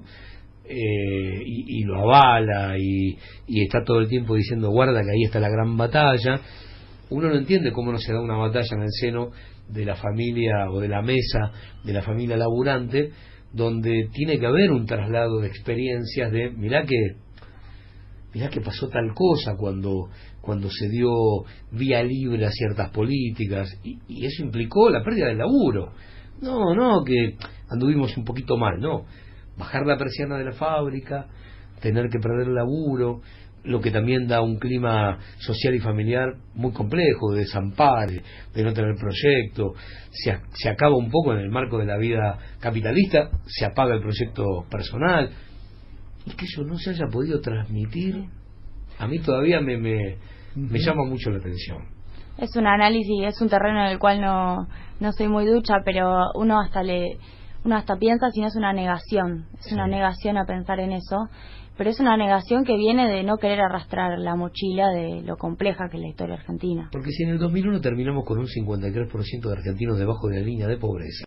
eh, y, y lo avala y, y está todo el tiempo diciendo guarda que ahí está la gran batalla, uno no entiende cómo no se da una batalla en el seno de la familia o de la mesa de la familia laburante, donde tiene que haber un traslado de experiencias de mirá que mirá que pasó tal cosa cuando cuando se dio vía libre a ciertas políticas y, y eso implicó la pérdida del laburo. No, no, que anduvimos un poquito mal, no. Bajar la persiana de la fábrica, tener que perder el laburo, lo que también da un clima social y familiar muy complejo, de desamparo, de no tener proyecto, se, se acaba un poco en el marco de la vida capitalista, se apaga el proyecto personal. y que eso no se haya podido transmitir, a mí todavía me, me, uh-huh. me llama mucho la atención. Es un análisis, es un terreno en el cual no, no soy muy ducha, pero uno hasta le uno hasta piensa si no es una negación, es sí. una negación a pensar en eso, pero es una negación que viene de no querer arrastrar la mochila de lo compleja que es la historia argentina. Porque si en el dos mil uno terminamos con un cincuenta y tres por ciento de argentinos debajo de la línea de pobreza,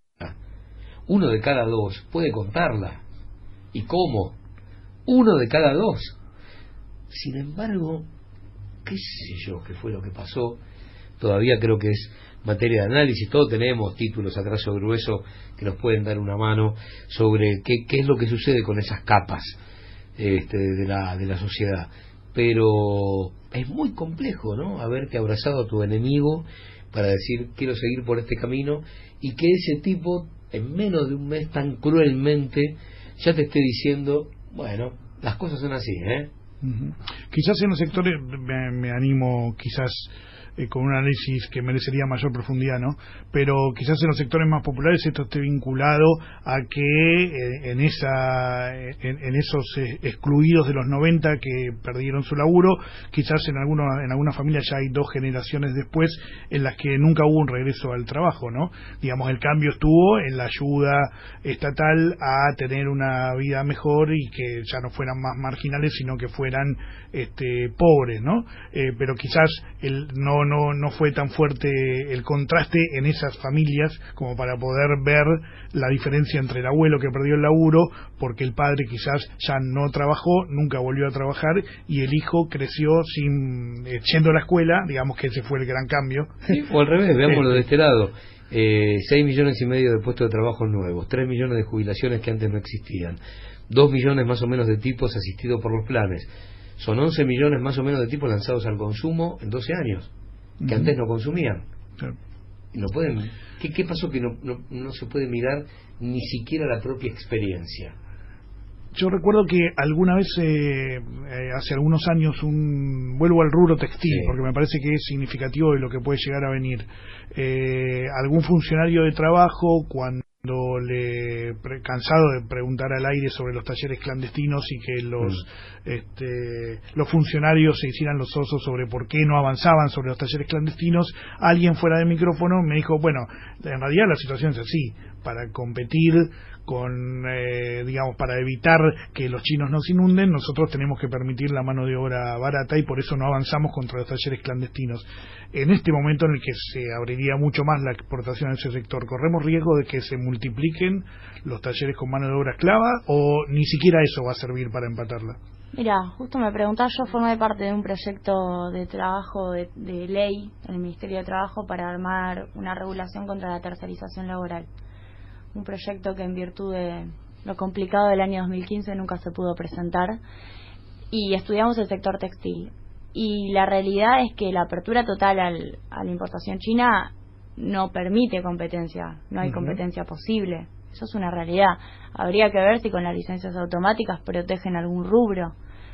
uno de cada dos puede contarla. ¿Y cómo? Uno de cada dos. Sin embargo, qué sé yo qué fue lo que pasó, todavía creo que es materia de análisis. Todos tenemos títulos a trazo grueso que nos pueden dar una mano sobre qué, qué es lo que sucede con esas capas este, de la de la sociedad, pero es muy complejo, ¿no? Haberte abrazado a tu enemigo para decir quiero seguir por este camino, y que ese tipo en menos de un mes tan cruelmente ya te esté diciendo, bueno, las cosas son así, ¿eh? Uh-huh. Quizás en los sectores, me, me animo quizás eh, con un análisis que merecería mayor profundidad, ¿no? Pero quizás en los sectores más populares esto esté vinculado a que eh, en esa en, en esos eh, excluidos de los noventa que perdieron su laburo, quizás en algunos en algunas familias ya hay dos generaciones después en las que nunca hubo un regreso al trabajo, ¿no? Digamos, el cambio estuvo en la ayuda estatal a tener una vida mejor y que ya no fueran más marginales, sino que fueran este, pobres, ¿no? Eh, pero quizás el, no no no fue tan fuerte el contraste en esas familias como para poder ver la diferencia entre el abuelo que perdió el laburo porque el padre quizás ya no trabajó, nunca volvió a trabajar, y el hijo creció sin eh, yendo a la escuela, digamos que ese fue el gran cambio. Sí, o al revés, veámoslo de este lado. Eh, seis millones y medio de puestos de trabajo nuevos, tres millones de jubilaciones que antes no existían, dos millones más o menos de tipos asistidos por los planes, son once millones más o menos de tipos lanzados al consumo en doce años, que uh-huh. antes no consumían. Sí. Y no pueden, ¿qué, qué pasó que no, no, no se puede mirar ni siquiera la propia experiencia? Yo recuerdo que alguna vez, eh, eh, hace algunos años, un vuelvo al rubro textil, sí. porque me parece que es significativo de lo que puede llegar a venir. Eh, algún funcionario de trabajo, cuando le pre, cansado de preguntar al aire sobre los talleres clandestinos y que los mm. este, los funcionarios se hicieran los osos sobre por qué no avanzaban sobre los talleres clandestinos, alguien fuera del micrófono me dijo, bueno, en realidad la situación es así, para competir con, eh, digamos, para evitar que los chinos nos inunden, nosotros tenemos que permitir la mano de obra barata y por eso no avanzamos contra los talleres clandestinos. En este momento en el que se abriría mucho más la exportación en ese sector, ¿corremos riesgo de que se multipliquen los talleres con mano de obra esclava o ni siquiera eso va a servir para empatarla? Mira, justo me preguntaba, yo formé parte de un proyecto de trabajo, de, de ley en el Ministerio de Trabajo para armar una regulación contra la tercerización laboral. Un proyecto que en virtud de lo complicado del año dos mil quince nunca se pudo presentar, y estudiamos el sector textil. Y la realidad es que la apertura total al, a la importación china no permite competencia, no hay uh-huh. competencia posible. Eso es una realidad. Habría que ver si con las licencias automáticas protegen algún rubro.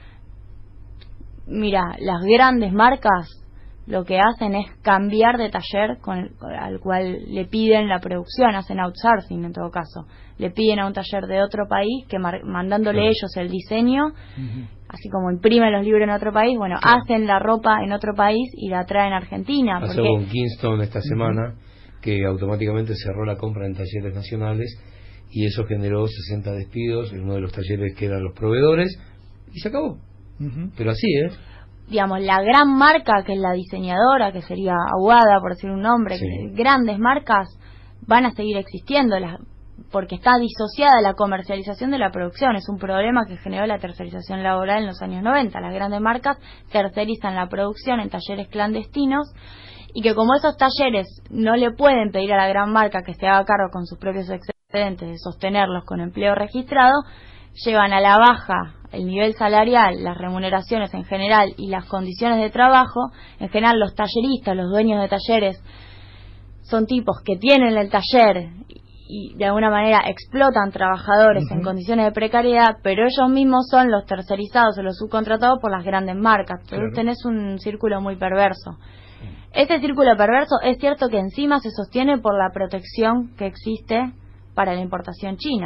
Mira, las grandes marcas lo que hacen es cambiar de taller con, con, al cual le piden la producción, hacen outsourcing en todo caso. Le piden a un taller de otro país que mar, mandándole claro. ellos el diseño, uh-huh. así como imprimen los libros en otro país, bueno, claro. hacen la ropa en otro país y la traen a Argentina. Pasó porque... con Kingston esta semana, uh-huh. que automáticamente cerró la compra en talleres nacionales y eso generó sesenta despidos en uno de los talleres que eran los proveedores y se acabó. Uh-huh. Pero así, ¿eh? Digamos, la gran marca que es la diseñadora, que sería Aguada, por decir un nombre, sí. que grandes marcas van a seguir existiendo, las, porque está disociada la comercialización de la producción. Es un problema que generó la tercerización laboral en los años noventa. Las grandes marcas tercerizan la producción en talleres clandestinos, y que como esos talleres no le pueden pedir a la gran marca que se haga cargo con sus propios excedentes de sostenerlos con empleo registrado, llevan a la baja el nivel salarial, las remuneraciones en general y las condiciones de trabajo. En general los talleristas, los dueños de talleres, son tipos que tienen el taller y de alguna manera explotan trabajadores uh-huh. en condiciones de precariedad, pero ellos mismos son los tercerizados o los subcontratados por las grandes marcas. Entonces claro. tenés un círculo muy perverso. Este círculo perverso es cierto que encima se sostiene por la protección que existe para la importación china.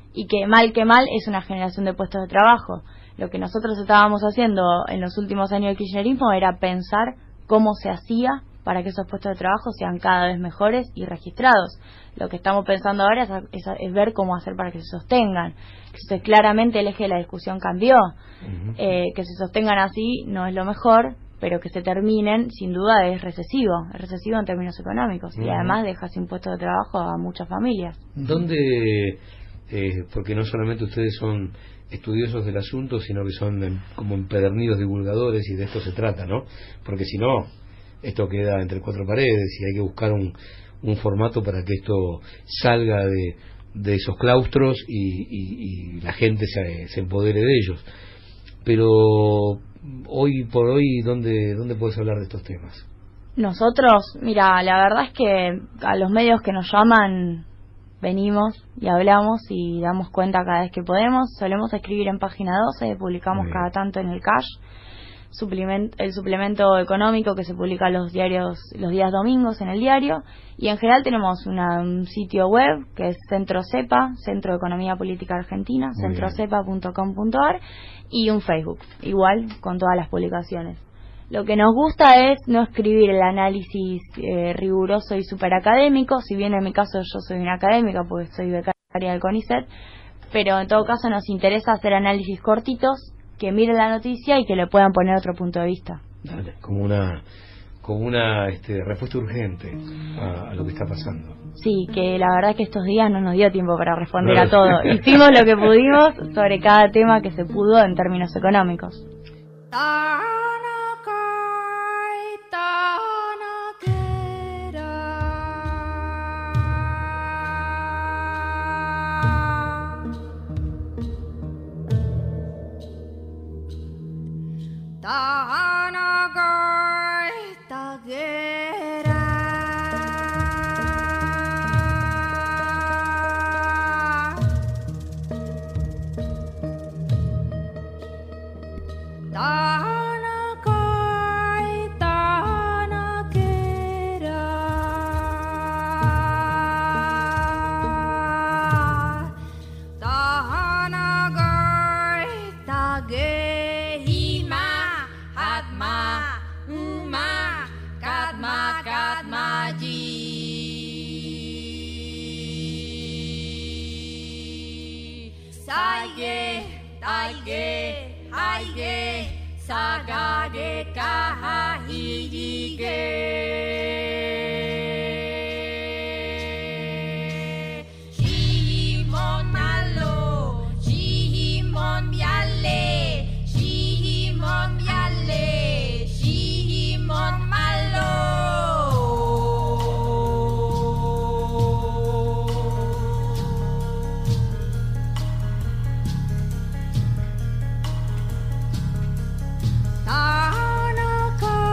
y que mal que mal es una generación de puestos de trabajo. Lo que nosotros estábamos haciendo en los últimos años del kirchnerismo era pensar cómo se hacía para que esos puestos de trabajo sean cada vez mejores y registrados. Lo que estamos pensando ahora es, es, es ver cómo hacer para que se sostengan. Entonces, claramente el eje de la discusión cambió. Uh-huh. Eh, que se sostengan así no es lo mejor, pero que se terminen, sin duda, es recesivo. Es recesivo en términos económicos. Uh-huh. Y además deja sin puestos de trabajo a muchas familias. ¿Dónde, eh, porque no solamente ustedes son estudiosos del asunto, sino que son eh, como empedernidos divulgadores, y de esto se trata, ¿no? Porque si no, esto queda entre cuatro paredes y hay que buscar un, un formato para que esto salga de, de esos claustros y, y, y la gente se, se empodere de ellos. Pero hoy por hoy, ¿dónde, dónde puedes hablar de estos temas? Nosotros, mira, la verdad es que a los medios que nos llaman venimos y hablamos y damos cuenta cada vez que podemos. Solemos escribir en Página doce, publicamos cada tanto en el Cash, suplement, el suplemento económico que se publica los diarios los días domingos en el diario, y en general tenemos una, un sitio web que es Centro CEPA, Centro de Economía Política Argentina, centro cepa punto com punto a r, y un Facebook, igual con todas las publicaciones. Lo que nos gusta es no escribir el análisis eh, riguroso y super académico, si bien en mi caso yo soy una académica porque soy becaria del CONICET, pero en todo caso nos interesa hacer análisis cortitos que miren la noticia y que le puedan poner otro punto de vista. Dale, como una como una este, respuesta urgente a, a lo que está pasando. Sí, que la verdad que estos días no nos dio tiempo para responder a todo. Hicimos lo que pudimos sobre cada tema que se pudo en términos económicos. Tanaka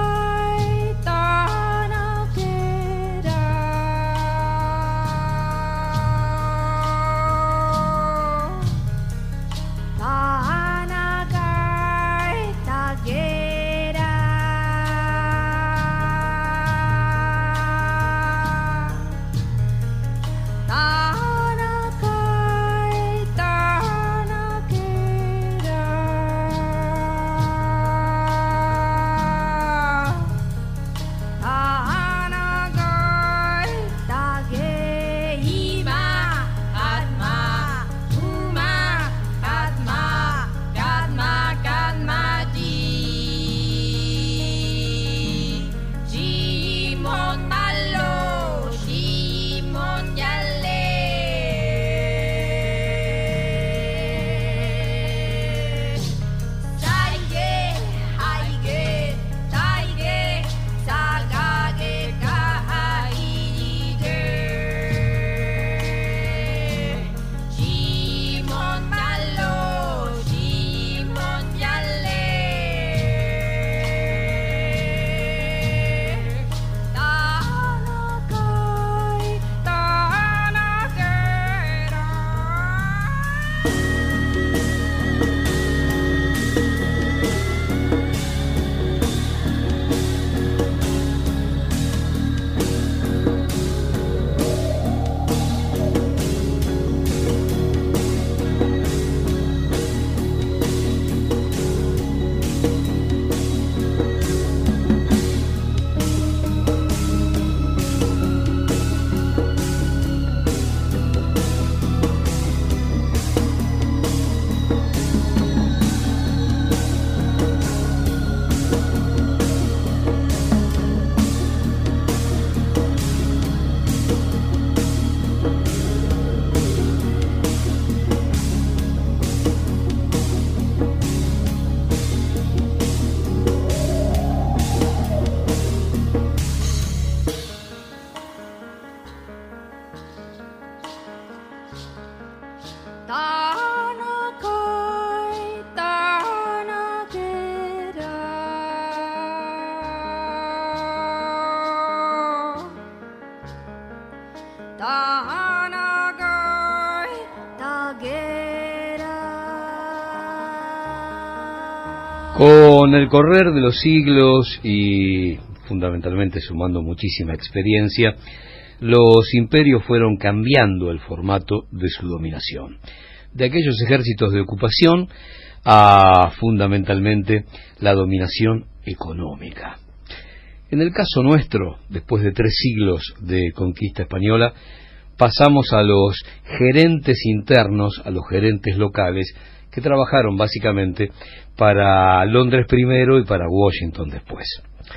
Con el correr de los siglos y fundamentalmente sumando muchísima experiencia, los imperios fueron cambiando el formato de su dominación, de aquellos ejércitos de ocupación a fundamentalmente la dominación económica. En el caso nuestro, después de tres siglos de conquista española, pasamos a los gerentes internos, a los gerentes locales, que trabajaron básicamente para Londres primero y para Washington después.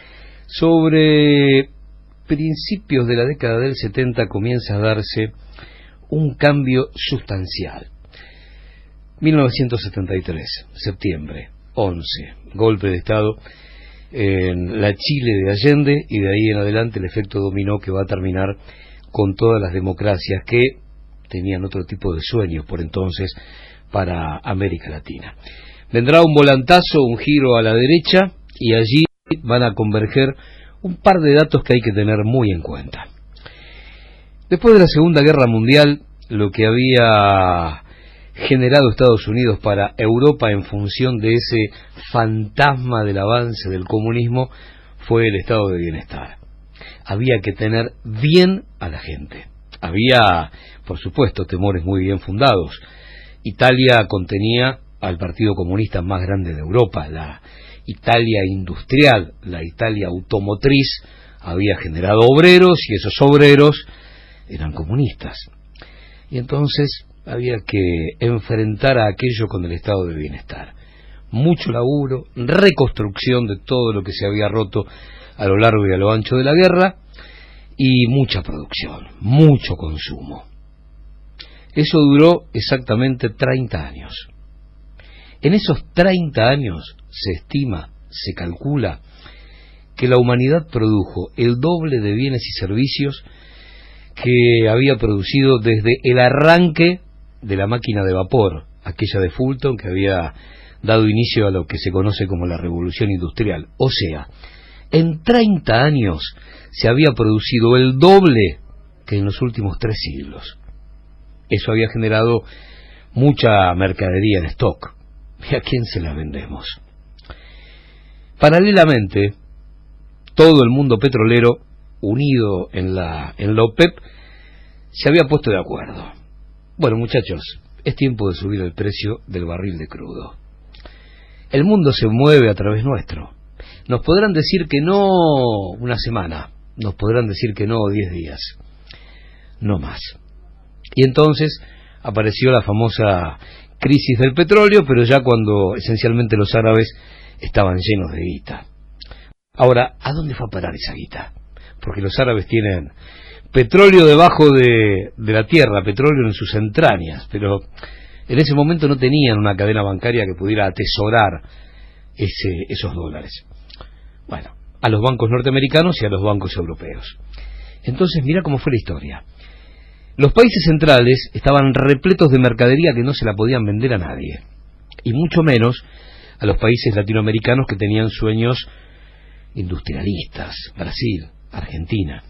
Sobre principios de la década del setenta comienza a darse un cambio sustancial. mil novecientos setenta y tres, septiembre, once, golpe de Estado en la Chile de Allende, y de ahí en adelante el efecto dominó que va a terminar con todas las democracias que tenían otro tipo de sueños por entonces para América Latina. Vendrá un volantazo, un giro a la derecha, y allí van a converger un par de datos que hay que tener muy en cuenta. Después de la Segunda Guerra Mundial, lo que había generado Estados Unidos para Europa en función de ese fantasma del avance del comunismo fue el estado de bienestar. Había que tener bien a la gente. Había, por supuesto, temores muy bien fundados. Italia contenía al partido comunista más grande de Europa, la Italia industrial, la Italia automotriz, había generado obreros y esos obreros eran comunistas. Y entonces había que enfrentar a aquello con el estado de bienestar. Mucho laburo, reconstrucción de todo lo que se había roto a lo largo y a lo ancho de la guerra, y mucha producción, mucho consumo. Eso duró exactamente treinta años. En esos treinta años se estima, se calcula, que la humanidad produjo el doble de bienes y servicios que había producido desde el arranque de la máquina de vapor, aquella de Fulton que había dado inicio a lo que se conoce como la revolución industrial. O sea, en treinta años se había producido el doble que en los últimos tres siglos. Eso había generado mucha mercadería en stock. ¿Y a quién se la vendemos? Paralelamente, todo el mundo petrolero, unido en la, en la OPEP, se había puesto de acuerdo. Bueno, muchachos, es tiempo de subir el precio del barril de crudo. El mundo se mueve a través nuestro. Nos podrán decir que no una semana, nos podrán decir que no diez días, no más. Y entonces apareció la famosa crisis del petróleo, pero ya cuando esencialmente los árabes estaban llenos de guita. Ahora, ¿a dónde fue a parar esa guita? Porque los árabes tienen petróleo debajo de, de la tierra, petróleo en sus entrañas, pero en ese momento no tenían una cadena bancaria que pudiera atesorar ese, esos dólares. Bueno, a los bancos norteamericanos y a los bancos europeos. Entonces, mira cómo fue la historia. Los países centrales estaban repletos de mercadería que no se la podían vender a nadie, y mucho menos a los países latinoamericanos que tenían sueños industrialistas, Brasil, Argentina.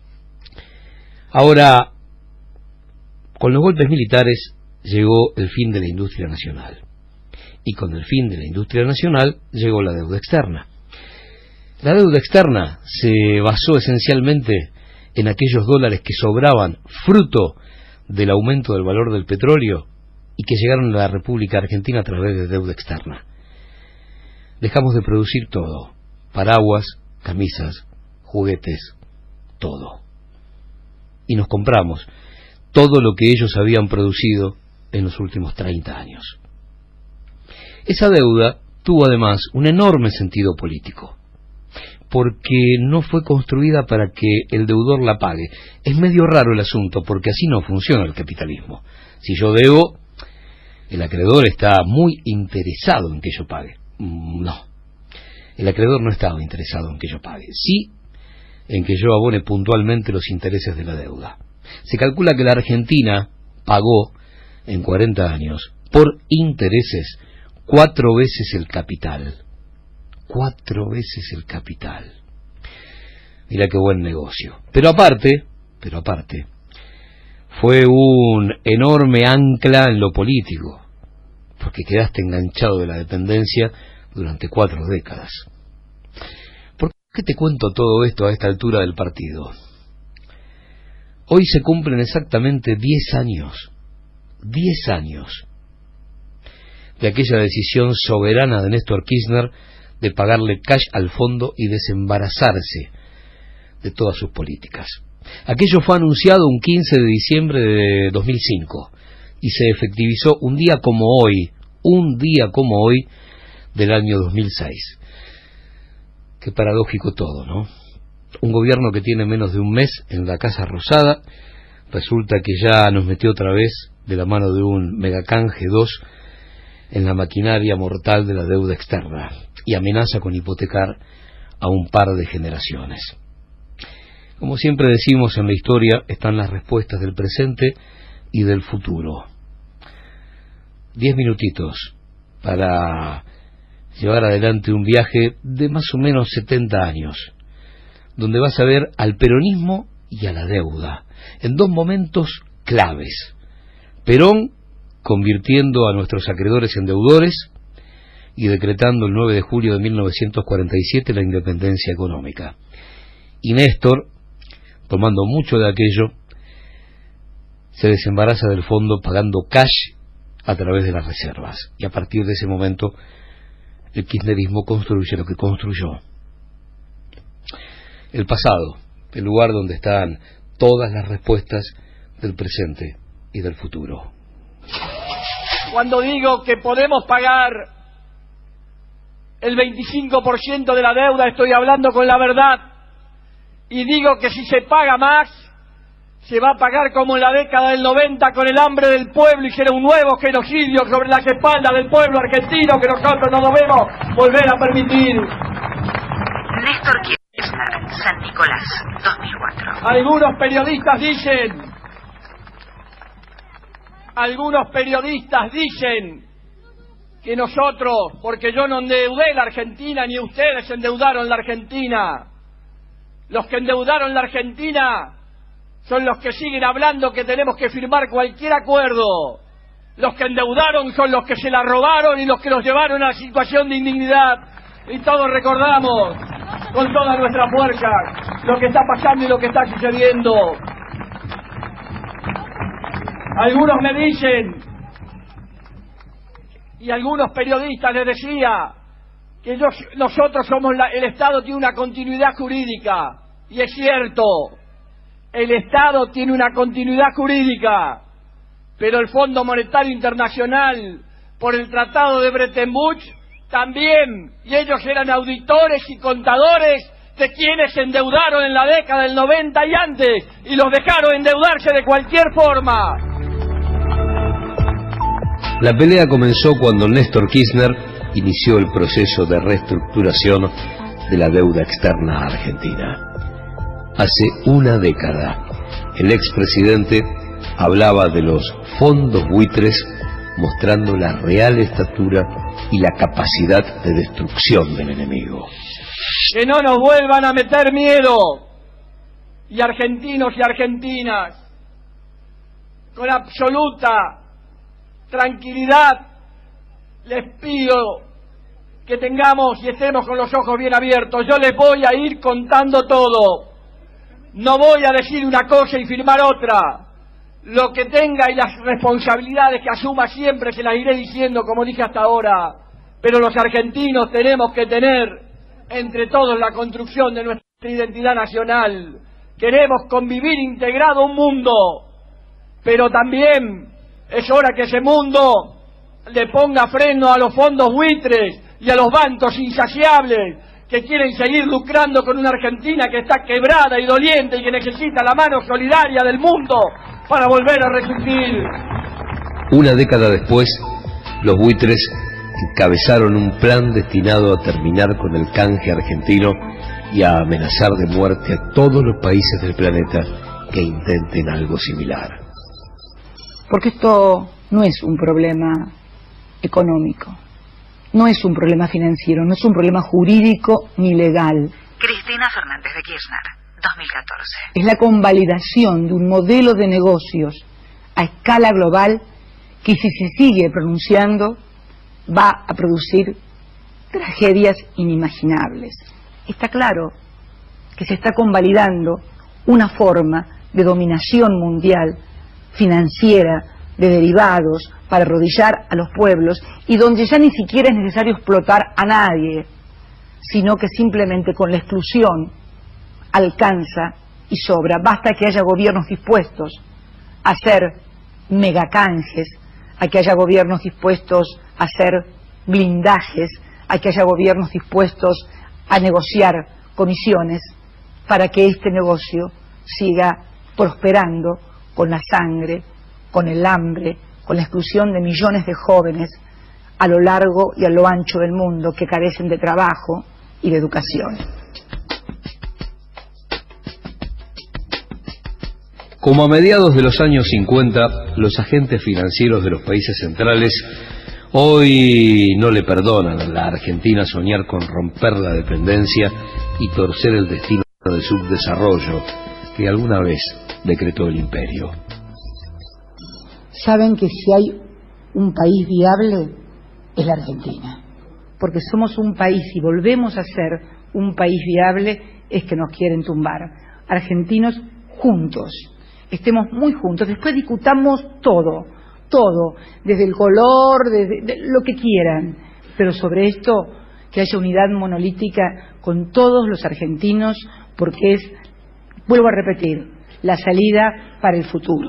Ahora, con los golpes militares llegó el fin de la industria nacional, y con el fin de la industria nacional llegó la deuda externa. La deuda externa se basó esencialmente en aquellos dólares que sobraban fruto del aumento del valor del petróleo y que llegaron a la República Argentina a través de deuda externa. Dejamos de producir todo, paraguas, camisas, juguetes, todo. Y nos compramos todo lo que ellos habían producido en los últimos treinta años. Esa deuda tuvo además un enorme sentido político, porque no fue construida para que el deudor la pague. Es medio raro el asunto, porque así no funciona el capitalismo. Si yo debo, el acreedor está muy interesado en que yo pague. No, el acreedor no estaba interesado en que yo pague. Sí, en que yo abone puntualmente los intereses de la deuda. Se calcula que la Argentina pagó en cuarenta años por intereses cuatro veces el capital. Cuatro veces el capital. Mira qué buen negocio. Pero aparte, pero aparte, fue un enorme ancla en lo político, porque quedaste enganchado de la dependencia durante cuatro décadas. ¿Por qué te cuento todo esto a esta altura del partido? Hoy se cumplen exactamente diez años, diez años, de aquella decisión soberana de Néstor Kirchner de pagarle cash al fondo y desembarazarse de todas sus políticas. Aquello fue anunciado un quince de diciembre de dos mil cinco y se efectivizó un día como hoy, un día como hoy del año dos mil seis. Qué paradójico todo, ¿no? Un gobierno que tiene menos de un mes en la Casa Rosada, resulta que ya nos metió otra vez de la mano de un megacanje dos en la maquinaria mortal de la deuda externa y amenaza con hipotecar a un par de generaciones. Como siempre decimos, en la historia están las respuestas del presente y del futuro. Diez minutitos para llevar adelante un viaje de más o menos setenta años, donde vas a ver al peronismo y a la deuda, en dos momentos claves. Perón convirtiendo a nuestros acreedores en deudores y decretando el nueve de julio de mil novecientos cuarenta y siete la independencia económica. Y Néstor, tomando mucho de aquello, se desembaraza del fondo pagando cash a través de las reservas. Y a partir de ese momento, el kirchnerismo construye lo que construyó. El pasado, el lugar donde están todas las respuestas del presente y del futuro. Cuando digo que podemos pagar el veinticinco por ciento de la deuda, estoy hablando con la verdad. Y digo que si se paga más, se va a pagar como en la década del noventa con el hambre del pueblo y será un nuevo genocidio sobre las espaldas del pueblo argentino que nosotros no debemos volver a permitir. Néstor Kirchner, San Nicolás, dos mil cuatro. Algunos periodistas dicen, algunos periodistas dicen que nosotros, porque yo no endeudé la Argentina, ni ustedes endeudaron la Argentina. Los que endeudaron la Argentina son los que siguen hablando que tenemos que firmar cualquier acuerdo. Los que endeudaron son los que se la robaron y los que nos llevaron a la situación de indignidad. Y todos recordamos con toda nuestra fuerza lo que está pasando y lo que está sucediendo. Algunos me dicen, y algunos periodistas les decía, que yo, nosotros somos la, el Estado tiene una continuidad jurídica. Y es cierto, el Estado tiene una continuidad jurídica, pero el Fondo Monetario Internacional, por el Tratado de Bretton Woods, también, y ellos eran auditores y contadores de quienes se endeudaron en la década del noventa y antes, y los dejaron endeudarse de cualquier forma. La pelea comenzó cuando Néstor Kirchner inició el proceso de reestructuración de la deuda externa argentina. Hace una década, el expresidente hablaba de los fondos buitres, mostrando la real estatura y la capacidad de destrucción del enemigo. Que no nos vuelvan a meter miedo, y argentinos y argentinas, con absoluta tranquilidad, les pido que tengamos y estemos con los ojos bien abiertos. Yo les voy a ir contando todo. No voy a decir una cosa y firmar otra. Lo que tenga y las responsabilidades que asuma siempre se las iré diciendo como dije hasta ahora. Pero los argentinos tenemos que tener entre todos la construcción de nuestra identidad nacional. Queremos convivir integrado un mundo, pero también es hora que ese mundo le ponga freno a los fondos buitres y a los bancos insaciables que quieren seguir lucrando con una Argentina que está quebrada y doliente y que necesita la mano solidaria del mundo para volver a resurgir. Una década después, los buitres encabezaron un plan destinado a terminar con el canje argentino y a amenazar de muerte a todos los países del planeta que intenten algo similar. Porque esto no es un problema económico, no es un problema financiero, no es un problema jurídico ni legal. Cristina Fernández de Kirchner, dos mil catorce. Es la convalidación de un modelo de negocios a escala global que, si se sigue pronunciando, va a producir tragedias inimaginables. Está claro que se está convalidando una forma de dominación mundial, financiera, de derivados, para arrodillar a los pueblos, y donde ya ni siquiera es necesario explotar a nadie, sino que simplemente con la exclusión alcanza y sobra. Basta que haya gobiernos dispuestos a hacer megacanjes, a que haya gobiernos dispuestos a hacer blindajes, a que haya gobiernos dispuestos a negociar comisiones, para que este negocio siga prosperando con la sangre, con el hambre, con la exclusión de millones de jóvenes a lo largo y a lo ancho del mundo que carecen de trabajo y de educación. Como a mediados de los años cincuenta, los agentes financieros de los países centrales hoy no le perdonan a la Argentina soñar con romper la dependencia y torcer el destino del subdesarrollo que alguna vez decretó el imperio. Saben que si hay un país viable es la Argentina, porque somos un país, y volvemos a ser un país viable, es que nos quieren tumbar. Argentinos juntos, estemos muy juntos, después discutamos todo, todo, desde el color, desde de lo que quieran, pero sobre esto que haya unidad monolítica con todos los argentinos, porque es, vuelvo a repetir, la salida para el futuro.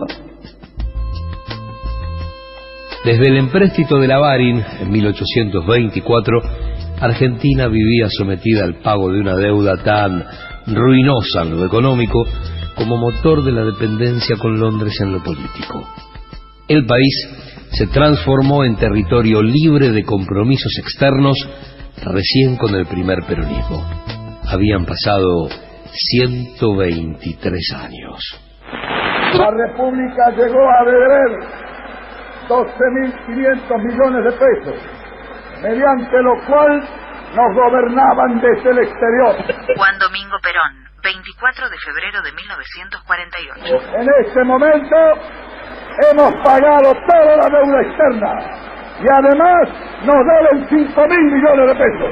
Desde el empréstito de la Barin en mil ochocientos veinticuatro, Argentina vivía sometida al pago de una deuda tan ruinosa en lo económico como motor de la dependencia con Londres en lo político. El país se transformó en territorio libre de compromisos externos recién con el primer peronismo. Habían pasado ciento veintitrés años. La República llegó a deber doce mil quinientos millones de pesos, mediante lo cual nos gobernaban desde el exterior. Juan Domingo Perón, veinticuatro de febrero de mil novecientos cuarenta y ocho. En este momento hemos pagado toda la deuda externa y además nos deben cinco mil millones de pesos.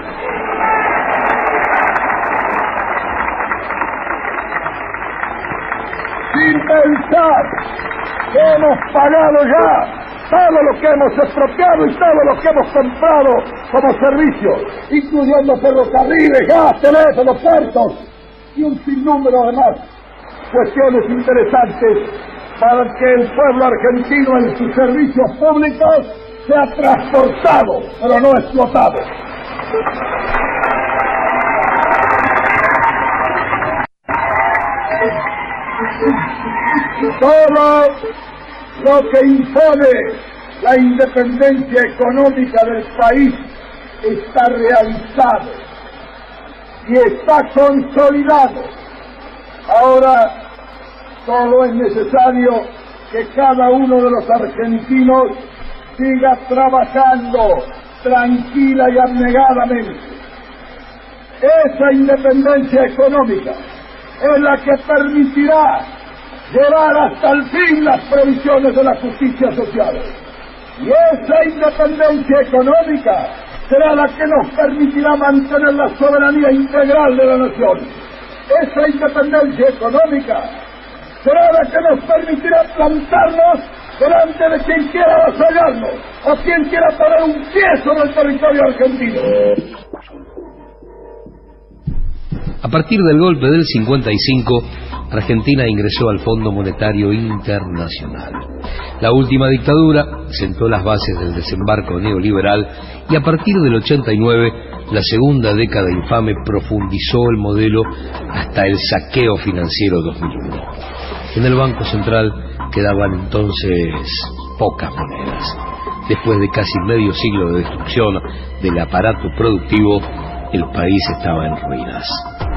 Sin pensar que hemos pagado ya todo lo que hemos expropiado y todo lo que hemos comprado como servicio, incluyendo ferrocarriles, gas, teléfonos, puertos y un sinnúmero de más cuestiones interesantes para que el pueblo argentino en sus servicios públicos sea transportado, pero no explotado. Todo lo que impone la independencia económica del país está realizado y está consolidado. Ahora solo es necesario que cada uno de los argentinos siga trabajando tranquila y abnegadamente. Esa independencia económica es la que permitirá llevar hasta el fin las previsiones de la justicia social. Y esa independencia económica será la que nos permitirá mantener la soberanía integral de la nación. Esa independencia económica será la que nos permitirá plantarnos delante de quien quiera avasallarnos o quien quiera poner un pie sobre el territorio argentino. A partir del golpe del cincuenta y cinco, Argentina ingresó al Fondo Monetario Internacional. La última dictadura sentó las bases del desembarco neoliberal y a partir del ochenta y nueve, la segunda década infame profundizó el modelo hasta el saqueo financiero dos mil uno. En el Banco Central quedaban entonces pocas monedas. Después de casi medio siglo de destrucción del aparato productivo, el país estaba en ruinas.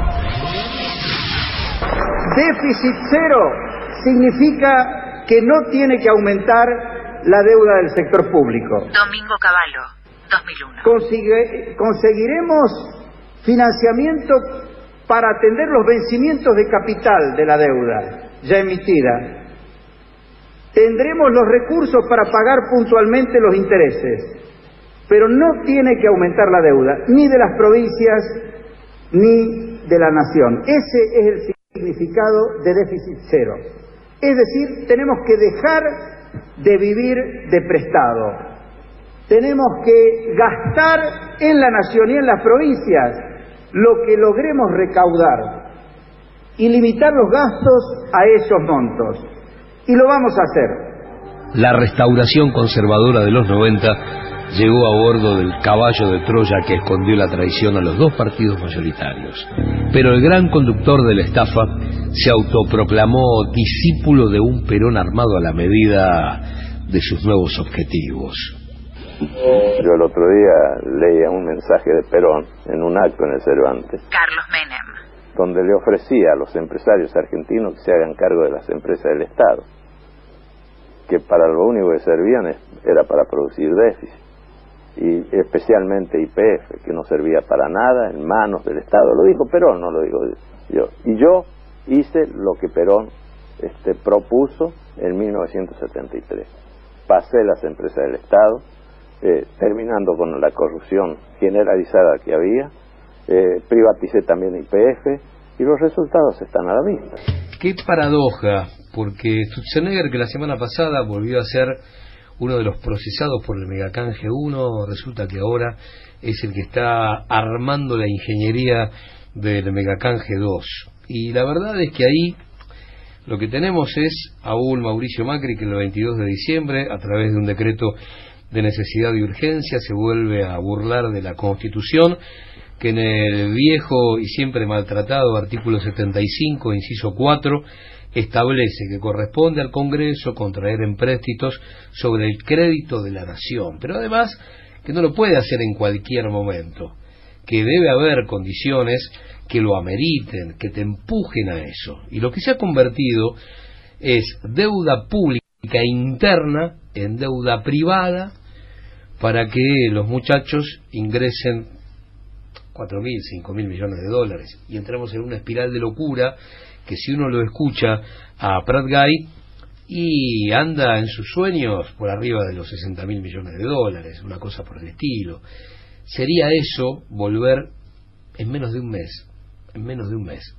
Déficit cero significa que no tiene que aumentar la deuda del sector público. Domingo Cavallo, dos mil uno. Consigue, conseguiremos financiamiento para atender los vencimientos de capital de la deuda ya emitida. Tendremos los recursos para pagar puntualmente los intereses. pero no tiene que aumentar la deuda, ni de las provincias, ni de la nación. Ese es el significado de déficit cero. Es decir, tenemos que dejar de vivir de prestado. Tenemos que gastar en la nación y en las provincias lo que logremos recaudar y limitar los gastos a esos montos. Y lo vamos a hacer. La restauración conservadora de los noventa llegó a bordo del caballo de Troya que escondió la traición a los dos partidos mayoritarios. Pero el gran conductor de la estafa se autoproclamó discípulo de un Perón armado a la medida de sus nuevos objetivos. Yo el otro día leía un mensaje de Perón en un acto en el Cervantes, Carlos Menem, donde le ofrecía a los empresarios argentinos que se hagan cargo de las empresas del Estado, que para lo único que servían era para producir déficit, y especialmente Y P F, que no servía para nada, en manos del Estado. Lo dijo Perón, no lo digo yo. Y yo hice lo que Perón este, propuso en mil novecientos setenta y tres. Pasé las empresas del Estado, eh, terminando con la corrupción generalizada que había, eh, privaticé también Y P F, y los resultados están a la vista. Qué paradoja, porque Sturzenegger, que la semana pasada volvió a ser uno de los procesados por el Megacanje uno, resulta que ahora es el que está armando la ingeniería del Megacanje dos. Y la verdad es que ahí lo que tenemos es a un Mauricio Macri que el veintidós de diciembre, a través de un decreto de necesidad y urgencia, se vuelve a burlar de la Constitución, que en el viejo y siempre maltratado artículo setenta y cinco, inciso cuatro, establece que corresponde al Congreso contraer empréstitos sobre el crédito de la nación, pero además que no lo puede hacer en cualquier momento, que debe haber condiciones que lo ameriten, que te empujen a eso. Y lo que se ha convertido es deuda pública interna en deuda privada para que los muchachos ingresen cuatro mil, cinco mil millones de dólares y entramos en una espiral de locura que si uno lo escucha a Prat Guy y anda en sus sueños por arriba de los sesenta mil millones de dólares, una cosa por el estilo. Sería eso volver en menos de un mes, en menos de un mes,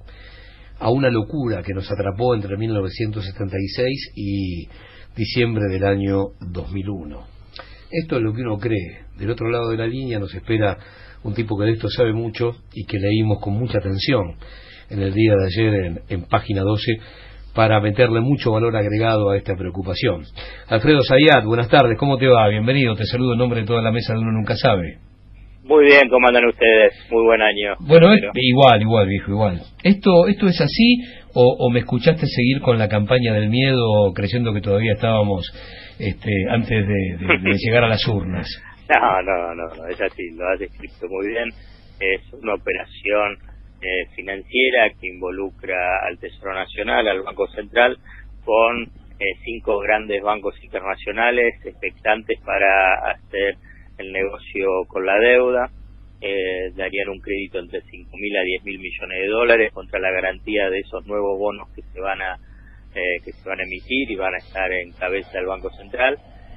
a una locura que nos atrapó entre mil novecientos setenta y seis y diciembre del año dos mil uno. Esto es lo que uno cree. Del otro lado de la línea nos espera un tipo que de esto sabe mucho y que leímos con mucha atención en el día de ayer en, en página doce para meterle mucho valor agregado a esta preocupación. Alfredo Zayat, buenas tardes, ¿cómo te va? Bienvenido, te saludo en nombre de toda la mesa de Uno Nunca Sabe. Muy bien, ¿cómo andan ustedes? Muy buen año. Bueno, es, igual, igual, viejo, igual. ¿Esto esto es así o, o me escuchaste seguir con la campaña del miedo creyendo que todavía estábamos este, antes de, de, de llegar a las urnas? No, no, no, no, es así, lo has descrito muy bien. Es una operación eh, financiera que involucra al Tesoro Nacional, al Banco Central, con eh, cinco grandes bancos internacionales expectantes para hacer el negocio con la deuda. Eh, darían un crédito entre cinco mil a diez mil millones de dólares contra la garantía de esos nuevos bonos que se van a eh, que se van a emitir y van a estar en cabeza del Banco Central,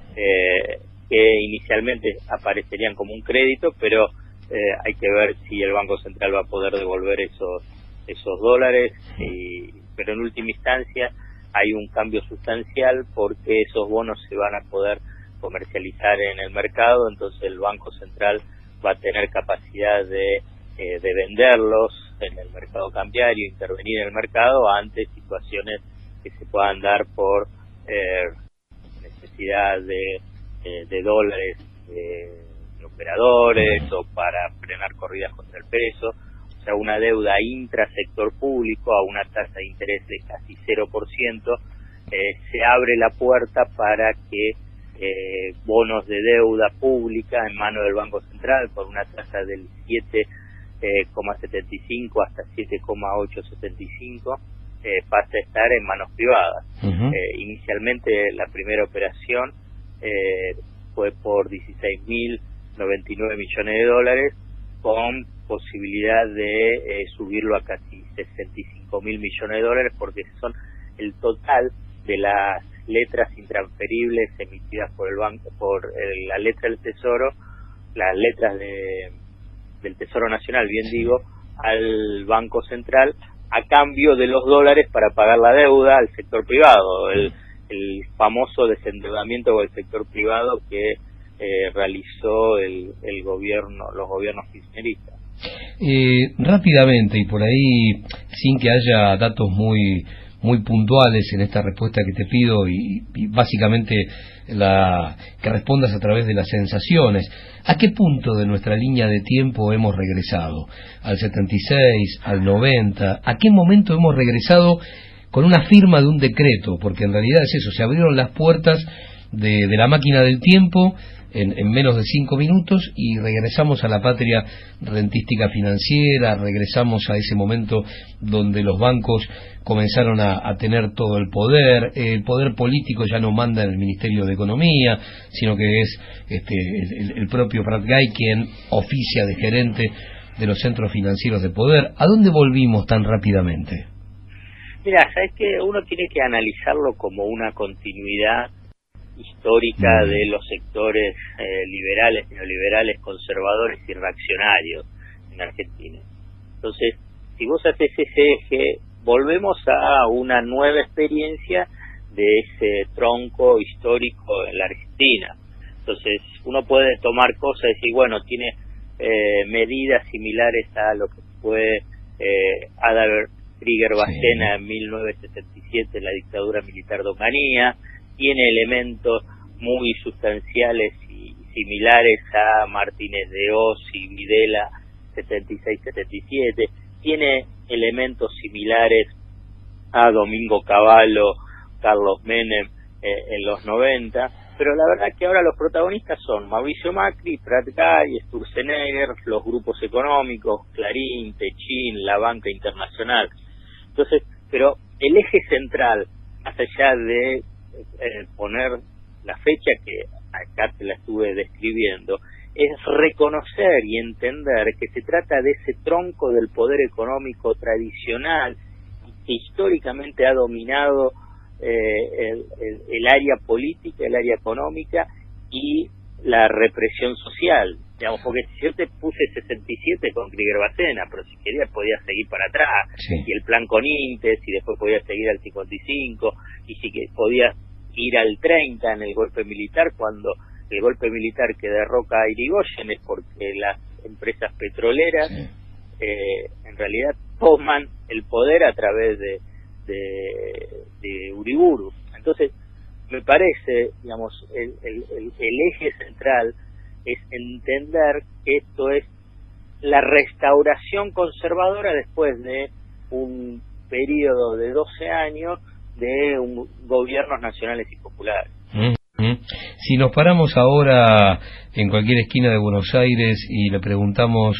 eh, que inicialmente aparecerían como un crédito, pero eh, hay que ver si el Banco Central va a poder devolver esos esos dólares, y, pero en última instancia hay un cambio sustancial porque esos bonos se van a poder comercializar en el mercado, entonces el Banco Central va a tener capacidad de, eh, de venderlos en el mercado cambiario, intervenir en el mercado ante situaciones que se puedan dar por eh, necesidad de, eh, de dólares de, de operadores o para frenar corridas contra el peso, o sea, una deuda intrasector público a una tasa de interés de casi cero por ciento, eh, se abre la puerta para que Eh, bonos de deuda pública en manos del Banco Central por una tasa del siete coma setenta y cinco hasta siete coma ochocientos setenta y cinco eh, pasa a estar en manos privadas. Uh-huh. Eh, inicialmente la primera operación eh, fue por dieciséis mil noventa y nueve millones de dólares con posibilidad de eh, subirlo a casi sesenta y cinco mil millones de dólares porque son el total de las letras intransferibles emitidas por el banco, por el, la letra del Tesoro las letras de, del Tesoro Nacional, bien digo, al Banco Central a cambio de los dólares para pagar la deuda al sector privado, el, el famoso desendeudamiento del sector privado que eh, realizó el, el gobierno, los gobiernos kirchneristas. Eh, rápidamente, y por ahí, sin que haya datos muy muy puntuales en esta respuesta que te pido, y, y básicamente la que respondas a través de las sensaciones, ¿a qué punto de nuestra línea de tiempo hemos regresado? ¿Al setenta y seis? ¿Al noventa? ¿A qué momento hemos regresado con una firma de un decreto? Porque en realidad es eso, se abrieron las puertas de, de la máquina del tiempo En, en menos de cinco minutos y regresamos a la patria rentística financiera, regresamos a ese momento donde los bancos comenzaron a, a tener todo el poder, el poder político ya no manda en el Ministerio de Economía, sino que es este, el, el propio Prat Gay quien oficia de gerente de los centros financieros de poder. ¿A dónde volvimos tan rápidamente? Mira, sabes que uno tiene que analizarlo como una continuidad histórica de los sectores eh, liberales, neoliberales, conservadores y reaccionarios en Argentina. Entonces, si vos haces ese eje, volvemos a una nueva experiencia de ese tronco histórico en la Argentina. Entonces, uno puede tomar cosas y decir, bueno, tiene eh, medidas similares a lo que fue eh, Adalbert Krieger-Bacena en mil novecientos setenta y siete, la dictadura militar de Onganía, tiene elementos muy sustanciales y similares a Martínez de Oz y Videla setenta y seis setenta y siete, tiene elementos similares a Domingo Cavallo, Carlos Menem eh, en los noventa, pero la verdad que ahora los protagonistas son Mauricio Macri, Prat Gay, Sturzenegger, los grupos económicos, Clarín, Techín, la banca internacional. Entonces, pero el eje central, más allá de Eh, poner la fecha que acá te la estuve describiendo, es reconocer y entender que se trata de ese tronco del poder económico tradicional que históricamente ha dominado eh, el, el, el área política, el área económica y la represión social, digamos, porque si yo te puse sesenta y siete con Krieger-Bacena, pero si querías podías seguir para atrás, sí. Y el plan Conintes, y después podías seguir al cincuenta y cinco, y si que podías ir al treinta en el golpe militar, cuando el golpe militar que derroca a Irigoyen es porque las empresas petroleras sí. eh, en realidad toman el poder a través de, de, de Uriburu. Entonces, me parece, digamos, el, el, el, el eje central es entender que esto es la restauración conservadora después de un periodo de doce años de un, gobiernos nacionales y populares. Mm-hmm. Si nos paramos ahora en cualquier esquina de Buenos Aires y le preguntamos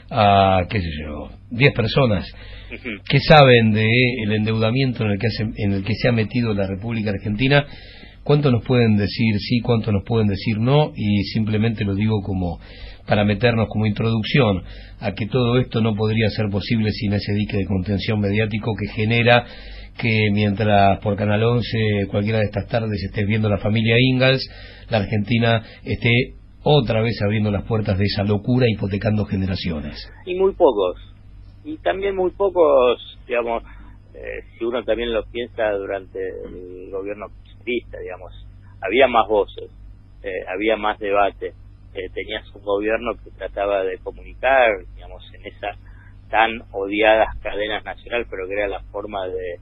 a, qué sé yo, diez personas uh-huh. que saben de el endeudamiento en el que hace, en el que se ha metido la República Argentina, ¿cuánto nos pueden decir sí, cuánto nos pueden decir no? Y simplemente lo digo como para meternos como introducción a que todo esto no podría ser posible sin ese dique de contención mediático que genera que mientras por Canal once cualquiera de estas tardes estés viendo La Familia Ingalls, la Argentina esté otra vez abriendo las puertas de esa locura, hipotecando generaciones. Y muy pocos, y también muy pocos, digamos, eh, si uno también lo piensa durante el gobierno kirchnerista, digamos, había más voces, eh, había más debate, eh, tenías un gobierno que trataba de comunicar, digamos, en esas tan odiadas cadenas nacionales, pero que era la forma de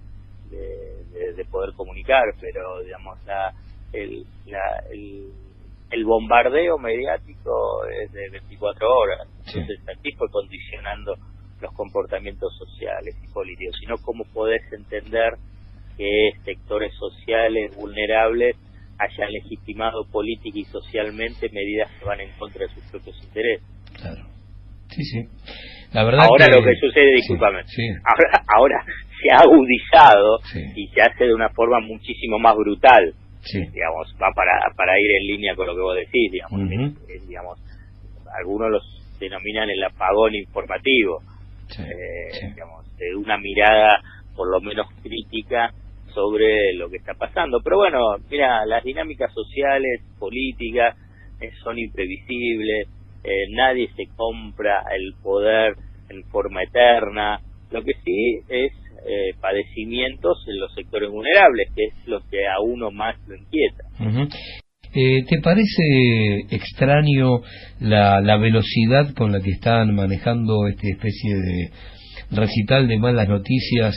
De, de, de poder comunicar, pero digamos la, el, la, el, el bombardeo mediático es de veinticuatro horas, sí. Entonces aquí fue condicionando los comportamientos sociales y políticos, sino cómo podés entender que sectores sociales vulnerables hayan legitimado política y socialmente medidas que van en contra de sus propios intereses. Claro. Sí, sí. La verdad ahora que... lo que sucede, discúlpame, sí, sí. ahora ahora se ha agudizado sí. y se hace de una forma muchísimo más brutal, sí. digamos, va para para ir en línea con lo que vos decís, digamos, uh-huh. es, es, digamos, algunos los denominan el apagón informativo, sí. Eh, sí. digamos, de una mirada por lo menos crítica sobre lo que está pasando, pero bueno, mira, las dinámicas sociales, políticas, eh, son imprevisibles. eh, nadie se compra el poder en forma eterna. Lo que sí es eh, padecimientos en los sectores vulnerables, que es lo que a uno más lo inquieta. Uh-huh. Eh, ¿Te parece extraño la, la velocidad con la que están manejando esta especie de recital de malas noticias,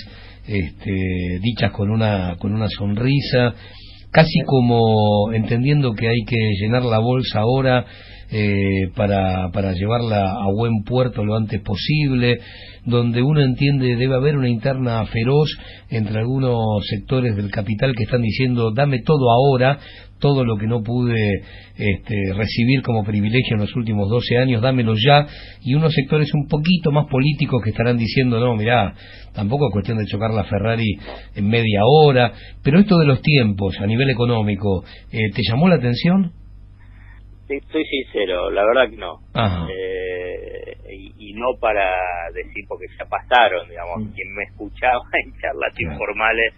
este, dichas con una con una sonrisa, casi como entendiendo que hay que llenar la bolsa ahora eh, para para llevarla a buen puerto lo antes posible, donde uno entiende debe haber una interna feroz entre algunos sectores del capital que están diciendo dame todo ahora, todo lo que no pude este, recibir como privilegio en los últimos doce años, dámelo ya, y unos sectores un poquito más políticos que estarán diciendo, no, mirá, tampoco es cuestión de chocar la Ferrari en media hora, pero esto de los tiempos a nivel económico, eh, ¿te llamó la atención? Sí, soy sincero, la verdad que no. Ajá. Eh, y, y no para decir, porque ya pasaron, digamos, mm. quien me escuchaba en charlas claro. informales,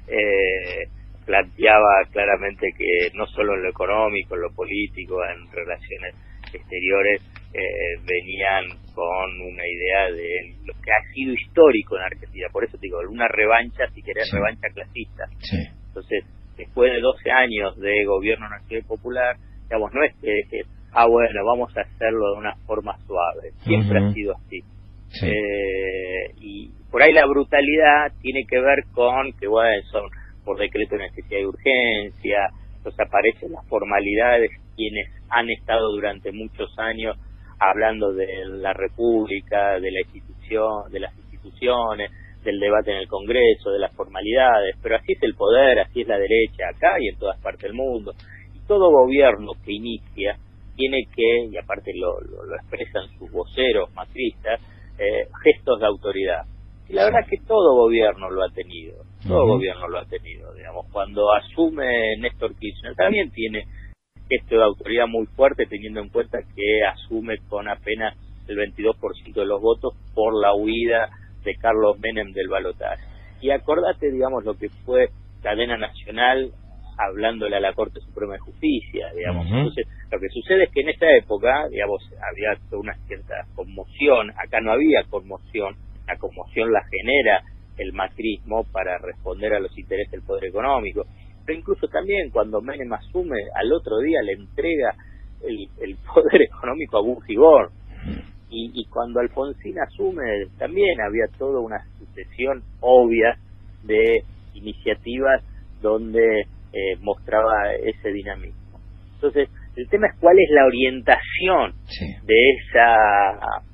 eh, planteaba claramente que no solo en lo económico, en lo político, en relaciones exteriores, eh, venían con una idea de lo que ha sido histórico en Argentina. Por eso te digo, una revancha, si querés, sí. revancha clasista. Sí. Entonces, después de doce años de gobierno nacional y popular, digamos, no es que, que, ah, bueno, vamos a hacerlo de una forma suave. Siempre uh-huh. ha sido así. Sí. Eh, y por ahí la brutalidad tiene que ver con que, bueno, son por decreto de necesidad y urgencia, entonces aparecen las formalidades, quienes han estado durante muchos años hablando de la República, de la institución, de las instituciones, del debate en el Congreso, de las formalidades, pero así es el poder, así es la derecha, acá y en todas partes del mundo. Y todo gobierno que inicia tiene que, y aparte lo, lo, lo expresan sus voceros macristas, eh, gestos de autoridad. Y la verdad es que todo gobierno lo ha tenido, todo uh-huh. gobierno lo ha tenido, digamos, cuando asume Néstor Kirchner también tiene gesto de autoridad muy fuerte, teniendo en cuenta que asume con apenas el veintidós por ciento de los votos por la huida de Carlos Menem del balotaje. Y acordate, digamos, lo que fue cadena nacional hablándole a la Corte Suprema de Justicia, digamos. Uh-huh. Entonces, lo que sucede es que en esa época, digamos, había una cierta conmoción, acá no había conmoción, la conmoción la genera el macrismo para responder a los intereses del poder económico, pero incluso también cuando Menem asume, al otro día le entrega el, el poder económico a Bujibor, y, y cuando Alfonsín asume también había toda una sucesión obvia de iniciativas donde eh, mostraba ese dinamismo. Entonces, el tema es cuál es la orientación sí. de esa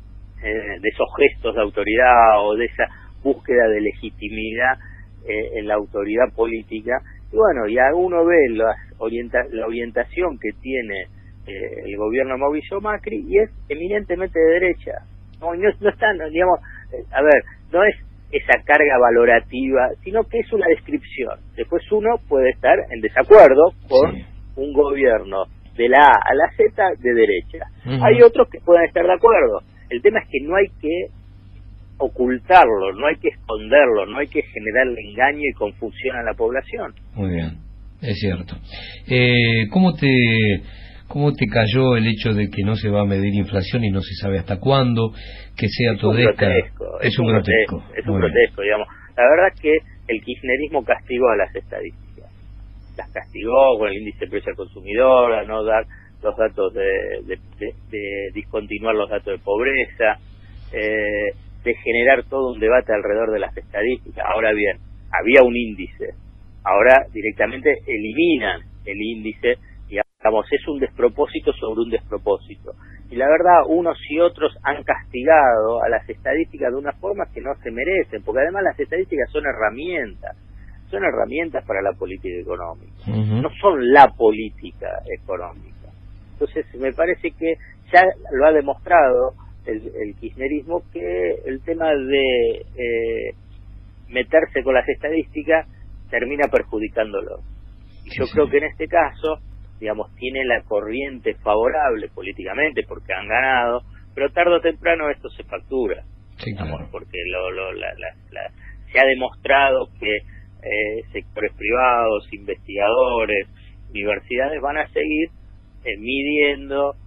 Eh, de esos gestos de autoridad o de esa búsqueda de legitimidad eh, en la autoridad política. Y bueno, ya uno ve las orienta la orientación que tiene eh, el gobierno de Mauricio Macri y es eminentemente de derecha. No, no, no están, digamos, eh, a ver, no es esa carga valorativa, sino que es una descripción. Después uno puede estar en desacuerdo con sí. un gobierno de la A a la Z de derecha. Uh-huh. Hay otros que pueden estar de acuerdo. El tema es que no hay que ocultarlo, no hay que esconderlo, no hay que generarle engaño y confusión a la población. Muy bien, es cierto. Eh, ¿cómo te cómo te cayó el hecho de que no se va a medir inflación y no se sabe hasta cuándo, que sea es toda esta... Grotesco, es, es un grotesco. grotesco. Es un grotesco, digamos. La verdad es que el kirchnerismo castigó a las estadísticas. Las castigó con el índice de precio al consumidor, a no dar los datos de, de, de, de discontinuar los datos de pobreza, eh, de generar todo un debate alrededor de las estadísticas. Ahora bien, había un índice, ahora directamente eliminan el índice, y digamos, es un despropósito sobre un despropósito. Y la verdad, unos y otros han castigado a las estadísticas de una forma que no se merecen, porque además las estadísticas son herramientas, son herramientas para la política económica, uh-huh. no son la política económica. Entonces me parece que ya lo ha demostrado el, el kirchnerismo que el tema de eh, meterse con las estadísticas termina perjudicándolo. Y yo sí, creo sí. que en este caso, digamos, tiene la corriente favorable políticamente porque han ganado, pero tarde o temprano esto se factura. Sí, claro. Porque lo, lo, la, la, la, se ha demostrado que eh, sectores privados, investigadores, universidades van a seguir eh, midiendo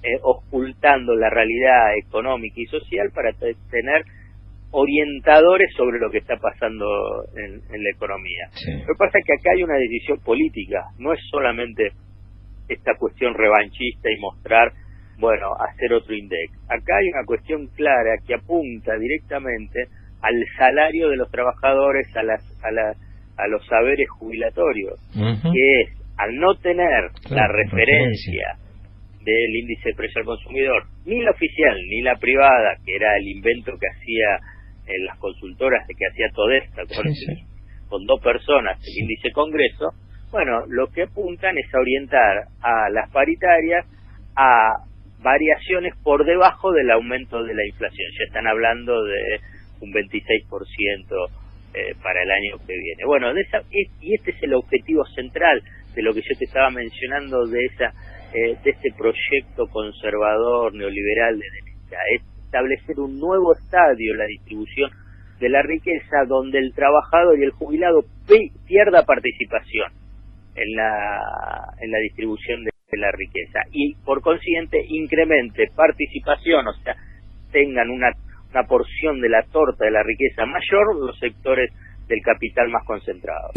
eh, ocultando la realidad económica y social para t- tener orientadores sobre lo que está pasando en, en la economía. Sí. Lo que pasa es que acá hay una decisión política, no es solamente esta cuestión revanchista y mostrar, bueno, hacer otro INDEC. Acá hay una cuestión clara que apunta directamente al salario de los trabajadores, a las a la, a los saberes jubilatorios, uh-huh. que es, al no tener claro, la referencia del índice de precio al consumidor, ni la oficial ni la privada, que era el invento que hacía en las consultoras de que hacía Todesta con, sí, sí. con dos personas el sí. índice Congreso, bueno, lo que apuntan es a orientar a las paritarias a variaciones por debajo del aumento de la inflación. Ya están hablando de un veintiséis por ciento eh, para el año que viene. Bueno, de esa, y este es el objetivo central de lo que yo te estaba mencionando, de esa eh, de este proyecto conservador neoliberal de derecha, es establecer un nuevo estadio en la distribución de la riqueza, donde el trabajador y el jubilado pierda participación en la en la distribución de, de la riqueza y por consiguiente incremente participación, o sea, tengan una una porción de la torta de la riqueza mayor los sectores del capital más concentrado.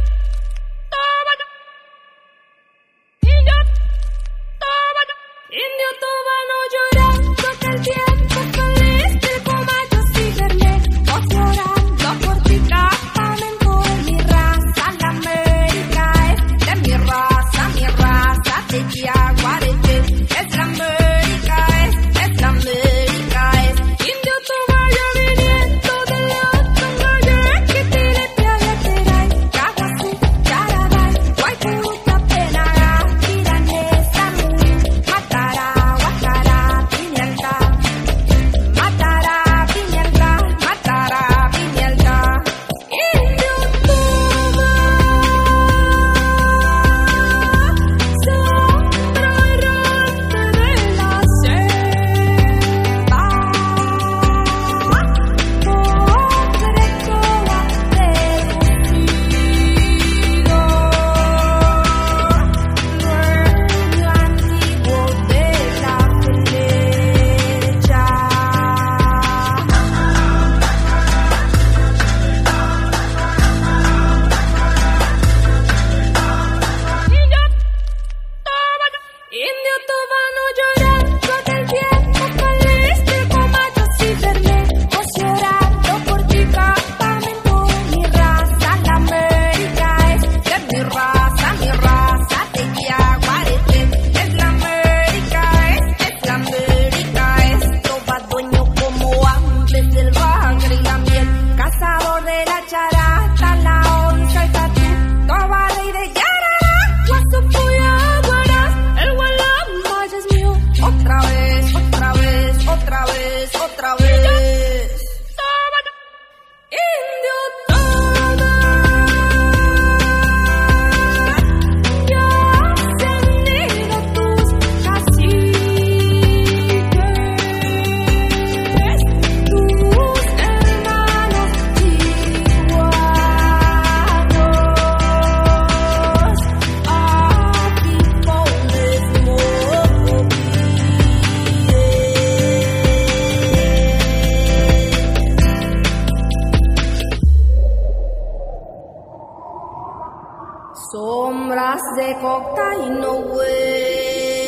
Sombras de cocaína, güey.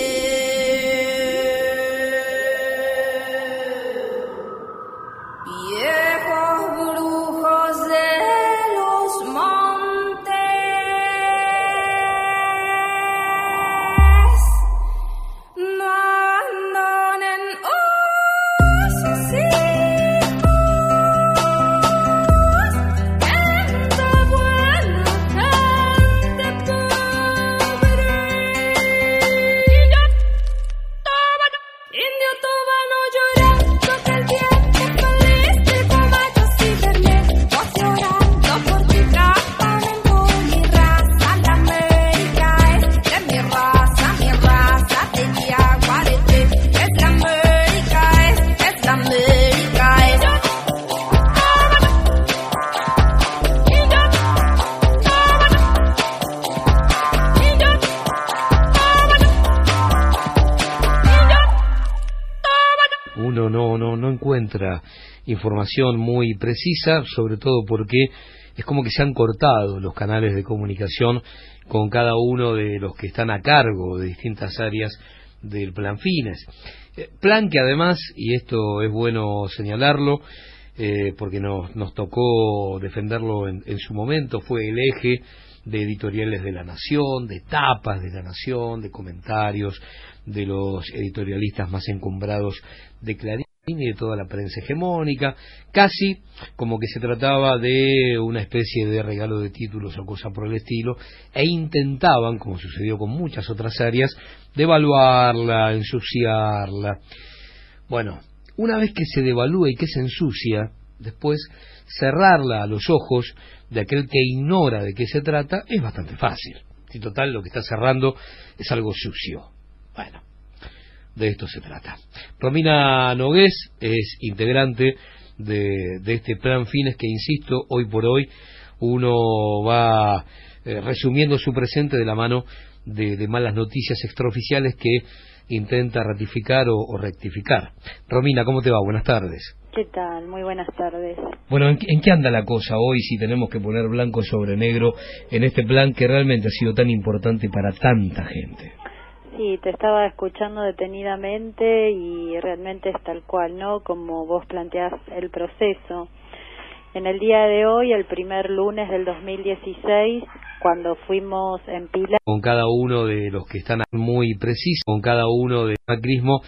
Viejos brujos de los montes. No abandonen osos y buena gente pobre. encuentra información muy precisa, sobre todo porque es como que se han cortado los canales de comunicación con cada uno de los que están a cargo de distintas áreas del Plan Fines. Eh, plan que además, y esto es bueno señalarlo, eh, porque nos, nos tocó defenderlo en, en su momento, fue el eje de editoriales de La Nación, de tapas de La Nación, de comentarios de los editorialistas más encumbrados de Clarín y de toda la prensa hegemónica, casi como que se trataba de una especie de regalo de títulos o cosa por el estilo, e intentaban, como sucedió con muchas otras áreas, devaluarla, ensuciarla. Bueno, una vez que se devalúa y que se ensucia, después cerrarla a los ojos de aquel que ignora de qué se trata es bastante fácil. Si total lo que está cerrando es algo sucio. Bueno, de esto se trata. Romina Nogués es integrante de, de este Plan Fines que, insisto, hoy por hoy uno va eh, resumiendo su presente de la mano de, de malas noticias extraoficiales que intenta ratificar o, o rectificar. Romina, ¿cómo te va? Buenas tardes. ¿Qué tal? Muy buenas tardes. Bueno, ¿en, ¿en qué anda la cosa hoy si tenemos que poner blanco sobre negro en este plan que realmente ha sido tan importante para tanta gente? Sí, te estaba escuchando detenidamente y realmente es tal cual, ¿no? Como vos planteás el proceso. En el día de hoy, el primer lunes del dos mil dieciséis, cuando fuimos en Pilar... Con cada uno de los que están muy precisos, con cada uno del macrismo...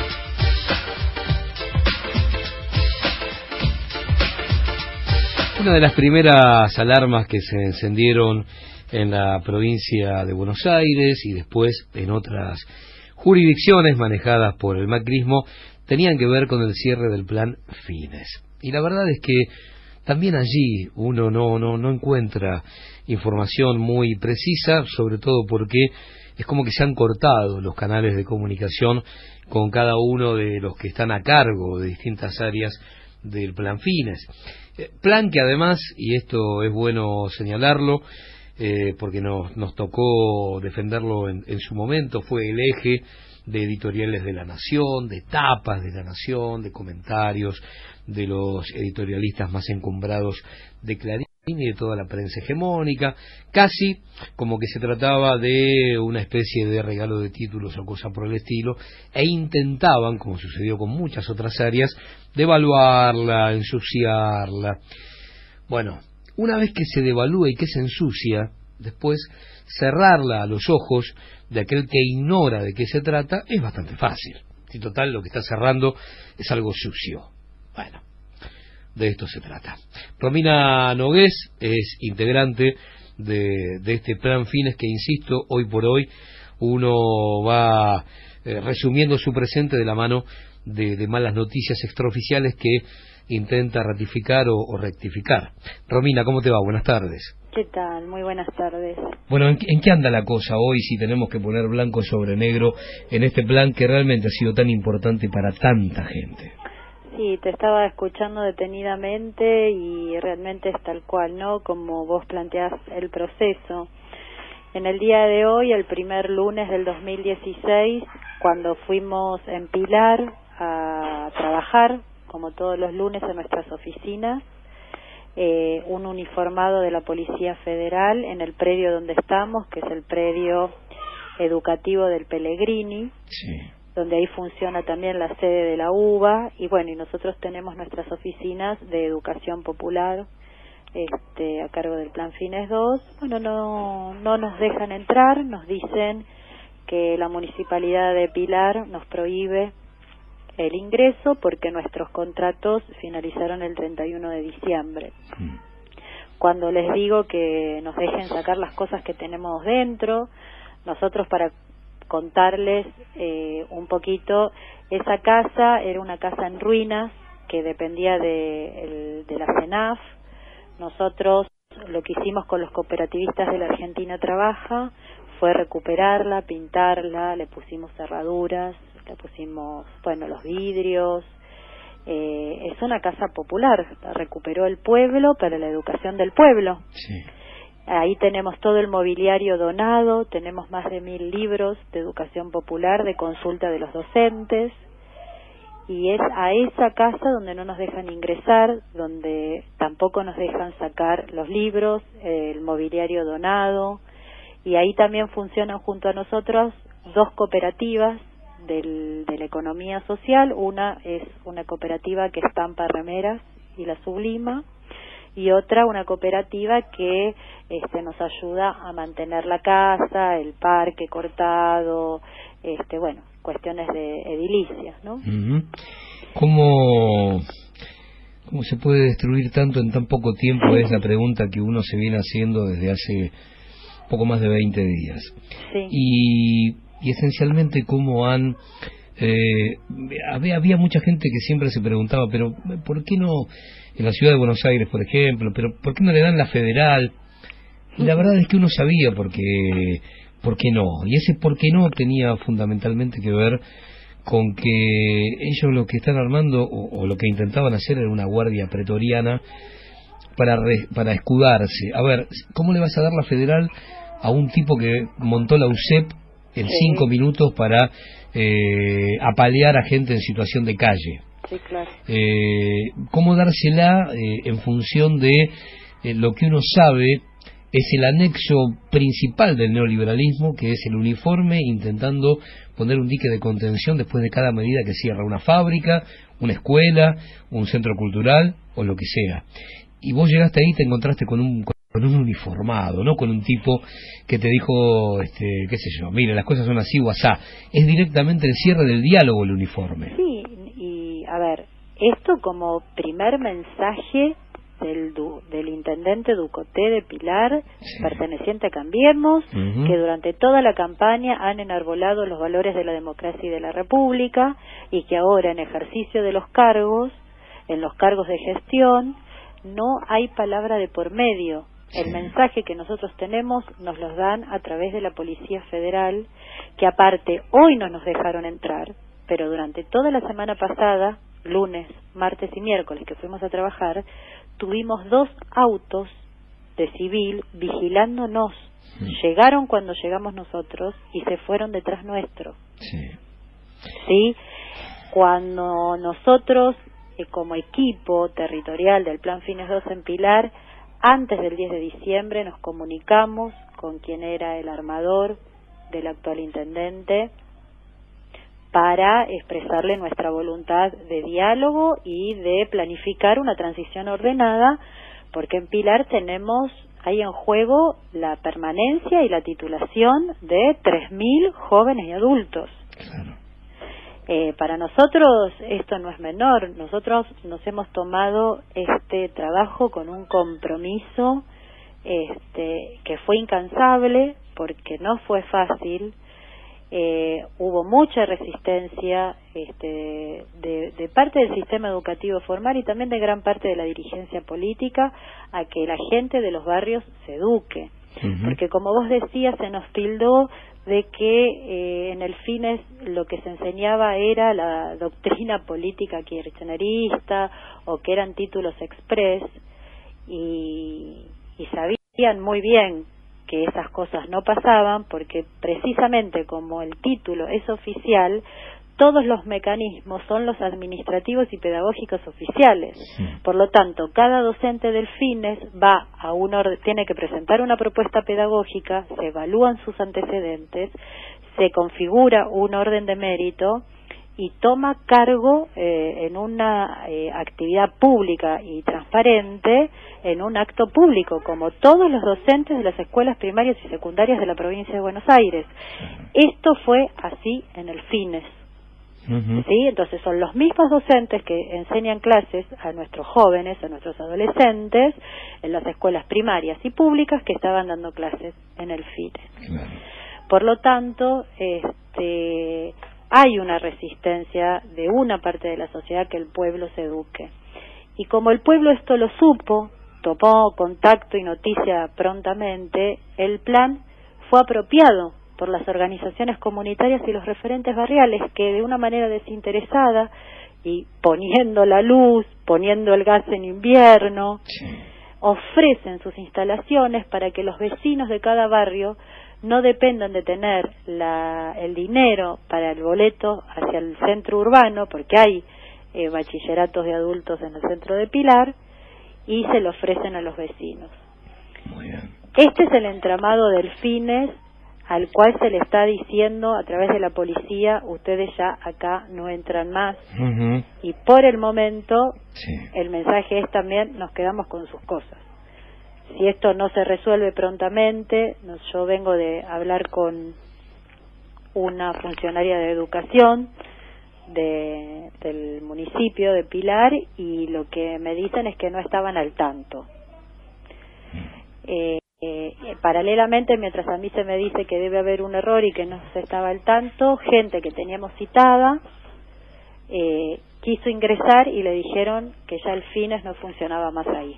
Una de las primeras alarmas que se encendieron en la provincia de Buenos Aires y después en otras jurisdicciones manejadas por el macrismo tenían que ver con el cierre del Plan Fines. Y la verdad es que también allí uno no, no, no encuentra información muy precisa, sobre todo porque es como que se han cortado los canales de comunicación con cada uno de los que están a cargo de distintas áreas del Plan Fines. Plan que además, y esto es bueno señalarlo, eh, porque nos, nos tocó defenderlo en, en su momento, fue el eje de editoriales de La Nación, de tapas de La Nación, de comentarios de los editorialistas más encumbrados de Clarín y de toda la prensa hegemónica, casi como que se trataba de una especie de regalo de títulos o cosa por el estilo, e intentaban, como sucedió con muchas otras áreas, devaluarla, ensuciarla. Bueno, una vez que se devalúa y que se ensucia, después cerrarla a los ojos de aquel que ignora de qué se trata es bastante fácil. Si total lo que está cerrando es algo sucio. Bueno, de esto se trata. Romina Nogués es integrante de, de este Plan Fines que, insisto, hoy por hoy uno va eh, resumiendo su presente de la mano de, de malas noticias extraoficiales que intenta ratificar o, o rectificar. Romina, ¿cómo te va? Buenas tardes. ¿Qué tal? Muy buenas tardes. Bueno, ¿en, ¿en qué anda la cosa hoy si tenemos que poner blanco sobre negro en este plan que realmente ha sido tan importante para tanta gente? Sí, te estaba escuchando detenidamente y realmente es tal cual, ¿no? Como vos planteás el proceso. En el día de hoy, el primer lunes del dos mil dieciséis, cuando fuimos en Pilar a trabajar, como todos los lunes en nuestras oficinas, eh, un uniformado de la Policía Federal en el predio donde estamos, que es el predio educativo del Pellegrini, sí, donde ahí funciona también la sede de la U B A, y bueno, y nosotros tenemos nuestras oficinas de educación popular este, a cargo del Plan Fines dos. Bueno, no, no nos dejan entrar, nos dicen que la Municipalidad de Pilar nos prohíbe el ingreso porque nuestros contratos finalizaron el treinta y uno de diciembre. Mm. Cuando les digo que nos dejen sacar las cosas que tenemos dentro, nosotros, para contarles eh, un poquito, esa casa era una casa en ruinas que dependía de, el, de la CENAF. Nosotros lo que hicimos con los cooperativistas de la Argentina Trabaja fue recuperarla, pintarla, le pusimos cerraduras, le pusimos, bueno, los vidrios. Eh, es una casa popular, la recuperó el pueblo para la educación del pueblo. Sí. Ahí tenemos todo el mobiliario donado, tenemos más de mil libros de educación popular, de consulta de los docentes, y es a esa casa donde no nos dejan ingresar, donde tampoco nos dejan sacar los libros, el mobiliario donado, y ahí también funcionan junto a nosotros dos cooperativas del, de la economía social. Una es una cooperativa que estampa remeras y la sublima, y otra una cooperativa que este, nos ayuda a mantener la casa, el parque cortado, este, bueno, cuestiones de edilicias, ¿no? Uh-huh. ¿Cómo, ¿Cómo se puede destruir tanto en tan poco tiempo? Es la pregunta que uno se viene haciendo desde hace poco más de veinte días. Sí. Y, y esencialmente cómo han... Eh, había, había mucha gente que siempre se preguntaba, pero ¿por qué no en la ciudad de Buenos Aires, por ejemplo? ¿Pero por qué no le dan la federal? Y la verdad es que uno sabía por qué, por qué no. Y ese por qué no tenía fundamentalmente que ver con que ellos lo que están armando, o, o lo que intentaban hacer, era una guardia pretoriana para, re, para escudarse. A ver, ¿cómo le vas a dar la federal a un tipo que montó la U C E P en sí. cinco minutos para eh, apalear a gente en situación de calle? Sí, claro. Eh, ¿Cómo dársela eh, en función de eh, lo que uno sabe es el anexo principal del neoliberalismo, que es el uniforme, intentando poner un dique de contención después de cada medida que cierra una fábrica, una escuela, un centro cultural o lo que sea? Y vos llegaste ahí y te encontraste con un... con un uniformado, no con un tipo que te dijo, este, qué sé yo, mire, las cosas son así o asá. Es directamente el cierre del diálogo el uniforme. Sí, y a ver, esto como primer mensaje del, du, del intendente Ducoté de Pilar, sí. perteneciente a Cambiemos, uh-huh. que durante toda la campaña han enarbolado los valores de la democracia y de la república, y que ahora en ejercicio de los cargos, en los cargos de gestión, no hay palabra de por medio. El sí. mensaje que nosotros tenemos nos los dan a través de la Policía Federal, que aparte hoy no nos dejaron entrar, pero durante toda la semana pasada, lunes, martes y miércoles que fuimos a trabajar, tuvimos dos autos de civil vigilándonos. Sí. Llegaron cuando llegamos nosotros y se fueron detrás nuestro. Sí. ¿Sí? Cuando nosotros, eh, como equipo territorial del Plan Fines dos en Pilar, antes del diez de diciembre nos comunicamos con quien era el armador del actual intendente para expresarle nuestra voluntad de diálogo y de planificar una transición ordenada, porque en Pilar tenemos, hay en juego la permanencia y la titulación de tres mil jóvenes y adultos. Claro. Eh, para nosotros esto no es menor. Nosotros nos hemos tomado este trabajo con un compromiso este, que fue incansable, porque no fue fácil. Eh, hubo mucha resistencia este, de, de parte del sistema educativo formal y también de gran parte de la dirigencia política a que la gente de los barrios se eduque. Uh-huh. Porque como vos decías, se nos tildó de que eh, en el Fines lo que se enseñaba era la doctrina política kirchnerista o que eran títulos express, y, y sabían muy bien que esas cosas no pasaban, porque precisamente como el título es oficial, todos los mecanismos son los administrativos y pedagógicos oficiales. Sí. Por lo tanto, cada docente del Fines va a un orden, tiene que presentar una propuesta pedagógica, se evalúan sus antecedentes, se configura un orden de mérito y toma cargo eh, en una eh, actividad pública y transparente, en un acto público, como todos los docentes de las escuelas primarias y secundarias de la provincia de Buenos Aires. Esto fue así en el Fines. Uh-huh. ¿Sí? Entonces son los mismos docentes que enseñan clases a nuestros jóvenes, a nuestros adolescentes, en las escuelas primarias y públicas que estaban dando clases en el Fines. Uh-huh. Por lo tanto, este, hay una resistencia de una parte de la sociedad que el pueblo se eduque. Y como el pueblo esto lo supo, tomó contacto y noticia prontamente, el plan fue apropiado por las organizaciones comunitarias y los referentes barriales, que de una manera desinteresada y poniendo la luz, poniendo el gas en invierno, sí. ofrecen sus instalaciones para que los vecinos de cada barrio no dependan de tener la, el dinero para el boleto hacia el centro urbano, porque hay eh, bachilleratos de adultos en el centro de Pilar y se lo ofrecen a los vecinos. Muy bien. Este es el entramado del Fines al cual se le está diciendo a través de la policía, ustedes ya acá no entran más. Uh-huh. Y por el momento, sí. el mensaje es también, nos quedamos con sus cosas. Si esto no se resuelve prontamente, yo vengo de hablar con una funcionaria de educación de, del municipio de Pilar y lo que me dicen es que no estaban al tanto. Eh, eh, paralelamente, mientras a mí se me dice que debe haber un error y que no se estaba al tanto, gente que teníamos citada eh, quiso ingresar y le dijeron que ya el Fines no funcionaba más ahí.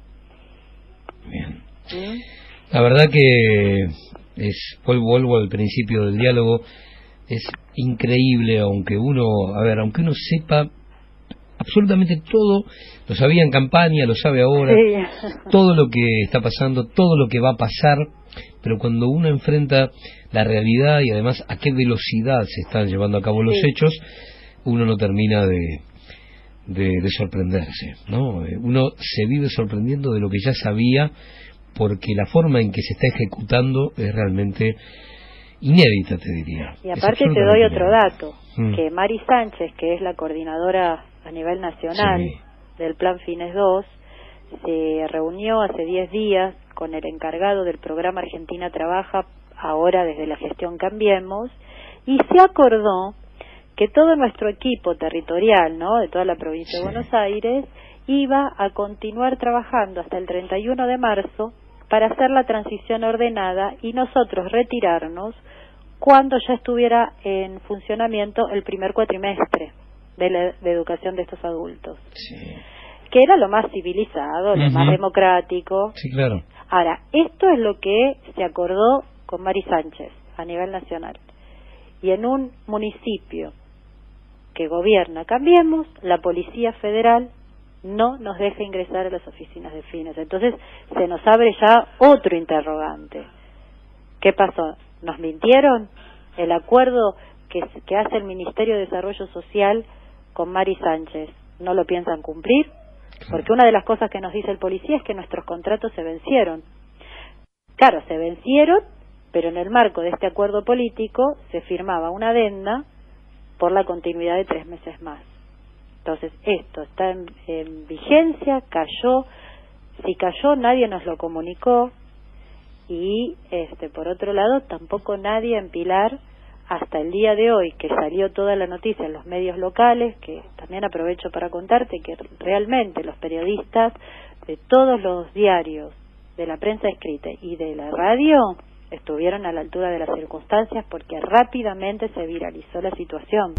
Bien. ¿Mm? La verdad que es, vuelvo al principio del diálogo, es increíble, aunque uno, a ver, aunque uno sepa absolutamente todo, lo sabía en campaña, lo sabe ahora, sí. Todo lo que está pasando, todo lo que va a pasar, pero cuando uno enfrenta la realidad y además a qué velocidad se están llevando a cabo los sí. hechos, uno no termina de, de, de sorprenderse, ¿no? Uno se vive sorprendiendo de lo que ya sabía, porque la forma en que se está ejecutando es realmente inédita, te diría. Y aparte te doy otro dato, mm. que Mari Sánchez, que es la coordinadora a nivel nacional sí. del Plan Fines dos, se reunió hace diez días con el encargado del programa Argentina Trabaja, ahora desde la gestión Cambiemos, y se acordó que todo nuestro equipo territorial, ¿no?, de toda la provincia sí. de Buenos Aires, iba a continuar trabajando hasta el treinta y uno de marzo para hacer la transición ordenada y nosotros retirarnos cuando ya estuviera en funcionamiento el primer cuatrimestre de la de educación de estos adultos. Sí. Que era lo más civilizado, lo uh-huh. más democrático. Sí, claro. Ahora, esto es lo que se acordó con Mari Sánchez a nivel nacional. Y en un municipio que gobierna Cambiemos, la Policía Federal no nos deja ingresar a las oficinas de Fines. Entonces se nos abre ya otro interrogante. ¿Qué pasó? ¿Nos mintieron? El acuerdo que, que hace el Ministerio de Desarrollo Social con Mari Sánchez, ¿no lo piensan cumplir? Porque una de las cosas que nos dice el policía es que nuestros contratos se vencieron. Claro, se vencieron, pero en el marco de este acuerdo político se firmaba una adenda por la continuidad de tres meses más. Entonces, esto está en, en vigencia, cayó, si cayó nadie nos lo comunicó y, este, por otro lado, tampoco nadie en Pilar, hasta el día de hoy, que salió toda la noticia en los medios locales, que también aprovecho para contarte que realmente los periodistas de todos los diarios, de la prensa escrita y de la radio, estuvieron a la altura de las circunstancias porque rápidamente se viralizó la situación.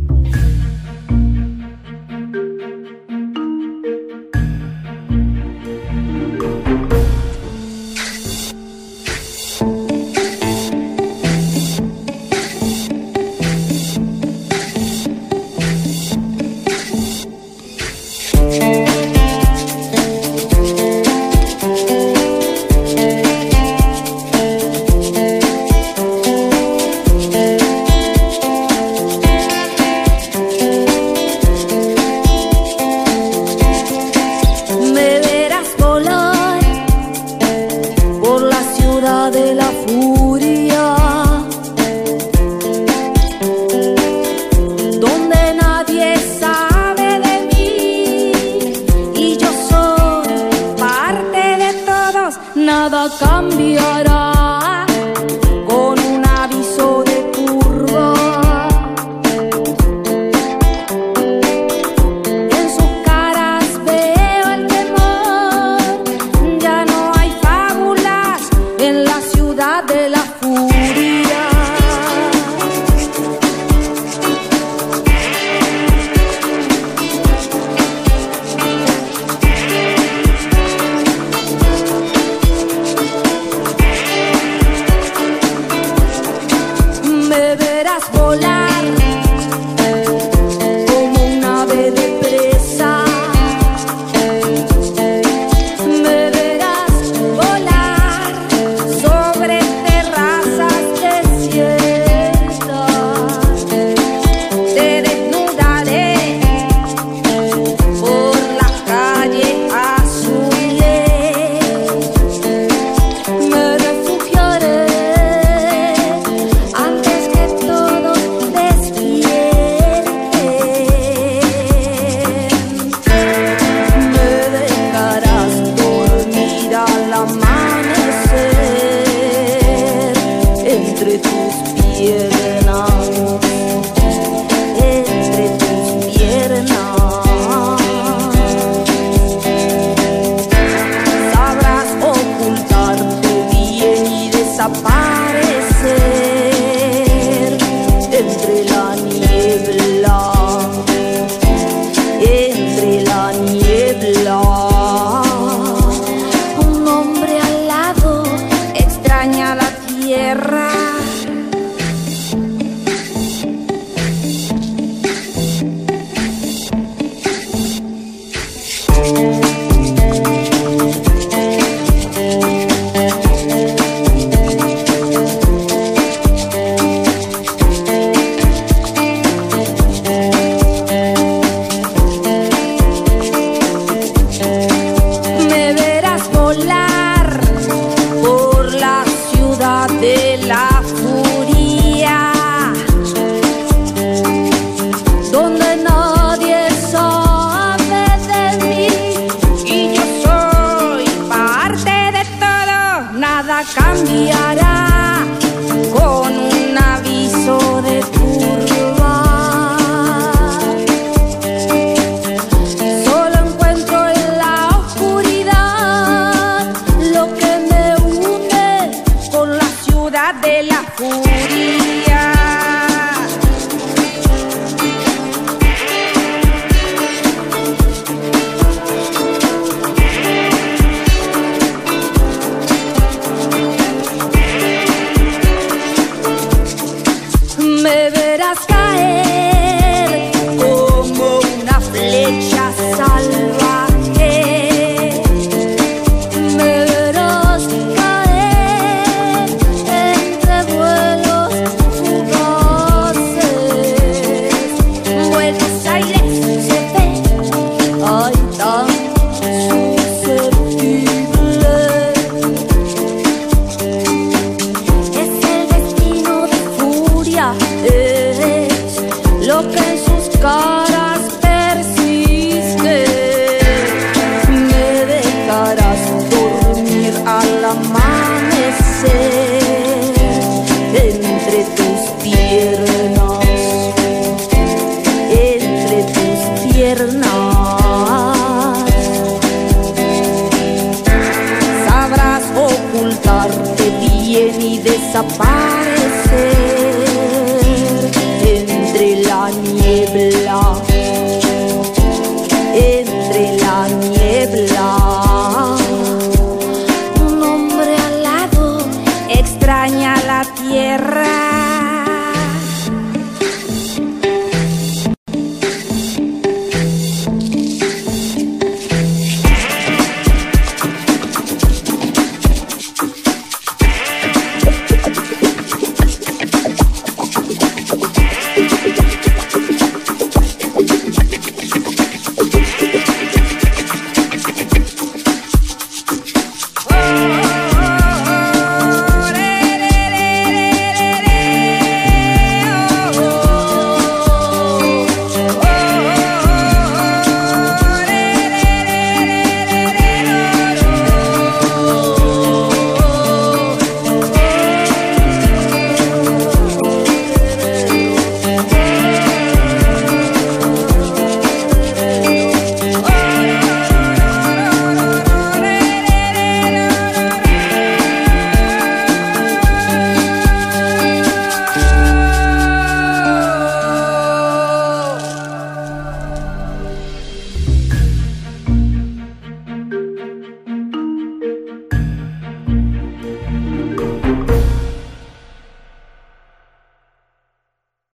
de la furia, donde nadie sabe de mí y yo soy parte de todo. Nada cambiará con un aviso de turba. Solo encuentro en la oscuridad lo que me une con la ciudad de la furia. Me verás caer como una flecha salvaje. Me verás caer entre vuelos fugaces. Buenos Aires se ve, ay, tan susceptible. Es el destino de furia, es lo que en sus caras persiste. Me dejarás dormir al amanecer entre tus piernas, entre tus piernas. Sabrás ocultarte bien y desaparecer